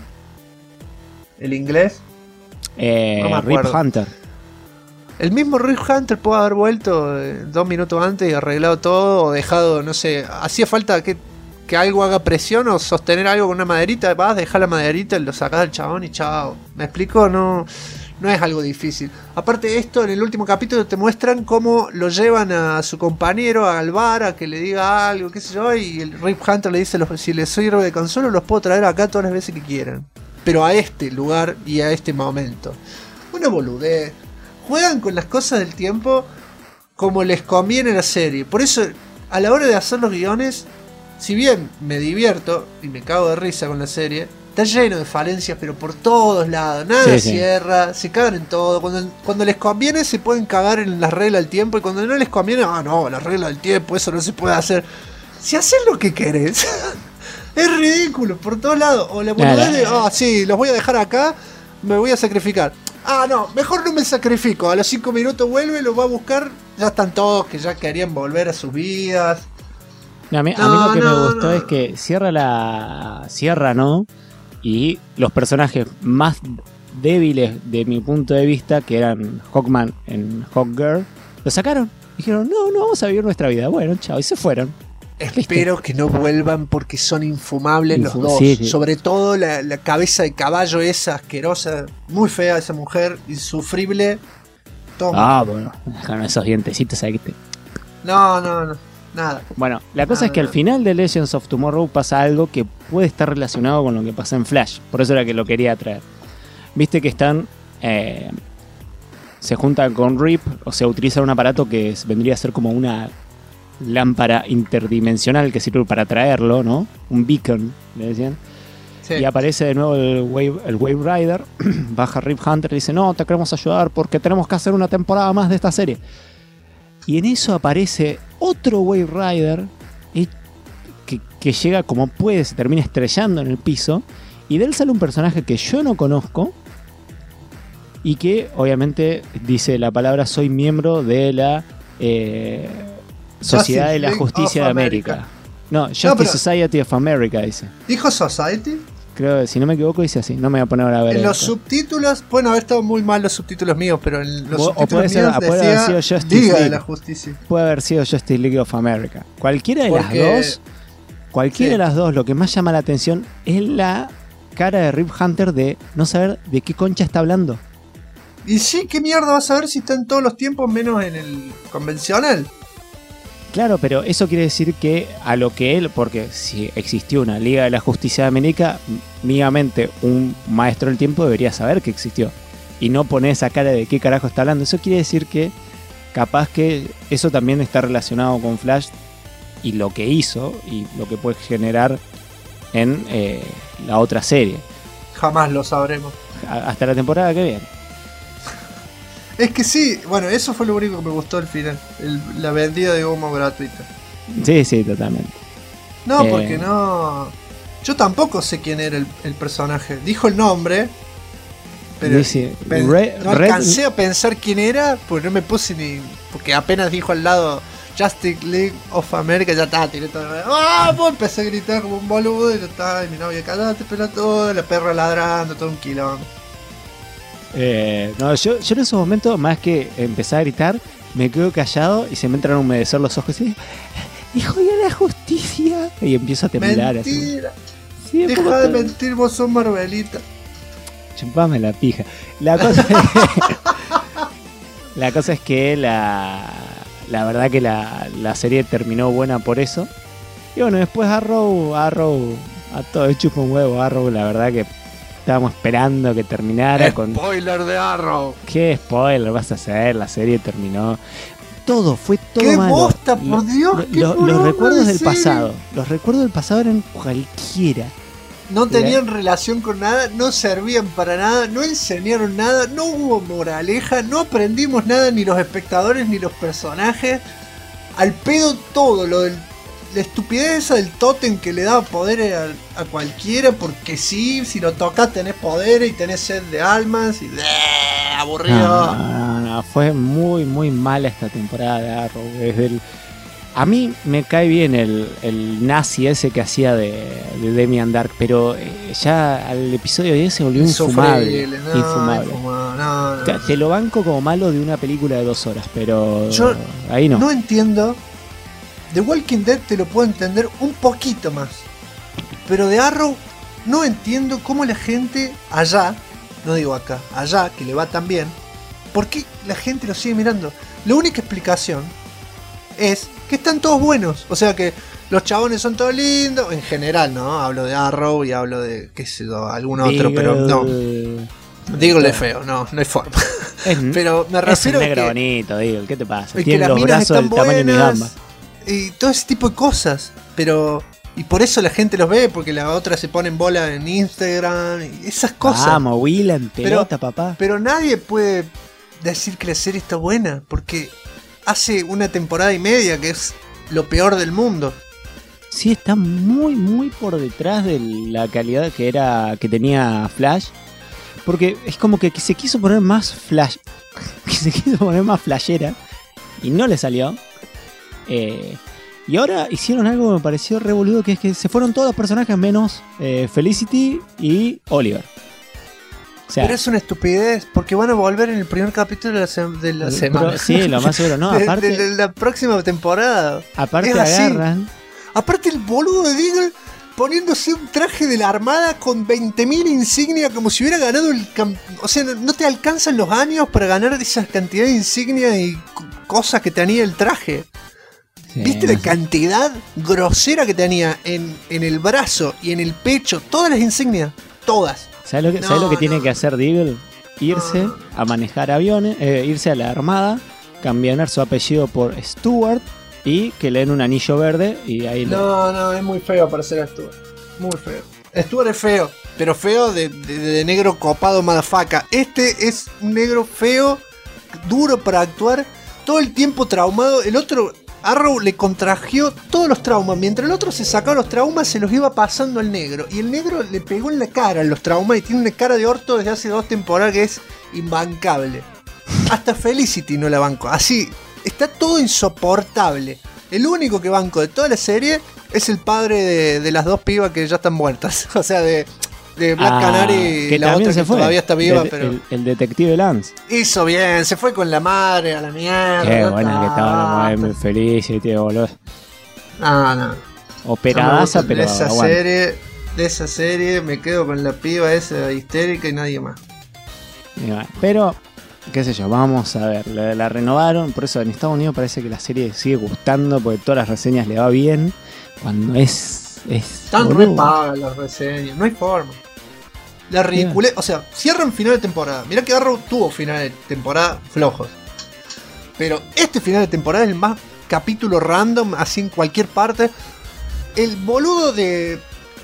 [SPEAKER 1] El inglés. No me
[SPEAKER 2] Rip
[SPEAKER 1] acuerdo.
[SPEAKER 2] Hunter.
[SPEAKER 1] El mismo Rip Hunter puede haber vuelto 2 minutos antes y arreglado todo, o dejado, no sé, hacía falta que algo haga presión o sostener algo con una maderita, vas, dejás la maderita, lo sacás del chabón y chao. ¿Me explico? No es algo difícil. Aparte esto, en el último capítulo te muestran cómo lo llevan a su compañero al bar a que le diga algo, qué sé yo, y el Rip Hunter le dice, si les sirve de consuelo los puedo traer acá todas las veces que quieran. Pero a este lugar y a este momento. Una boludez. Juegan con las cosas del tiempo como les conviene a la serie. Por eso, a la hora de hacer los guiones, si bien me divierto y me cago de risa con la serie, está lleno de falencias, pero por todos lados. Nada
[SPEAKER 2] Sí.
[SPEAKER 1] cierra, se cagan en todo. Cuando les conviene se pueden cagar en las reglas del tiempo, y cuando no les conviene, no, la regla del tiempo, eso no se puede hacer. Si haces lo que querés, es ridículo por todos lados. O la boludez de, sí, los voy a dejar acá, me voy a sacrificar. No, mejor no me sacrifico. A los 5 minutos vuelve, los va a buscar. Ya están todos que ya querían volver a sus vidas.
[SPEAKER 2] No, a mí lo que me gustó es que cierra, ¿no? Y los personajes más débiles de mi punto de vista, que eran Hawkman en Hawkgirl, lo sacaron. Dijeron, no vamos a vivir nuestra vida. Bueno, chao, y se fueron.
[SPEAKER 1] Espero que no vuelvan porque son infumables los dos.
[SPEAKER 2] Sí.
[SPEAKER 1] Sobre todo la cabeza de caballo esa asquerosa, muy fea esa mujer, insufrible. Toma.
[SPEAKER 2] Bueno, con esos dientecitos ahí.
[SPEAKER 1] No, nada.
[SPEAKER 2] Bueno, la cosa es que al final de Legends of Tomorrow pasa algo que puede estar relacionado con lo que pasa en Flash. Por eso era que lo quería traer. Viste que están... se juntan con Rip, o sea, utilizan un aparato que vendría a ser como una lámpara interdimensional que sirve para traerlo, ¿no? Un beacon, le decían.
[SPEAKER 1] Sí.
[SPEAKER 2] Y aparece de nuevo el Wave Rider. Baja Rip Hunter y dice, no, te queremos ayudar porque tenemos que hacer una temporada más de esta serie. Y en eso aparece otro Wave Rider que llega como puede, se termina estrellando en el piso. Y de él sale un personaje que yo no conozco, y que obviamente dice la palabra soy miembro de la Sociedad de la Justicia de América. No, Justice Society of America dice.
[SPEAKER 1] ¿Dijo Society?
[SPEAKER 2] Creo que si no me equivoco dice así, no me voy a poner a ver.
[SPEAKER 1] En los subtítulos, pueden haber estado muy mal los subtítulos míos, pero en los subtítulos míos
[SPEAKER 2] puede haber sido Justice
[SPEAKER 1] Liga
[SPEAKER 2] League
[SPEAKER 1] de la Justicia.
[SPEAKER 2] Puede haber sido Justice League of America. Cualquiera de las dos, lo que más llama la atención es la cara de Rip Hunter de no saber de qué concha está hablando.
[SPEAKER 1] Y sí, ¿qué mierda vas a ver si está en todos los tiempos menos en el convencional?
[SPEAKER 2] Claro, pero eso quiere decir que a lo que él, porque si existió una Liga de la Justicia de América, mínimamente un maestro del tiempo debería saber que existió. Y no poner esa cara de qué carajo está hablando. Eso quiere decir que capaz que eso también está relacionado con Flash y lo que hizo y lo que puede generar en la otra serie.
[SPEAKER 1] Jamás lo sabremos.
[SPEAKER 2] Hasta la temporada que viene.
[SPEAKER 1] Es que sí, bueno, eso fue lo único que me gustó al final. La vendida de humo gratuita.
[SPEAKER 2] Sí, totalmente.
[SPEAKER 1] No, porque no... Yo tampoco sé quién era el personaje. Dijo el nombre, pero no alcancé a pensar quién era, porque no me puse ni... Porque apenas dijo al lado Justice League of America, ya está, tiré todo. ¡Ah! Pues empecé a gritar como un boludo y ya está. Y mi novia, cállate, pelotudo, la perra ladrando, todo un quilombo.
[SPEAKER 2] No, yo en esos momentos, más que empezar a gritar, me quedo callado y se me entran a humedecer los ojos y ¡hijo de la justicia! Y empiezo a temblar.
[SPEAKER 1] Mentira.
[SPEAKER 2] Así. Sí,
[SPEAKER 1] deja de mentir, vos sos Marvelita.
[SPEAKER 2] Chupame la pija. La cosa es que la verdad que la serie terminó buena por eso. Y bueno, después Arrow a todo el chupa un huevo. Arrow, la verdad que estábamos esperando que terminara.
[SPEAKER 1] Spoiler de Arrow.
[SPEAKER 2] ¿Qué spoiler vas a hacer? La serie terminó. Fue todo
[SPEAKER 1] ¡qué
[SPEAKER 2] malo.
[SPEAKER 1] bosta, por Dios!
[SPEAKER 2] Los recuerdos del pasado. Los recuerdos del pasado eran cualquiera.
[SPEAKER 1] No tenían relación con nada, no servían para nada, no enseñaron nada, no hubo moraleja, no aprendimos nada, ni los espectadores ni los personajes. Al pedo todo, la estupidez esa del tótem que le daba poder a cualquiera, porque sí, si lo tocas tenés poder y tenés sed de almas y aburrido.
[SPEAKER 2] No, fue muy muy mala esta temporada de Arrow. A mí me cae bien el nazi ese que hacía de Demian Dark, pero ya al episodio 10 se volvió infumable. No. Te lo banco como malo de una película de 2 horas, pero
[SPEAKER 1] yo
[SPEAKER 2] ahí no.
[SPEAKER 1] No entiendo. The Walking Dead te lo puedo entender un poquito más, pero de Arrow no entiendo cómo la gente allá, no digo acá, allá, que le va tan bien, ¿por qué la gente lo sigue mirando? La única explicación es que están todos buenos, o sea que los chabones son todos lindos, en general, ¿no? Hablo de Arrow y hablo de, qué sé yo, algún otro, pero no. Deagle es feo, no hay forma. Pero me refiero
[SPEAKER 2] es un negro
[SPEAKER 1] que,
[SPEAKER 2] bonito, Deagle, ¿qué te pasa?
[SPEAKER 1] Que
[SPEAKER 2] tiene
[SPEAKER 1] las
[SPEAKER 2] los
[SPEAKER 1] minas
[SPEAKER 2] brazos
[SPEAKER 1] están
[SPEAKER 2] del tamaño de mi
[SPEAKER 1] buenas
[SPEAKER 2] gamba.
[SPEAKER 1] y todo ese tipo de cosas, pero... Y por eso la gente los ve, porque la otra se pone en bola en Instagram y esas cosas.
[SPEAKER 2] Vamos, Willa en pelota, papá.
[SPEAKER 1] Pero nadie puede decir que la serie está buena, porque hace una temporada y media que es lo peor del mundo.
[SPEAKER 2] Sí, está muy, muy por detrás de la calidad que tenía Flash. Porque es como que se quiso poner más Flash. Que se quiso poner más flashera. Y no le salió. Y ahora hicieron algo que me pareció re boludo, que es que se fueron todos los personajes menos Felicity y Oliver. O sea,
[SPEAKER 1] pero es una estupidez, porque van a volver en el primer capítulo de la semana.
[SPEAKER 2] Sí, lo más seguro, no, aparte
[SPEAKER 1] de la próxima temporada.
[SPEAKER 2] Aparte agarran.
[SPEAKER 1] Aparte el boludo de Deagle poniéndose un traje de la armada con 20.000 insignias como si hubiera ganado el o sea, no te alcanzan los años para ganar esa cantidad de insignias y cosas que tenía el traje. Sí, ¿viste la cantidad grosera que tenía en el brazo y en el pecho? Todas las insignias, todas.
[SPEAKER 2] ¿Sabes lo que tiene que hacer Deagle? Irse a manejar aviones, irse a la armada, cambiar su apellido por Stewart y que le den un anillo verde y ahí
[SPEAKER 1] No, es muy feo parecer a Stewart. Muy feo. Stewart es feo, pero feo de negro copado madafaca. Este es un negro feo, duro para actuar, todo el tiempo traumado. El otro Arrow le contrajo todos los traumas. Mientras el otro se sacaba los traumas, se los iba pasando al negro. Y el negro le pegó en la cara los traumas y tiene una cara de orto desde hace 2 temporadas que es imbancable. Hasta Felicity no la banco. Así, está todo insoportable. El único que banco de toda la serie es el padre de las 2 pibas que ya están muertas. O sea, de Black Canary,
[SPEAKER 2] que
[SPEAKER 1] la otra que todavía está viva, pero...
[SPEAKER 2] El detective Lance.
[SPEAKER 1] Hizo bien, se fue con la madre a la mierda.
[SPEAKER 2] Qué buena que estaba la madre, muy feliz, tío, boludo.
[SPEAKER 1] No.
[SPEAKER 2] Operadaza, pero
[SPEAKER 1] de esa serie me quedo con la piba esa histérica y nadie más.
[SPEAKER 2] Pero, qué sé yo, vamos a ver, la renovaron, por eso en Estados Unidos parece que la serie sigue gustando, porque todas las reseñas le va bien, cuando
[SPEAKER 1] están repagas las reseñas, no hay forma. La ridiculez, o sea, cierran final de temporada. Mirá que Arrow tuvo final de temporada flojos. Pero este final de temporada es el más capítulo random, así en cualquier parte. El boludo de...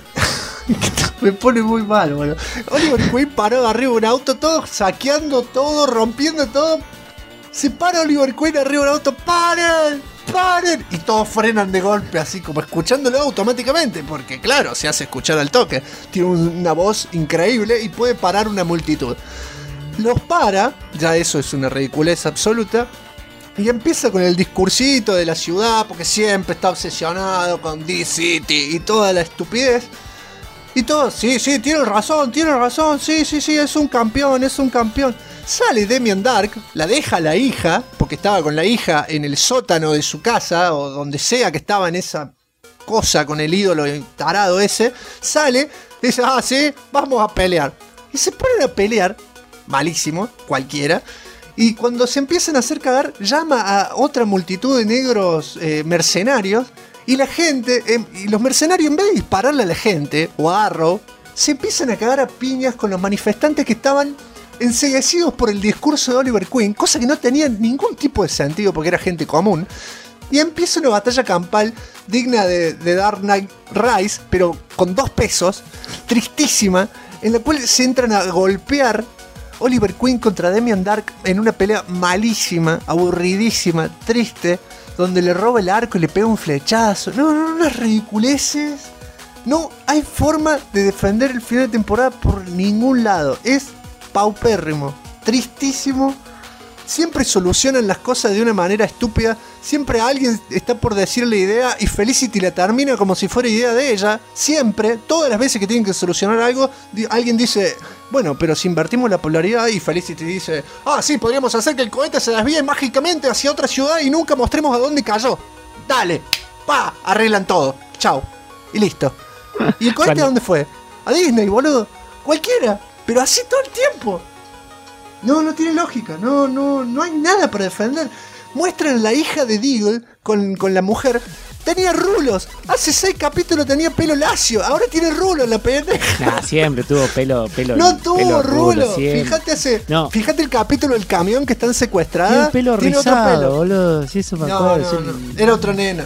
[SPEAKER 1] Me pone muy mal, boludo. Oliver Queen paró arriba de un auto, todo saqueando todo, rompiendo todo. Se para Oliver Queen arriba de un auto, ¡paren! Y todos frenan de golpe, así como escuchándolo automáticamente, porque claro, se hace escuchar al toque. Tiene una voz increíble y puede parar una multitud. Los para, ya eso es una ridiculez absoluta, y empieza con el discursito de la ciudad, porque siempre está obsesionado con D-City y toda la estupidez. Y todos, sí, tiene razón, sí, es un campeón. Sale Demian Dark, la deja a la hija, porque estaba con la hija en el sótano de su casa, o donde sea que estaba en esa cosa con el ídolo tarado ese. Sale, dice, sí, vamos a pelear. Y se ponen a pelear, malísimo, cualquiera. Y cuando se empiezan a hacer cagar, llama a otra multitud de negros mercenarios. Y la gente, y los mercenarios, en vez de dispararle a la gente, o a Arrow, se empiezan a cagar a piñas con los manifestantes que estaban enceguecidos por el discurso de Oliver Queen, cosa que no tenía ningún tipo de sentido porque era gente común. Y empieza una batalla campal digna de Dark Knight Rise, pero con 2 pesos, tristísima, en la cual se entran a golpear Oliver Queen contra Demian Dark en una pelea malísima, aburridísima, triste, donde le roba el arco y le pega un flechazo. No, unas ridiculeces. No hay forma de defender el final de temporada por ningún lado. Es paupérrimo, tristísimo. Siempre solucionan las cosas de una manera estúpida. Siempre alguien está por decir la idea y Felicity la termina como si fuera idea de ella. Siempre, todas las veces que tienen que solucionar algo, alguien dice, bueno, pero si invertimos la polaridad, y Felicity dice, sí, podríamos hacer que el cohete se desvíe mágicamente hacia otra ciudad y nunca mostremos a dónde cayó. Dale, arreglan todo, chau, y listo. ¿Y el cohete a dónde fue? A Disney, boludo. Cualquiera, pero así todo el tiempo. No tiene lógica, no hay nada para defender. Muestran a la hija de Deagle con la mujer. Tenía rulos. Hace 6 capítulos tenía pelo lacio. Ahora tiene rulos la pendeja.
[SPEAKER 2] Siempre tuvo pelo.
[SPEAKER 1] No tuvo rulos.
[SPEAKER 2] Siempre.
[SPEAKER 1] Fíjate el capítulo del camión que están secuestradas.
[SPEAKER 2] Tiene pelo rizado, boludo. Si eso me acuerdo.
[SPEAKER 1] No. Era otra nena.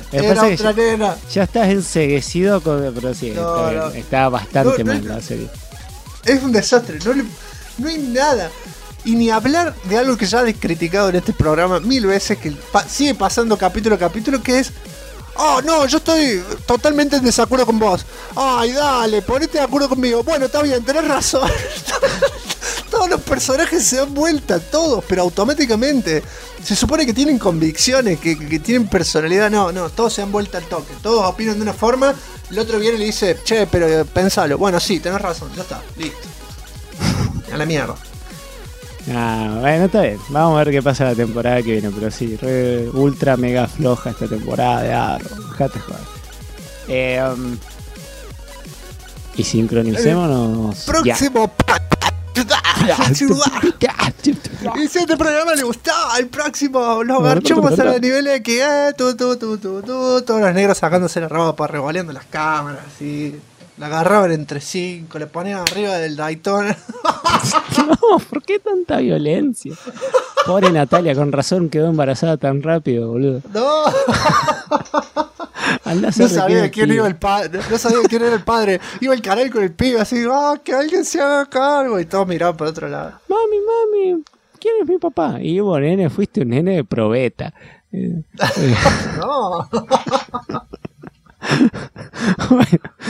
[SPEAKER 2] Ya estás enceguecido pero sí, está bastante mal la serie.
[SPEAKER 1] Es un desastre. No hay nada. Y ni hablar de algo que ya he criticado en este programa 1000 veces, que sigue pasando capítulo a capítulo, que es, no, yo estoy totalmente en desacuerdo con vos. Ay, dale, ponete de acuerdo conmigo. Bueno, está bien, tenés razón. Todos los personajes se dan vuelta, todos, pero automáticamente. Se supone que tienen convicciones, que tienen personalidad. No, todos se dan vuelta al toque. Todos opinan de una forma, el otro viene y le dice, che, pero pensalo. Bueno, sí, tenés razón, ya está, listo. A la mierda.
[SPEAKER 2] Bueno, está bien. Vamos a ver qué pasa la temporada que viene. Pero sí, ultra mega floja esta temporada de Arrow. Dejate joder. Y sincronicémonos.
[SPEAKER 1] Próximo. Y si este programa le gustaba, el próximo nos garchamos a los niveles de que todos los negros sacándose la ropa, revoleando las cámaras, así. La agarraban entre 5, le ponían arriba del Daytona.
[SPEAKER 2] No, ¿por qué tanta violencia? Pobre Natalia, con razón quedó embarazada tan rápido, boludo.
[SPEAKER 1] No.
[SPEAKER 2] No
[SPEAKER 1] sabía quién iba el padre. No sabía quién era el padre. Iba el canal con el pibe así, que alguien se haga cargo. Y todos miraban por otro lado.
[SPEAKER 2] Mami, ¿quién es mi papá? Y vos, nene, fuiste un nene de probeta.
[SPEAKER 1] No.
[SPEAKER 2] Bueno,